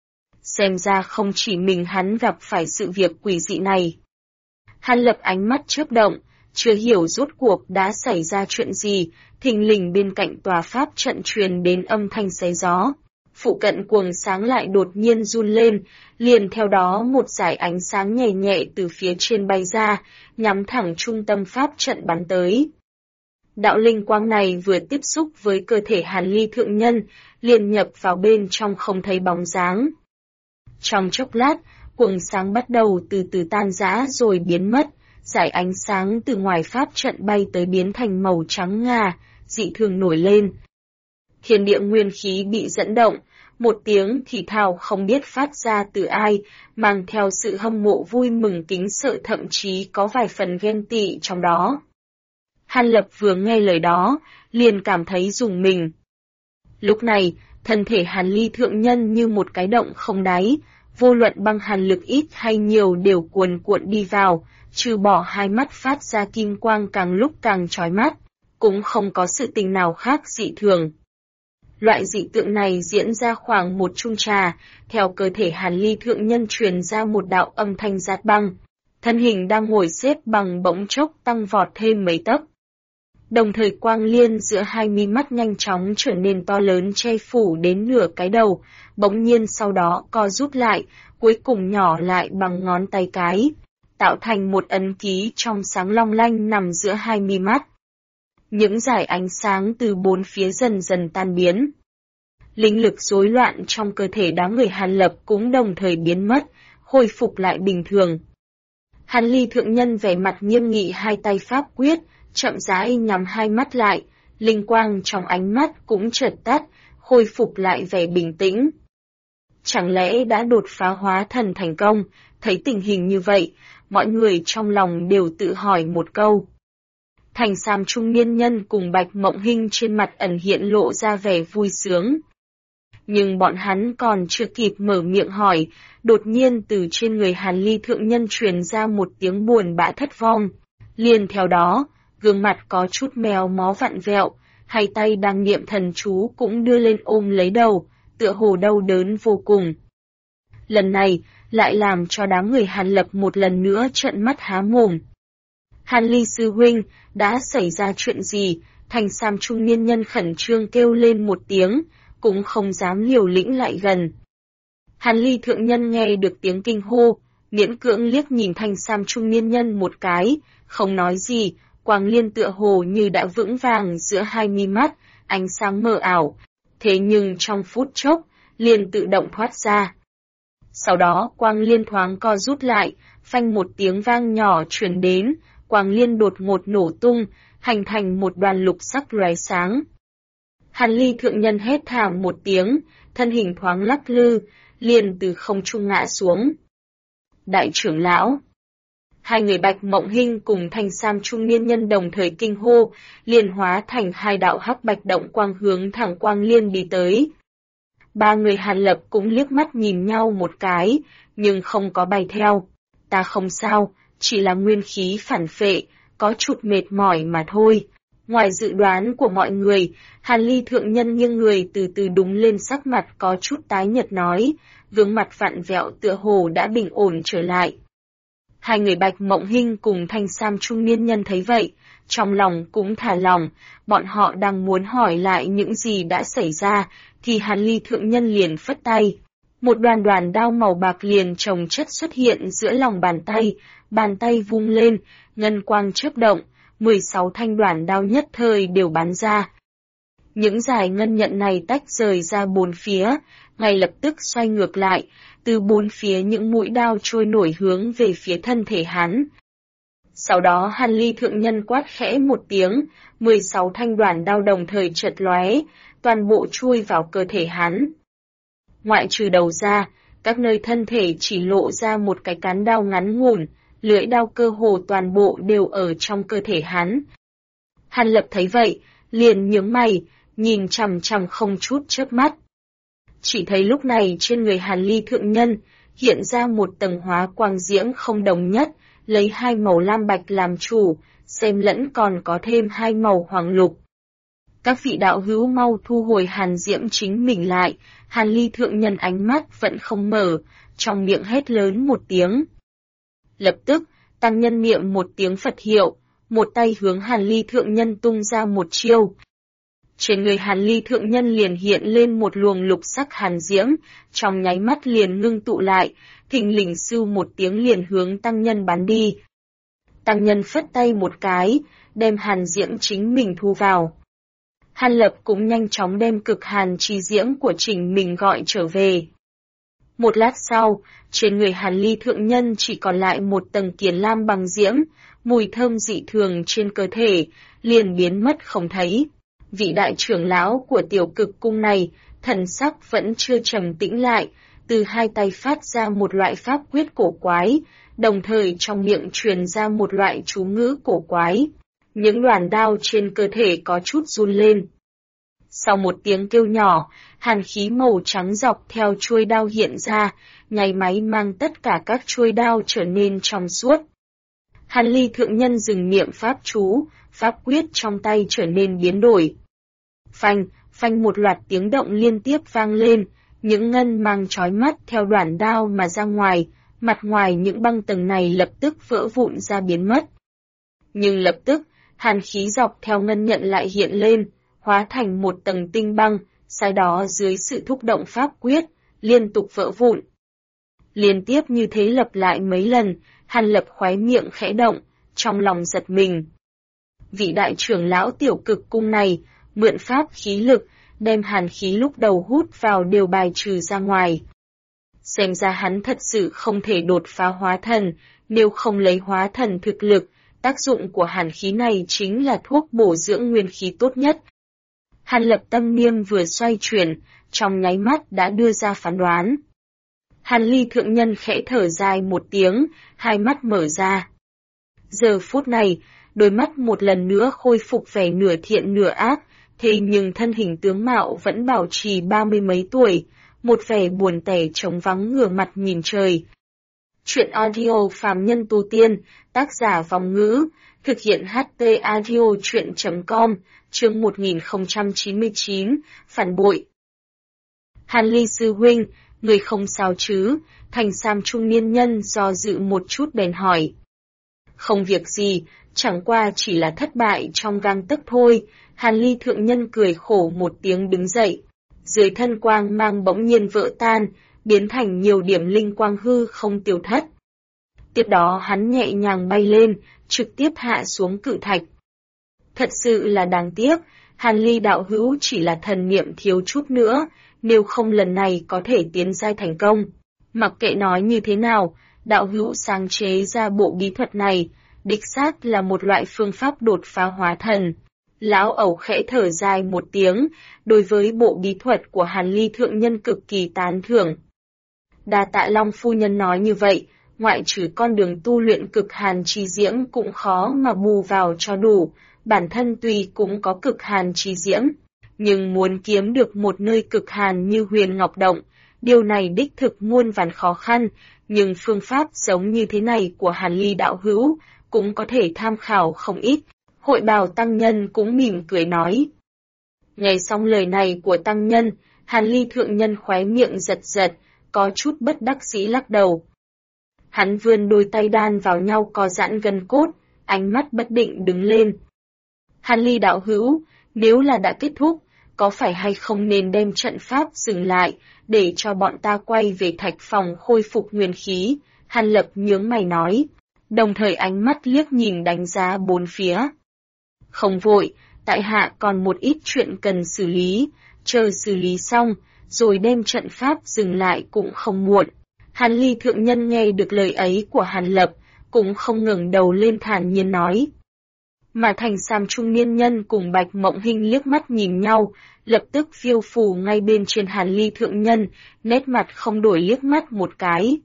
Xem ra không chỉ mình hắn gặp phải sự việc quỷ dị này. Hàn Lập ánh mắt chớp động, chưa hiểu rốt cuộc đã xảy ra chuyện gì, thình lình bên cạnh tòa pháp trận truyền đến âm thanh xé gió. Phụ cận cuồng sáng lại đột nhiên run lên, liền theo đó một dải ánh sáng nhẹ nhẹ từ phía trên bay ra, nhắm thẳng trung tâm pháp trận bắn tới. Đạo linh quang này vừa tiếp xúc với cơ thể Hàn Ly thượng nhân, liền nhập vào bên trong không thấy bóng dáng. Trong chốc lát, cuồng sáng bắt đầu từ từ tan rã rồi biến mất, dải ánh sáng từ ngoài pháp trận bay tới biến thành màu trắng ngà, dị thường nổi lên. Thiên địa nguyên khí bị dẫn động, một tiếng thì thào không biết phát ra từ ai, mang theo sự hâm mộ vui mừng kính sợ thậm chí có vài phần ghen tị trong đó. Hàn Lập vừa nghe lời đó, liền cảm thấy rùng mình. Lúc này, thân thể Hàn Ly thượng nhân như một cái động không đáy, vô luận băng hàn lực ít hay nhiều đều cuồn cuộn đi vào, trừ bỏ hai mắt phát ra kim quang càng lúc càng chói mắt, cũng không có sự tình nào khác dị thường. Loại dị tượng này diễn ra khoảng một chung trà, theo cơ thể Hàn Ly thượng nhân truyền ra một đạo âm thanh rát băng, thân hình đang ngồi xếp bằng bỗng chốc tăng vọt thêm mấy tấc. Đồng thời quang liên giữa hai mí mắt nhanh chóng trở nên to lớn che phủ đến nửa cái đầu, bỗng nhiên sau đó co rút lại, cuối cùng nhỏ lại bằng ngón tay cái, tạo thành một ấn ký trong sáng long lanh nằm giữa hai mí mắt. Những dải ánh sáng từ bốn phía dần dần tan biến. Linh lực rối loạn trong cơ thể đám người Hàn Lập cũng đồng thời biến mất, khôi phục lại bình thường. Hàn Ly thượng nhân vẻ mặt nghiêm nghị hai tay pháp quyết, chậm rãi nhắm hai mắt lại, linh quang trong ánh mắt cũng chợt tắt, khôi phục lại vẻ bình tĩnh. Chẳng lẽ đã đột phá hóa thần thành công? Thấy tình hình như vậy, mọi người trong lòng đều tự hỏi một câu. Thành Sam trung niên nhân cùng Bạch Mộng Hinh trên mặt ẩn hiện lộ ra vẻ vui sướng. Nhưng bọn hắn còn chưa kịp mở miệng hỏi, đột nhiên từ trên người Hàn Ly thượng nhân truyền ra một tiếng buồn bã thất vọng. Liền theo đó, gương mặt có chút méo mó vặn vẹo, hai tay đang niệm thần chú cũng đưa lên ôm lấy đầu, tựa hồ đau đớn vô cùng. Lần này, lại làm cho đám người Hàn Lập một lần nữa trợn mắt há mồm. Hàn Ly sư huynh, đã xảy ra chuyện gì? Thành Sam trung niên nhân khẩn trương kêu lên một tiếng, cũng không dám liều lĩnh lại gần. Hàn Ly thượng nhân nghe được tiếng kinh hô, miễn cưỡng liếc nhìn Thành Sam trung niên nhân một cái, không nói gì, quang liên tựa hồ như đã vững vàng giữa hai mi mắt, ánh sáng mờ ảo, thế nhưng trong phút chốc, liền tự động thoát ra. Sau đó quang liên thoáng co rút lại, phanh một tiếng vang nhỏ truyền đến, quang liên đột ngột nổ tung, hình thành một đoàn lục sắc lóe sáng. Hàn Ly thượng nhân hét thảm một tiếng, thân hình thoáng lắc lư, liền từ không trung ngã xuống. Đại trưởng lão. Hai người Bạch Mộng Hinh cùng Thành Sam trung niên nhân đồng thời kinh hô, liền hóa thành hai đạo hắc bạch động quang hướng thẳng quang liên đi tới. Ba người Hàn Lập cũng liếc mắt nhìn nhau một cái, nhưng không có bay theo. Ta không sao, chỉ là nguyên khí phản phệ, có chút mệt mỏi mà thôi. Ngoài dự đoán của mọi người, Hàn Ly thượng nhân nghiêng người từ từ đúng lên, sắc mặt có chút tái nhợt nói, gương mặt vặn vẹo tựa hồ đã bình ổn trở lại. Hai người Bạch Mộng Hinh cùng thanh sam trung niên nhân thấy vậy, trong lòng cũng thả lòng, bọn họ đang muốn hỏi lại những gì đã xảy ra, thì Hàn Ly thượng nhân liền phất tay. Một đoàn đao màu bạc liền chồng chất xuất hiện giữa lòng bàn tay vung lên, ngân quang chớp động, 16 thanh đoàn đao nhất thời đều bắn ra. Những dải ngân nhận này tách rời ra bốn phía, ngay lập tức xoay ngược lại, từ bốn phía những mũi đao trôi nổi hướng về phía thân thể hắn. Sau đó Hàn Ly thượng nhân quát khẽ một tiếng, 16 thanh đoàn đao đồng thời chợt lóe, toàn bộ chui vào cơ thể hắn. Ngoại trừ đầu ra, các nơi thân thể chỉ lộ ra một cái cán đao ngắn ngủn, lưỡi đao cơ hồ toàn bộ đều ở trong cơ thể hắn. Hàn Lập thấy vậy, liền nhướng mày, nhìn chằm chằm không chút chớp mắt. Chỉ thấy lúc này trên người Hàn Ly thượng nhân, hiện ra một tầng hóa quang diễm không đồng nhất, lấy hai màu lam bạch làm chủ, xem lẫn còn có thêm hai màu hoàng lục. Các vị đạo hữu mau thu hồi hàn diễm chính mình lại, Hàn Ly thượng nhân ánh mắt vẫn không mở, trong miệng hét lớn một tiếng. Lập tức, tăng nhân niệm một tiếng Phật hiệu, một tay hướng Hàn Ly thượng nhân tung ra một chiêu. Trên người Hàn Ly thượng nhân liền hiện lên một luồng lục sắc hàn diễm, trong nháy mắt liền ngưng tụ lại, thình lình sưu một tiếng liền hướng tăng nhân bắn đi. Tăng nhân phất tay một cái, đem hàn diễm chính mình thu vào. Hàn Lập cũng nhanh chóng đem cực hàn chi diễm của chính mình gọi trở về. Một lát sau, trên người Hàn Ly thượng nhân chỉ còn lại một tầng kiền lam bằng diễm, mùi thơm dị thường trên cơ thể, liền biến mất không thấy. Vị đại trưởng lão của tiểu cực cung này, thần sắc vẫn chưa trầm tĩnh lại, từ hai tay phát ra một loại pháp quyết cổ quái, đồng thời trong miệng truyền ra một loại chú ngữ cổ quái. Những đoàn đao trên cơ thể có chút run lên. Sau một tiếng kêu nhỏ, hàn khí màu trắng dọc theo chuôi đao hiện ra, nháy máy mang tất cả các chuôi đao trở nên trong suốt. Hàn Ly thượng nhân dừng niệm pháp chú, pháp quyết trong tay trở nên biến đổi. Phanh, phanh một loạt tiếng động liên tiếp vang lên, những ngân mang chói mắt theo đoàn đao mà ra ngoài, mặt ngoài những băng tầng này lập tức vỡ vụn ra biến mất. Nhưng lập tức, hàn khí dọc theo ngân nhận lại hiện lên, hóa thành một tầng tinh băng, sau đó dưới sự thúc động pháp quyết, liên tục vỡ vụn. Liên tiếp như thế lặp lại mấy lần, Hàn Lập khóe miệng khẽ động, trong lòng giật mình. Vị đại trưởng lão tiểu cực cung này, mượn pháp khí lực, đem hàn khí lúc đầu hút vào đều bài trừ ra ngoài. Xem ra hắn thật sự không thể đột phá hóa thần, nếu không lấy hóa thần thực lực, tác dụng của hàn khí này chính là thuốc bổ dưỡng nguyên khí tốt nhất. Hàn Lập tâm niệm vừa xoay chuyển, trong nháy mắt đã đưa ra phán đoán. Hàn Ly thượng nhân khẽ thở dài một tiếng, hai mắt mở ra. Giờ phút này, đôi mắt một lần nữa khôi phục vẻ nửa thiện nửa ác, thế nhưng thân hình tướng mạo vẫn bảo trì 30 mấy tuổi, một vẻ buồn tẻ trống vắng ngửa mặt nhìn trời. Chuyện audio phàm nhân tu tiên, tác giả Vong Ngữ, thực hiện HT audio chuyện.com, chương 1099, phản bội. Hàn Ly sư huynh, người không sao chứ? Thành sam trung niên nhân do dự một chút bèn hỏi. Không việc gì, chẳng qua chỉ là thất bại trong gang tấc thôi. Hàn Ly thượng nhân cười khổ một tiếng đứng dậy. Dưới thân quang mang bỗng nhiên vỡ tan, biến thành nhiều điểm linh quang hư không tiêu thất. Tiếp đó hắn nhẹ nhàng bay lên, trực tiếp hạ xuống cự thạch. Thật sự là đáng tiếc, Hàn Ly đạo hữu chỉ là thần niệm thiếu chút nữa, nếu không lần này có thể tiến giai thành công. Mặc kệ nói như thế nào, đạo hữu sáng chế ra bộ bí thuật này, đích xác là một loại phương pháp đột phá hóa thần. Lão ẩu khẽ thở dài một tiếng, đối với bộ bí thuật của Hàn Ly thượng nhân cực kỳ tán thưởng. Đa tạ Long phu nhân nói như vậy, ngoại trừ con đường tu luyện cực hàn chi diễm cũng khó mà bù vào cho đủ, bản thân tuy cũng có cực hàn chi diễm, nhưng muốn kiếm được một nơi cực hàn như Huyền Ngọc Động, điều này đích thực muôn vàn khó khăn, nhưng phương pháp giống như thế này của Hàn Ly đạo hữu cũng có thể tham khảo không ít. Hội Bào tăng nhân cũng mỉm cười nói. Nghe xong lời này của tăng nhân, Hàn Ly thượng nhân khóe miệng giật giật, có chút bất đắc dĩ lắc đầu. Hắn vươn đôi tay đan vào nhau co giãn gân cốt, ánh mắt bất định đứng lên. Hàn Ly đạo hữu, nếu là đã kết thúc, có phải hay không nên đem trận pháp dừng lại, để cho bọn ta quay về thạch phòng khôi phục nguyên khí? Hàn Lập nhướng mày nói, đồng thời ánh mắt liếc nhìn đánh giá bốn phía. Không vội, tại hạ còn một ít chuyện cần xử lý, chờ xử lý xong, rồi đem trận pháp dừng lại cũng không muộn. Hàn Ly thượng nhân nghe được lời ấy của Hàn Lập, cũng không ngẩng đầu lên thản nhiên nói. Mà Thành Sam trung niên nhân cùng Bạch Mộng Hinh liếc mắt nhìn nhau, lập tức phiêu phù ngay bên trên Hàn Ly thượng nhân, nét mặt không đổi liếc mắt một cái.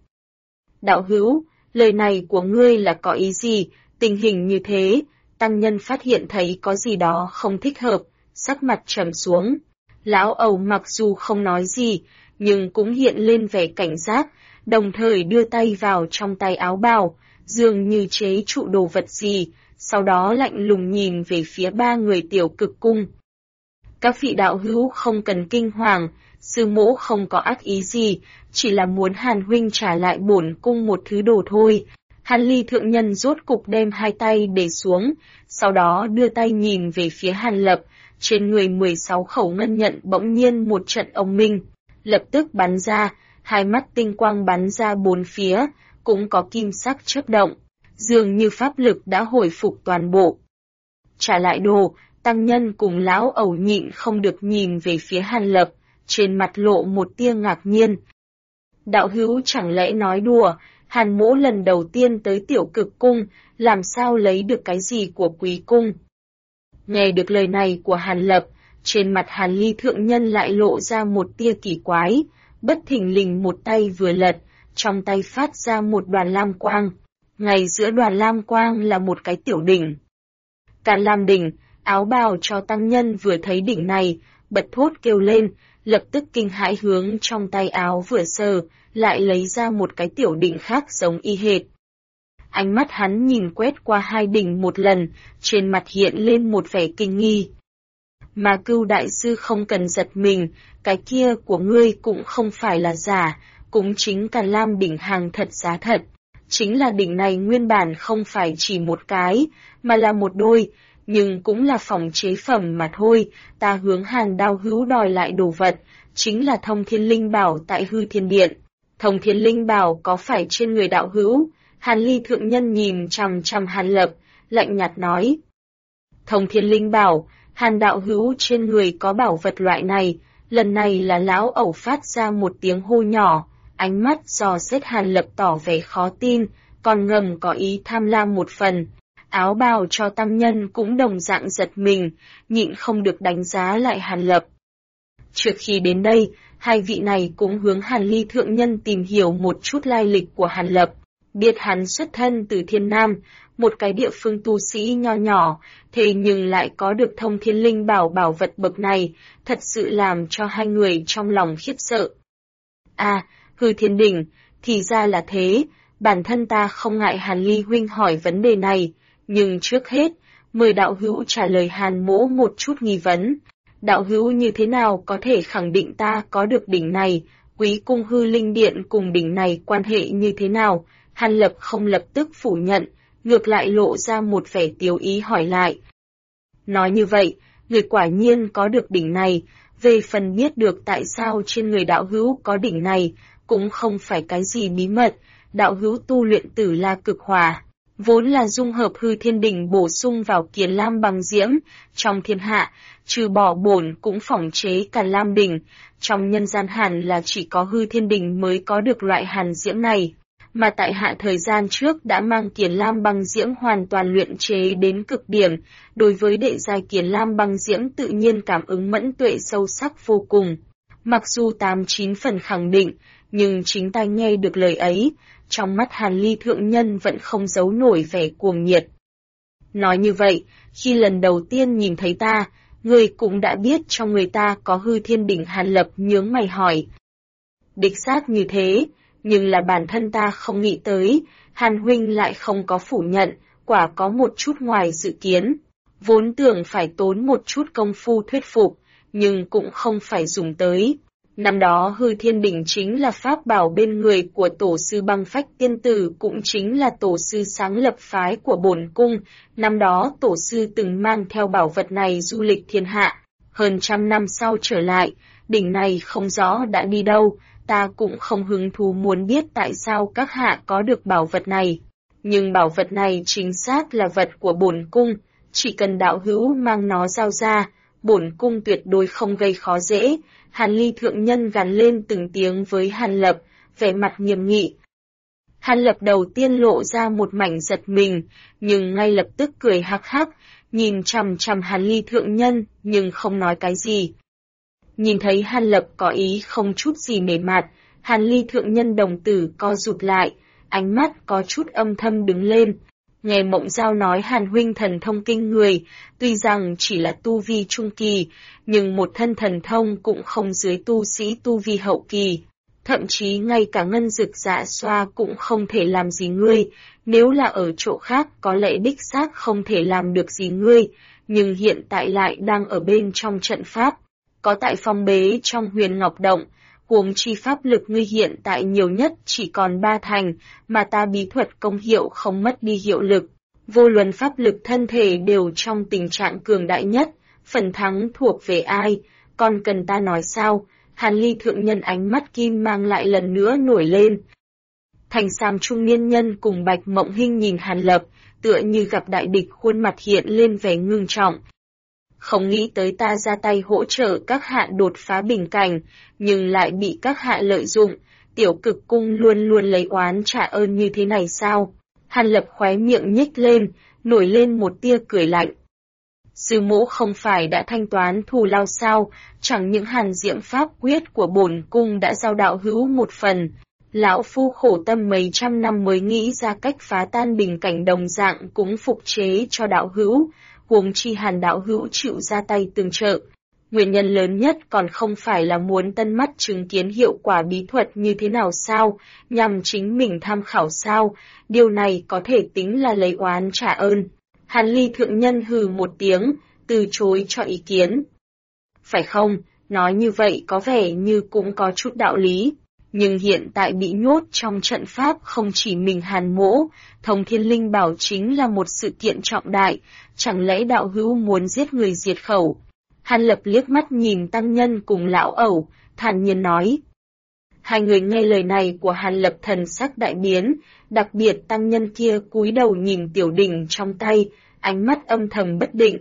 Đạo hữu, lời này của ngươi là có ý gì? Tình hình như thế, tăng nhân phát hiện thấy có gì đó không thích hợp, sắc mặt trầm xuống. Lão Ẩu mặc dù không nói gì, nhưng cũng hiện lên vẻ cảnh giác, đồng thời đưa tay vào trong tay áo bào, dường như chế trụ đồ vật gì, sau đó lạnh lùng nhìn về phía ba người Tiểu Cực Cung. Các vị đạo hữu không cần kinh hoàng, sư mỗ không có ác ý gì, chỉ là muốn Hàn huynh trả lại bổn cung một thứ đồ thôi. Hàn Ly thượng nhân rốt cục đem hai tay để xuống, sau đó đưa tay nhìn về phía Hàn Lập, trên người 16 khẩu ngân nhận bỗng nhiên một trận ông minh, lập tức bắn ra, hai mắt tinh quang bắn ra bốn phía, cũng có kim sắc chớp động, dường như pháp lực đã hồi phục toàn bộ. Trả lại đồ, tăng nhân cùng lão Ẩu nhịn không được nhìn về phía Hàn Lập, trên mặt lộ một tia ngạc nhiên. Đạo hữu chẳng lẽ nói đùa, Hàn mỗ lần đầu tiên tới Tiểu Cực Cung, làm sao lấy được cái gì của quý cung? Nghe được lời này của Hàn Lập, trên mặt Hàn Ly thượng nhân lại lộ ra một tia kỳ quái, bất thình lình một tay vừa lật, trong tay phát ra một đoàn lam quang. Ngay giữa đoàn lam quang là một cái tiểu đỉnh. Càn Lam đỉnh, áo bào cho tăng nhân vừa thấy đỉnh này, bật thốt kêu lên, lập tức kinh hãi hướng trong tay áo vừa sờ, lại lấy ra một cái tiểu đỉnh khác giống y hệt. Ánh mắt hắn nhìn quét qua hai đỉnh một lần, trên mặt hiện lên một vẻ kinh nghi. Mà Cưu đại sư không cần giật mình, cái kia của ngươi cũng không phải là giả, cũng chính Càn Lam đỉnh hàng thật giá thật. Chính là đỉnh này nguyên bản không phải chỉ một cái, mà là một đôi, nhưng cũng là phòng chế phẩm mà thôi. Ta hướng Hàn đạo hữu đòi lại đồ vật, chính là Thông Thiên Linh Bảo tại Hư Thiên Điện. Thông Thiên Linh Bảo có phải trên người đạo hữu? Hàn Ly thượng nhân nhìn chằm chằm Hàn Lập, lạnh nhạt nói. Thông Thiên Linh Bảo, Hàn đạo hữu trên người có bảo vật loại này, lần này là lão Ẩu phát ra một tiếng hô nhỏ, ánh mắt dò xét Hàn Lập tỏ vẻ khó tin, còn ngầm có ý tham lam một phần. Áo bào cho tăng nhân cũng đồng dạng giật mình, nhịn không được đánh giá lại Hàn Lập. Trước khi đến đây, hai vị này cũng hướng Hàn Ly thượng nhân tìm hiểu một chút lai lịch của Hàn Lập. Biết hắn xuất thân từ Thiên Nam, một cái địa phương tu sĩ nho nhỏ, thế nhưng lại có được Thông Thiên Linh Bảo bảo vật bậc này, thật sự làm cho hai người trong lòng khiếp sợ. À, Hư Thiên Đỉnh, thì ra là thế, bản thân ta không ngại Hàn Ly huynh hỏi vấn đề này, nhưng trước hết, mời đạo hữu trả lời Hàn mỗ một chút nghi vấn. Đạo hữu như thế nào có thể khẳng định ta có được đỉnh này, quý cung Hư Linh Điện cùng đỉnh này quan hệ như thế nào? Hàn Lập không lập tức phủ nhận, ngược lại lộ ra một vẻ tiếu ý hỏi lại. Nói như vậy, người quả nhiên có được đỉnh này, về phần biết được tại sao trên người đạo hữu có đỉnh này, cũng không phải cái gì bí mật, đạo hữu tu luyện Tử La Cực Hỏa, vốn là dung hợp Hư Thiên Đỉnh bổ sung vào Kiền Lam Băng Diễm, trong thiên hạ, trừ bỏ bổn cũng phỏng chế Càn Lam Đỉnh, trong nhân gian hẳn là chỉ có Hư Thiên Đỉnh mới có được loại hàn diễm này. Mà tại hạ thời gian trước đã mang Kiền Lam Băng Diễm hoàn toàn luyện chế đến cực điểm, đối với đệ giai Kiền Lam Băng Diễm tự nhiên cảm ứng mẫn tuệ sâu sắc vô cùng. Mặc dù 8-9 phần khẳng định, nhưng chính tai nghe được lời ấy, trong mắt Hàn Ly thượng nhân vẫn không giấu nổi vẻ cuồng nhiệt. Nói như vậy, khi lần đầu tiên nhìn thấy ta, người cũng đã biết trong người ta có hư thiên đỉnh. Hàn Lập nhướng mày hỏi. Đích xác như thế, nhưng là bản thân ta không nghĩ tới, Hàn huynh lại không có phủ nhận, quả có một chút ngoài dự kiến. Vốn tưởng phải tốn một chút công phu thuyết phục, nhưng cũng không phải dùng tới. Năm đó hư thiên đỉnh chính là pháp bảo bên người của tổ sư Băng Phách Tiên Tử, cũng chính là tổ sư sáng lập phái của bổn cung. Năm đó tổ sư từng mang theo bảo vật này du lịch thiên hạ. Hơn 100 năm sau trở lại, đỉnh này không rõ đã đi đâu, ta cũng không hứng thú muốn biết tại sao các hạ có được bảo vật này. Nhưng bảo vật này chính xác là vật của bổn cung, chỉ cần đạo hữu mang nó giao ra, bổn cung tuyệt đối không gây khó dễ. Hàn Ly thượng nhân gằn lên từng tiếng với Hàn Lập, vẻ mặt nghiêm nghị. Hàn Lập đầu tiên lộ ra một mảnh giật mình, nhưng ngay lập tức cười hắc hắc, nhìn chằm chằm Hàn Ly thượng nhân, nhưng không nói cái gì. Nhìn thấy Hàn Lập có ý không chút gì nể mặt, Hàn Ly thượng nhân đồng tử co rụt lại, ánh mắt có chút âm thầm đứng lên. Nghe Mộng Giao nói Hàn huynh thần thông kinh người, tuy rằng chỉ là tu vi trung kỳ, nhưng một thân thần thông cũng không dưới tu sĩ tu vi hậu kỳ. Thậm chí ngay cả ngân dực dạ xoa cũng không thể làm gì ngươi, nếu là ở chỗ khác có lẽ đích xác không thể làm được gì ngươi, nhưng hiện tại lại đang ở bên trong trận pháp, có tại phong bế trong Huyền Ngọc Động. Huống chi pháp lực ngươi hiện tại nhiều nhất chỉ còn 3 thành, mà ta bí thuật công hiệu không mất đi hiệu lực. Vô luận pháp lực thân thể đều trong tình trạng cường đại nhất, phần thắng thuộc về ai, còn cần ta nói sao? Hàn Ly thượng nhân ánh mắt kim mang lại lần nữa nổi lên. Thành Sam trung niên nhân cùng Bạch Mộng Hinh nhìn Hàn Lập, tựa như gặp đại địch, khuôn mặt hiện lên vẻ ngưng trọng. Không nghĩ tới ta ra tay hỗ trợ các hạ đột phá bình cảnh, nhưng lại bị các hạ lợi dụng, Tiểu Cực cung luôn luôn lấy oán trả ơn như thế này sao? Hàn Lập khóe miệng nhếch lên, nổi lên một tia cười lạnh. Sư mỗ không phải đã thanh toán thù lao sao, chẳng những Hàn Diễm pháp quyết của bổn cung đã giao đạo hữu một phần. Lão phu khổ tâm mấy trăm năm mới nghĩ ra cách phá tan bình cảnh đồng dạng cũng phục chế cho đạo hữu, huống chi Hàn đạo hữu chịu ra tay tương trợ. Nguyên nhân lớn nhất còn không phải là muốn tân mắt chứng kiến hiệu quả bí thuật như thế nào sao, nhằm chính mình tham khảo sao, điều này có thể tính là lấy oán trả ơn. Hàn Ly thượng nhân hừ một tiếng, từ chối cho ý kiến. Phải không, nói như vậy có vẻ như cũng có chút đạo lý. Nhưng hiện tại bị nhốt trong trận pháp không chỉ mình Hàn mỗ, Thông Thiên Linh Bảo chính là một sự kiện trọng đại, chẳng lẽ đạo hữu muốn giết người diệt khẩu? Hàn Lập liếc mắt nhìn tăng nhân cùng lão ẩu, thản nhiên nói. Hai người nghe lời này của Hàn Lập thần sắc đại biến, đặc biệt tăng nhân kia cúi đầu nhìn tiểu đỉnh trong tay, ánh mắt âm thầm bất định.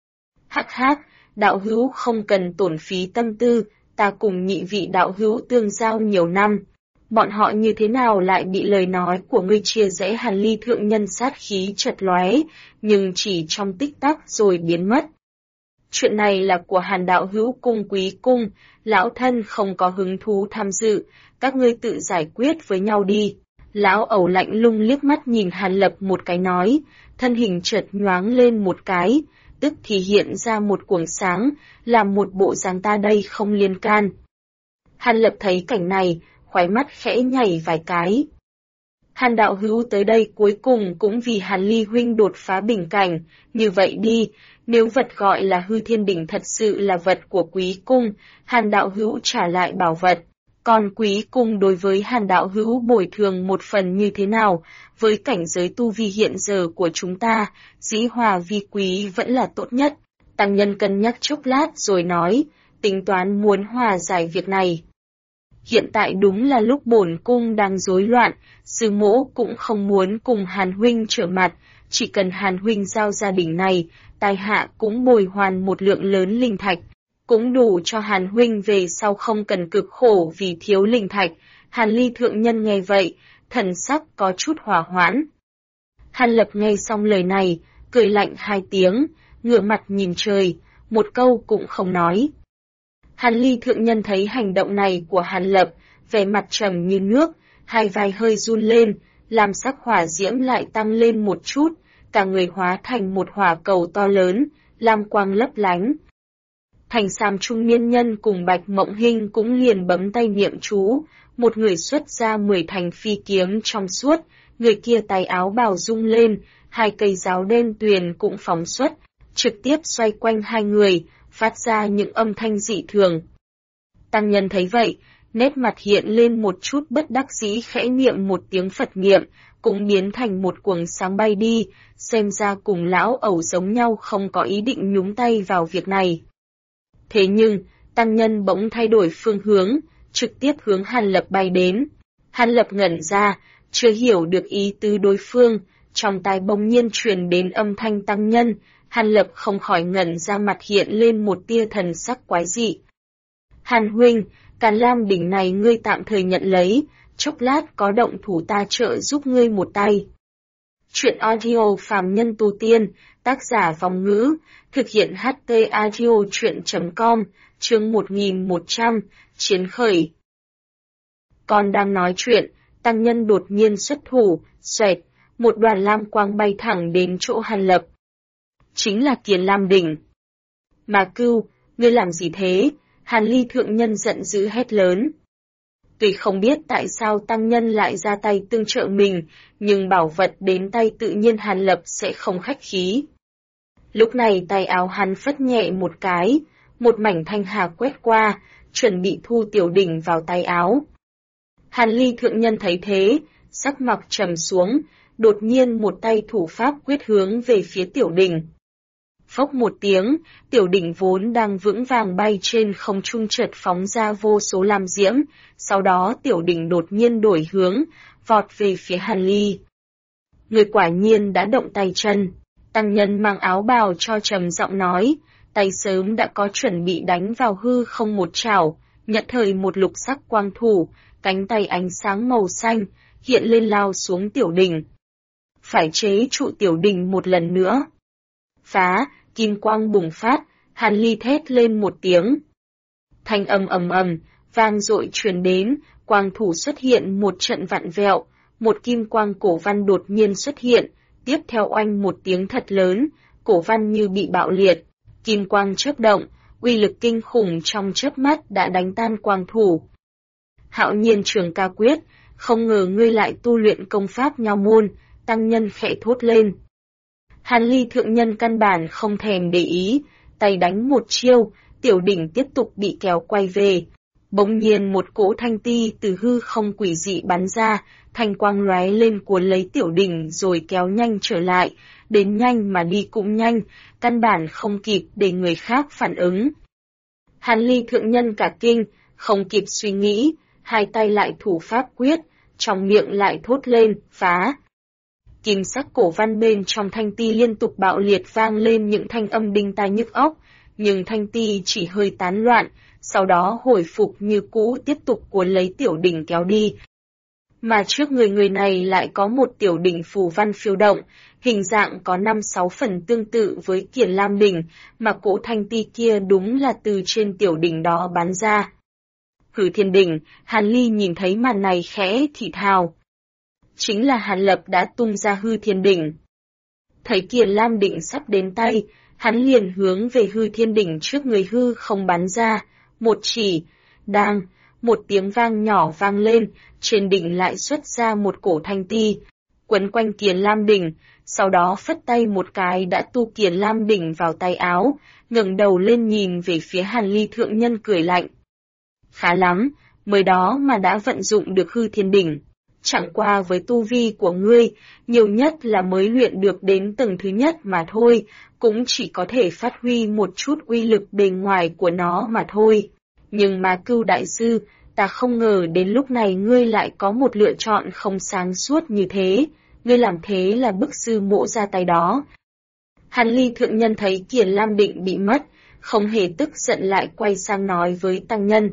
Hắc hắc, đạo hữu không cần tổn phí tâm tư, ta cùng nhị vị đạo hữu tương giao nhiều năm. Bọn họ như thế nào lại bị lời nói của ngươi chia rẽ? Hàn Ly thượng nhân sát khí chật lóe, nhưng chỉ trong tích tắc rồi biến mất. Chuyện này là của Hàn đạo hữu cung quý cung, lão thân không có hứng thú tham dự, các ngươi tự giải quyết với nhau đi. Lão ẩu lạnh lùng liếc mắt nhìn Hàn Lập một cái nói, thân hình chợt nhoáng lên một cái, tức thì hiện ra một cuồng sáng, làm một bộ dáng ta đây không liên can. Hàn Lập thấy cảnh này, khóe mắt khẽ nhảy vài cái. Hàn đạo hữu tới đây cuối cùng cũng vì Hàn Ly huynh đột phá bình cảnh, như vậy đi, nếu vật gọi là hư thiên đỉnh thật sự là vật của quý cung, Hàn đạo hữu trả lại bảo vật. Còn quý cung đối với Hàn đạo hữu bồi thường một phần như thế nào, với cảnh giới tu vi hiện giờ của chúng ta, dĩ hòa vi quý vẫn là tốt nhất. Tăng nhân cân nhắc chốc lát rồi nói, tính toán muốn hòa giải việc này. Hiện tại đúng là lúc bổn cung đang rối loạn, sư mỗ cũng không muốn cùng Hàn huynh trở mặt, chỉ cần Hàn huynh giao gia đình này, tài hạ cũng bồi hoàn một lượng lớn linh thạch, cũng đủ cho Hàn huynh về sau không cần cực khổ vì thiếu linh thạch. Hàn Ly thượng nhân nghe vậy, thần sắc có chút hòa hoãn. Hàn Lập nghe xong lời này, cười lạnh hai tiếng, ngửa mặt nhìn trời, một câu cũng không nói. Hàn Ly thượng nhân thấy hành động này của Hàn Lập, vẻ mặt trầm như nước, hai vai hơi run lên, làm sắc hỏa diễm lại tăng lên một chút, cả người hóa thành một hỏa cầu to lớn, lam quang lấp lánh. Thành Sam trung niên nhân cùng Bạch Mộng Hinh cũng liền bấm tay niệm chú, một người xuất ra 10 thành phi kiếm trong suốt, người kia tay áo bào rung lên, 2 cây giáo đen tuyền cũng phóng xuất, trực tiếp xoay quanh hai người, phát ra những âm thanh dị thường. Tăng nhân thấy vậy, nét mặt hiện lên một chút bất đắc dĩ, khẽ niệm một tiếng Phật niệm, cũng biến thành một cuồng sáng bay đi, xem ra cùng lão ẩu giống nhau, không có ý định nhúng tay vào việc này. Thế nhưng, tăng nhân bỗng thay đổi phương hướng, trực tiếp hướng Hàn Lập bay đến. Hàn Lập ngẩn ra, chưa hiểu được ý tứ đối phương, trong tai bỗng nhiên truyền đến âm thanh tăng nhân, Hàn Lập không khỏi ngẩn ra, mặt hiện lên một tia thần sắc quái dị. Hàn huynh, Càn Lam đỉnh này ngươi tạm thời nhận lấy, chốc lát có động thủ ta trợ giúp ngươi một tay. Chuyện audio phàm nhân tu tiên, tác giả Vong Ngữ, thực hiện HT audio chuyện.com, chương 1100, chiến khởi. Còn đang nói chuyện, tăng nhân đột nhiên xuất thủ, xoẹt, một đoàn lam quang bay thẳng đến chỗ Hàn Lập. Chính là Kiền Lam đỉnh. Mà Cưu, ngươi làm gì thế? Hàn Ly thượng nhân giận dữ hét lớn. Tuy không biết tại sao tăng nhân lại ra tay tương trợ mình, nhưng bảo vật đến tay tự nhiên Hàn Lập sẽ không khách khí. Lúc này tay áo hắn phất nhẹ một cái, một mảnh thanh hà quét qua, chuẩn bị thu tiểu đỉnh vào tay áo. Hàn Ly thượng nhân thấy thế, sắc mặt trầm xuống, đột nhiên một tay thủ pháp quyết hướng về phía tiểu đỉnh. Phốc một tiếng, tiểu đỉnh vốn đang vững vàng bay trên không trung chợt phóng ra vô số lam diễm, sau đó tiểu đỉnh đột nhiên đổi hướng, vọt về phía Hàn Ly. Người quả nhiên đã động tay chân, tăng nhân mang áo bào cho trầm giọng nói, tay sớm đã có chuẩn bị đánh vào hư không một chảo, nhận thời một lục sắc quang thủ, cánh tay ánh sáng màu xanh, hiện lên lao xuống tiểu đỉnh. Phải chế trụ tiểu đỉnh một lần nữa. Phá, kim quang bùng phát, Hàn Ly thét lên một tiếng. Thanh âm ầm ầm, vang dội truyền đến, quang thủ xuất hiện một trận vặn vẹo, một kim quang cổ văn đột nhiên xuất hiện, tiếp theo oanh một tiếng thật lớn, cổ văn như bị bạo liệt, kim quang chớp động, uy lực kinh khủng trong chớp mắt đã đánh tan quang thủ. Hạo Nhiên Trường Ca Quyết, không ngờ ngươi lại tu luyện công pháp Nho môn, tăng nhân khẽ thốt lên. Hàn Ly thượng nhân căn bản không thèm để ý, tay đánh một chiêu, tiểu đỉnh tiếp tục bị kéo quay về. Bỗng nhiên một cỗ thanh ti từ hư không quỷ dị bắn ra, thanh quang lóe lên cuốn lấy tiểu đỉnh rồi kéo nhanh trở lại, đến nhanh mà đi cũng nhanh, căn bản không kịp để người khác phản ứng. Hàn Ly thượng nhân cả kinh, không kịp suy nghĩ, hai tay lại thủ pháp quyết, trong miệng lại thốt lên, phá. Kim sắc cổ văn bên trong thanh ti liên tục bạo liệt vang lên những thanh âm đinh tai nhức óc, nhưng thanh ti chỉ hơi tán loạn, sau đó hồi phục như cũ tiếp tục cuốn lấy tiểu đỉnh kéo đi. Mà trước người này lại có một tiểu đỉnh phù văn phiêu động, hình dạng có 5-6 phần tương tự với Kiền Lam đỉnh, mà cỗ thanh ti kia đúng là từ trên tiểu đỉnh đó bắn ra. Hư Thiên đỉnh, Hàn Ly nhìn thấy màn này khẽ thì thào. Chính là Hàn Lập đã tung ra Hư Thiên đỉnh. Thấy Kiền Lam đỉnh sắp đến tay, hắn liền hướng về Hư Thiên đỉnh trước người hư không bắn ra, một chỉ, đang, một tiếng vang nhỏ vang lên, trên đỉnh lại xuất ra một cổ thanh ti, quấn quanh Kiền Lam đỉnh, sau đó phất tay một cái đã tu Kiền Lam đỉnh vào tay áo, ngẩng đầu lên nhìn về phía Hàn Ly thượng nhân cười lạnh. Khá lắm, mới đó mà đã vận dụng được Hư Thiên đỉnh. Chẳng qua với tu vi của ngươi, nhiều nhất là mới luyện được đến tầng thứ nhất mà thôi, cũng chỉ có thể phát huy một chút uy lực bề ngoài của nó mà thôi. Nhưng mà Cưu đại sư, ta không ngờ đến lúc này ngươi lại có một lựa chọn không sáng suốt như thế, ngươi làm thế là bức sư mộ ra tay đó. Hàn Ly thượng nhân thấy Kiền Lam định bị mất, không hề tức giận lại quay sang nói với tăng nhân.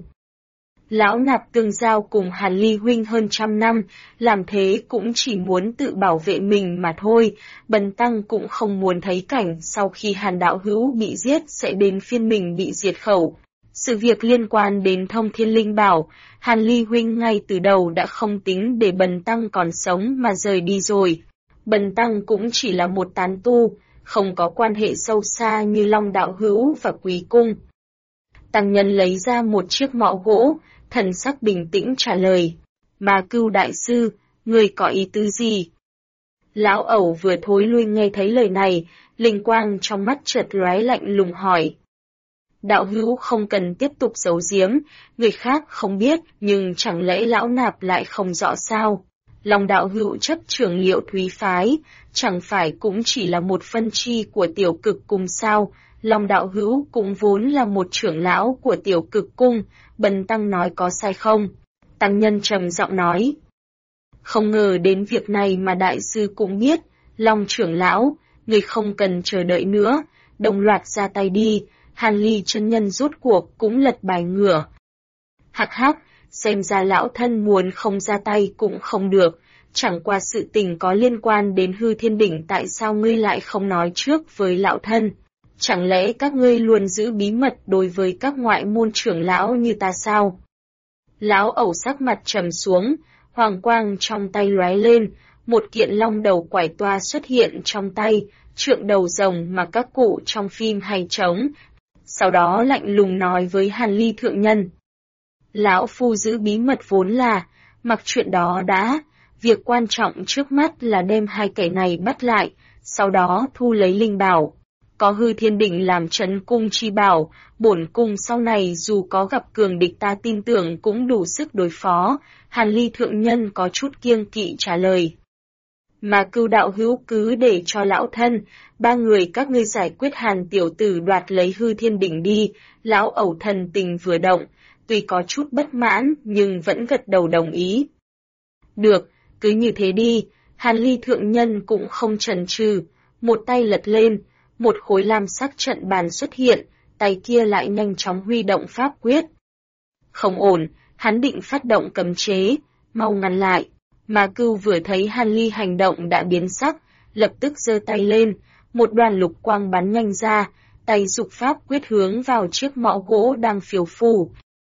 Lão nạp tương giao cùng Hàn Ly huynh hơn 100 năm, làm thế cũng chỉ muốn tự bảo vệ mình mà thôi, bần tăng cũng không muốn thấy cảnh sau khi Hàn đạo hữu bị giết sẽ đến phiên mình bị diệt khẩu. Sự việc liên quan đến Thông Thiên Linh Bảo, Hàn Ly huynh ngay từ đầu đã không tính để bần tăng còn sống mà rời đi rồi. Bần tăng cũng chỉ là một tán tu, không có quan hệ sâu xa như Long đạo hữu và Quý cung. Tăng nhân lấy ra một chiếc mõ gỗ, thần sắc bình tĩnh trả lời. Ma Cưu đại sư, người có ý tứ gì? Lão ẩu vừa thối lui nghe thấy lời này, linh quang trong mắt chợt lóe lạnh lùng hỏi. Đạo hữu không cần tiếp tục giấu giếm, người khác không biết, nhưng chẳng lẽ lão nạp lại không rõ sao? Lòng đạo hữu chấp trưởng Liệu Thúy phái, chẳng phải cũng chỉ là một phân chi của Tiểu Cực cung sao? Lòng đạo hữu cũng vốn là một trưởng lão của Tiểu Cực cung, Bần tăng nói có sai không? Tăng nhân trầm giọng nói. Không ngờ đến việc này mà đại sư cũng biết, Long trưởng lão, người không cần chờ đợi nữa, đồng loạt ra tay đi. Hàn Ly chân nhân rốt cuộc cũng lật bài ngửa. Hắc hắc, xem ra lão thân muốn không ra tay cũng không được, chẳng qua sự tình có liên quan đến hư thiên đỉnh, tại sao ngươi lại không nói trước với lão thân? Chẳng lẽ các ngươi luôn giữ bí mật đối với các ngoại môn trưởng lão như ta sao? Lão ẩu sắc mặt trầm xuống, hoàng quang trong tay lóe lên, một kiện long đầu quải toa xuất hiện trong tay, trượng đầu rồng mà các cụ trong phim hay trống. Sau đó lạnh lùng nói với Hàn Ly thượng nhân. Lão phu giữ bí mật vốn là, mặc chuyện đó đã, việc quan trọng trước mắt là đem hai kẻ này bắt lại, sau đó thu lấy linh bảo. Có hư thiên đỉnh làm trấn cung chi bảo, bổn cung sau này dù có gặp cường địch ta tin tưởng cũng đủ sức đối phó. Hàn Ly thượng nhân có chút kiêng kỵ trả lời. Mà Cưu đạo hữu cứ để cho lão thân, ba người các ngươi giải quyết Hàn tiểu tử đoạt lấy hư thiên đỉnh đi. Lão ẩu thần tình vừa động, tuy có chút bất mãn nhưng vẫn gật đầu đồng ý. Được, cứ như thế đi. Hàn Ly thượng nhân cũng không chần chừ, một tay lật lên, một khối lam sắc trận bàn xuất hiện, tay kia lại nhanh chóng huy động pháp quyết. Không ổn, hắn định phát động cấm chế, mau ngăn lại. Mà Cưu vừa thấy Hàn Ly hành động đã biến sắc, lập tức giơ tay lên, một đoàn lục quang bắn nhanh ra, tay dục pháp quyết hướng vào chiếc mõ gỗ đang phiêu phù.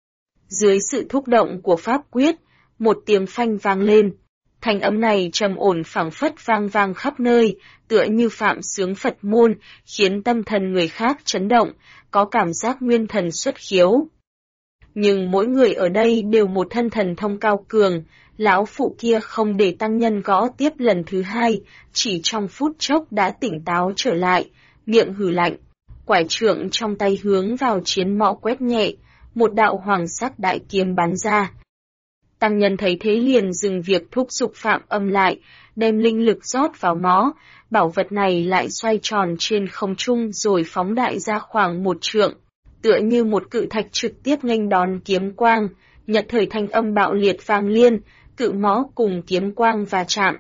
Dưới sự thúc động của pháp quyết, một tiếng phanh vang lên. Thanh âm này trầm ổn phảng phất vang vang khắp nơi, tựa như phạm xướng Phật môn, khiến tâm thần người khác chấn động, có cảm giác nguyên thần xuất khiếu. Nhưng mỗi người ở đây đều một thân thần thông cao cường, lão phụ kia không để tăng nhân gõ tiếp lần thứ hai, chỉ trong phút chốc đã tỉnh táo trở lại, miệng hừ lạnh, quải trượng trong tay hướng vào chiến mõ quét nhẹ, một đạo hoàng sắc đại kiếm bắn ra. Tăng nhân thấy thế liền dừng việc thúc giục phạm âm lại, đem linh lực rót vào mõ, bảo vật này lại xoay tròn trên không trung rồi phóng đại ra khoảng một trượng, tựa như một cự thạch trực tiếp nghênh đón kiếm quang, nhật thời thanh âm bạo liệt vang liên, cự mõ cùng kiếm quang va chạm.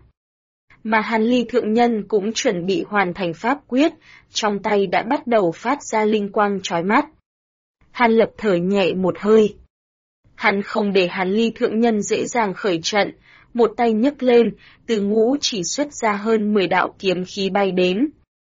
Mà Hàn Ly thượng nhân cũng chuẩn bị hoàn thành pháp quyết, trong tay đã bắt đầu phát ra linh quang chói mắt. Hàn Lập thở nhẹ một hơi. Hắn không để Hàn Ly thượng nhân dễ dàng khởi trận, một tay nhấc lên, từ ngũ chỉ xuất ra hơn 10 đạo kiếm khí bay đến.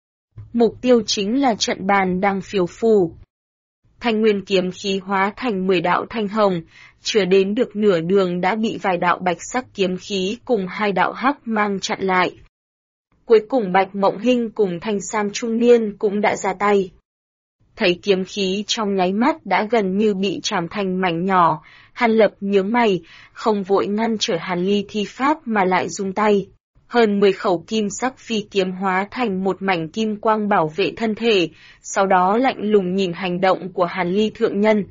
Mục tiêu chính là trận bàn đang phiêu phù. Thanh nguyên kiếm khí hóa thành 10 đạo thanh hồng, chưa đến được nửa đường đã bị vài đạo bạch sắc kiếm khí cùng 2 đạo hắc mang chặn lại. Cuối cùng Bạch Mộng Hinh cùng Thanh Sam trung niên cũng đã ra tay. Thấy kiếm khí trong nháy mắt đã gần như bị chạm thành mảnh nhỏ, Hàn Lập nhướng mày, không vội ngăn trở Hàn Ly thi pháp mà lại rung tay. Hơn 10 khẩu kim sắc phi kiếm hóa thành một mảnh kim quang bảo vệ thân thể, sau đó lạnh lùng nhìn hành động của Hàn Ly thượng nhân.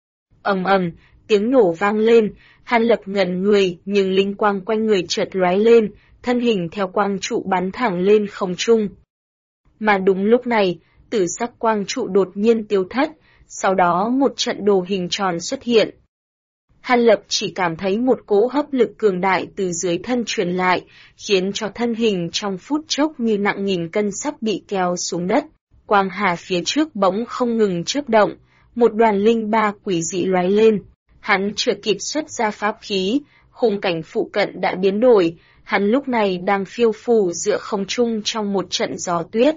Ầm ầm, tiếng nổ vang lên, Hàn Lập ngẩn người nhưng linh quang quanh người chợt lóe lên, thân hình theo quang trụ bắn thẳng lên không trung. Mà đúng lúc này, tử sắc quang trụ đột nhiên tiêu thất, sau đó một trận đồ hình tròn xuất hiện. Hàn Lập chỉ cảm thấy một cỗ hấp lực cường đại từ dưới thân truyền lại, khiến cho thân hình trong phút chốc như nặng nghìn cân sắp bị kéo xuống đất. Quang hà phía trước bỗng không ngừng chớp động, một đoàn linh ba quỷ dị lóe lên. Hắn chưa kịp xuất ra pháp khí, khung cảnh phụ cận đã biến đổi, hắn lúc này đang phiêu phù giữa không trung trong một trận gió tuyết.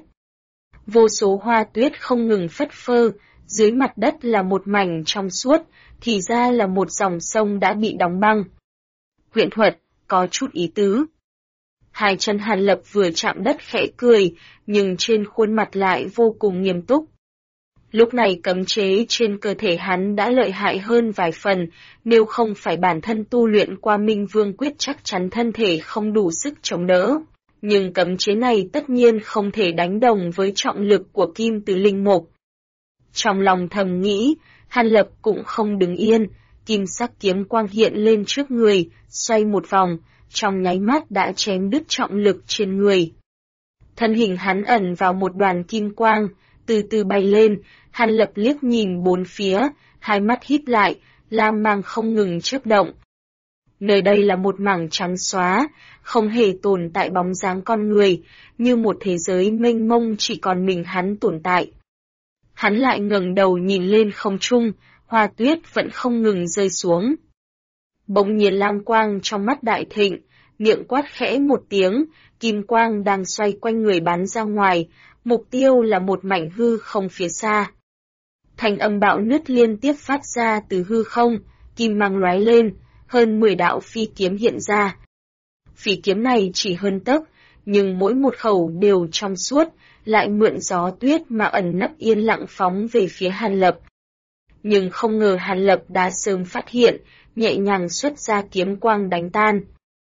Vô số hoa tuyết không ngừng phất phơ, dưới mặt đất là một mảnh trong suốt, thì ra là một dòng sông đã bị đóng băng. Huyễn thuật, có chút ý tứ. Hai chân Hàn Lập vừa chạm đất khẽ cười, nhưng trên khuôn mặt lại vô cùng nghiêm túc. Lúc này cấm chế trên cơ thể hắn đã lợi hại hơn vài phần, nếu không phải bản thân tu luyện qua Minh Vương Quyết chắc chắn thân thể không đủ sức chống đỡ. Nhưng cấm chế này tất nhiên không thể đánh đồng với trọng lực của kim từ linh mục. Trong lòng thầm nghĩ, Hàn Lập cũng không đứng yên, kim sắc kiếm quang hiện lên trước người, xoay một vòng, trong nháy mắt đã chém đứt trọng lực trên người. Thân hình hắn ẩn vào một đoàn kim quang, từ từ bay lên, Hàn Lập liếc nhìn bốn phía, hai mắt híp lại, lam mang không ngừng chớp động. Nơi đây là một mảng trắng xóa, không hề tồn tại bóng dáng con người, như một thế giới mênh mông chỉ còn mình hắn tồn tại. Hắn lại ngẩng đầu nhìn lên không trung, hoa tuyết vẫn không ngừng rơi xuống. Bỗng nhiên lam quang trong mắt đại thịnh, miệng quát khẽ một tiếng, kim quang đang xoay quanh người bắn ra ngoài, mục tiêu là một mảnh hư không phía xa. Thanh âm bạo nứt liên tiếp phát ra từ hư không, kim mang lóe lên, hơn 10 đạo phi kiếm hiện ra. Phi kiếm này chỉ hơn tấc, nhưng mỗi một khẩu đều trong suốt, lại mượn gió tuyết mà ẩn nấp yên lặng phóng về phía Hàn Lập. Nhưng không ngờ Hàn Lập đã sớm phát hiện, nhẹ nhàng xuất ra kiếm quang đánh tan.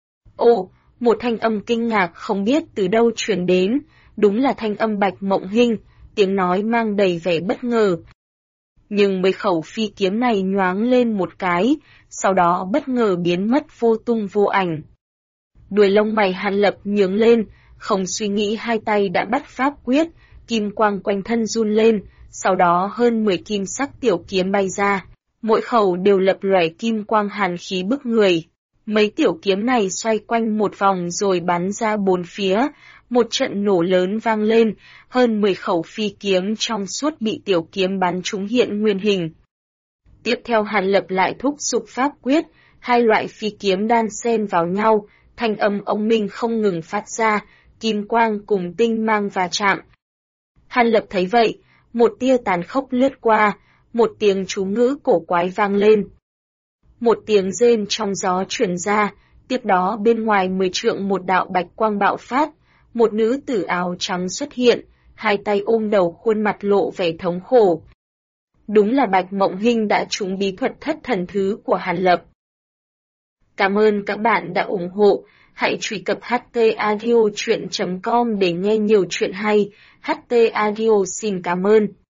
Ồ, một thanh âm kinh ngạc không biết từ đâu truyền đến, đúng là thanh âm Bạch Mộng Hinh, tiếng nói mang đầy vẻ bất ngờ. Nhưng mấy khẩu phi kiếm này nhoáng lên một cái, sau đó bất ngờ biến mất vô tung vô ảnh. Đuôi lông mày Hàn Lập nhướng lên, không suy nghĩ hai tay đã bắt pháp quyết, kim quang quanh thân run lên, sau đó hơn 10 kim sắc tiểu kiếm bay ra, mỗi khẩu đều lập lòe kim quang hàn khí bức người. Mấy tiểu kiếm này xoay quanh một vòng rồi bắn ra bốn phía, một trận nổ lớn vang lên, hơn 10 khẩu phi kiếm trong suốt bị tiểu kiếm bắn trúng hiện nguyên hình. Tiếp theo Hàn Lập lại thúc giục pháp quyết, hai loại phi kiếm đan xen vào nhau, thanh âm ông minh không ngừng phát ra, kim quang cùng tinh mang va chạm. Hàn Lập thấy vậy, một tia tàn khốc lướt qua, một tiếng chú ngữ cổ quái vang lên. Một tiếng rên trong gió truyền ra, tiếp đó bên ngoài 10 trượng một đạo bạch quang bạo phát, một nữ tử áo trắng xuất hiện, hai tay ôm đầu khuôn mặt lộ vẻ thống khổ. Đúng là Bạch Mộng Hinh đã trúng bí thuật thất thần thứ của Hàn Lập. Cảm ơn các bạn đã ủng hộ, hãy truy cập htaudio.com để nghe nhiều chuyện hay, HT Audio xin cảm ơn.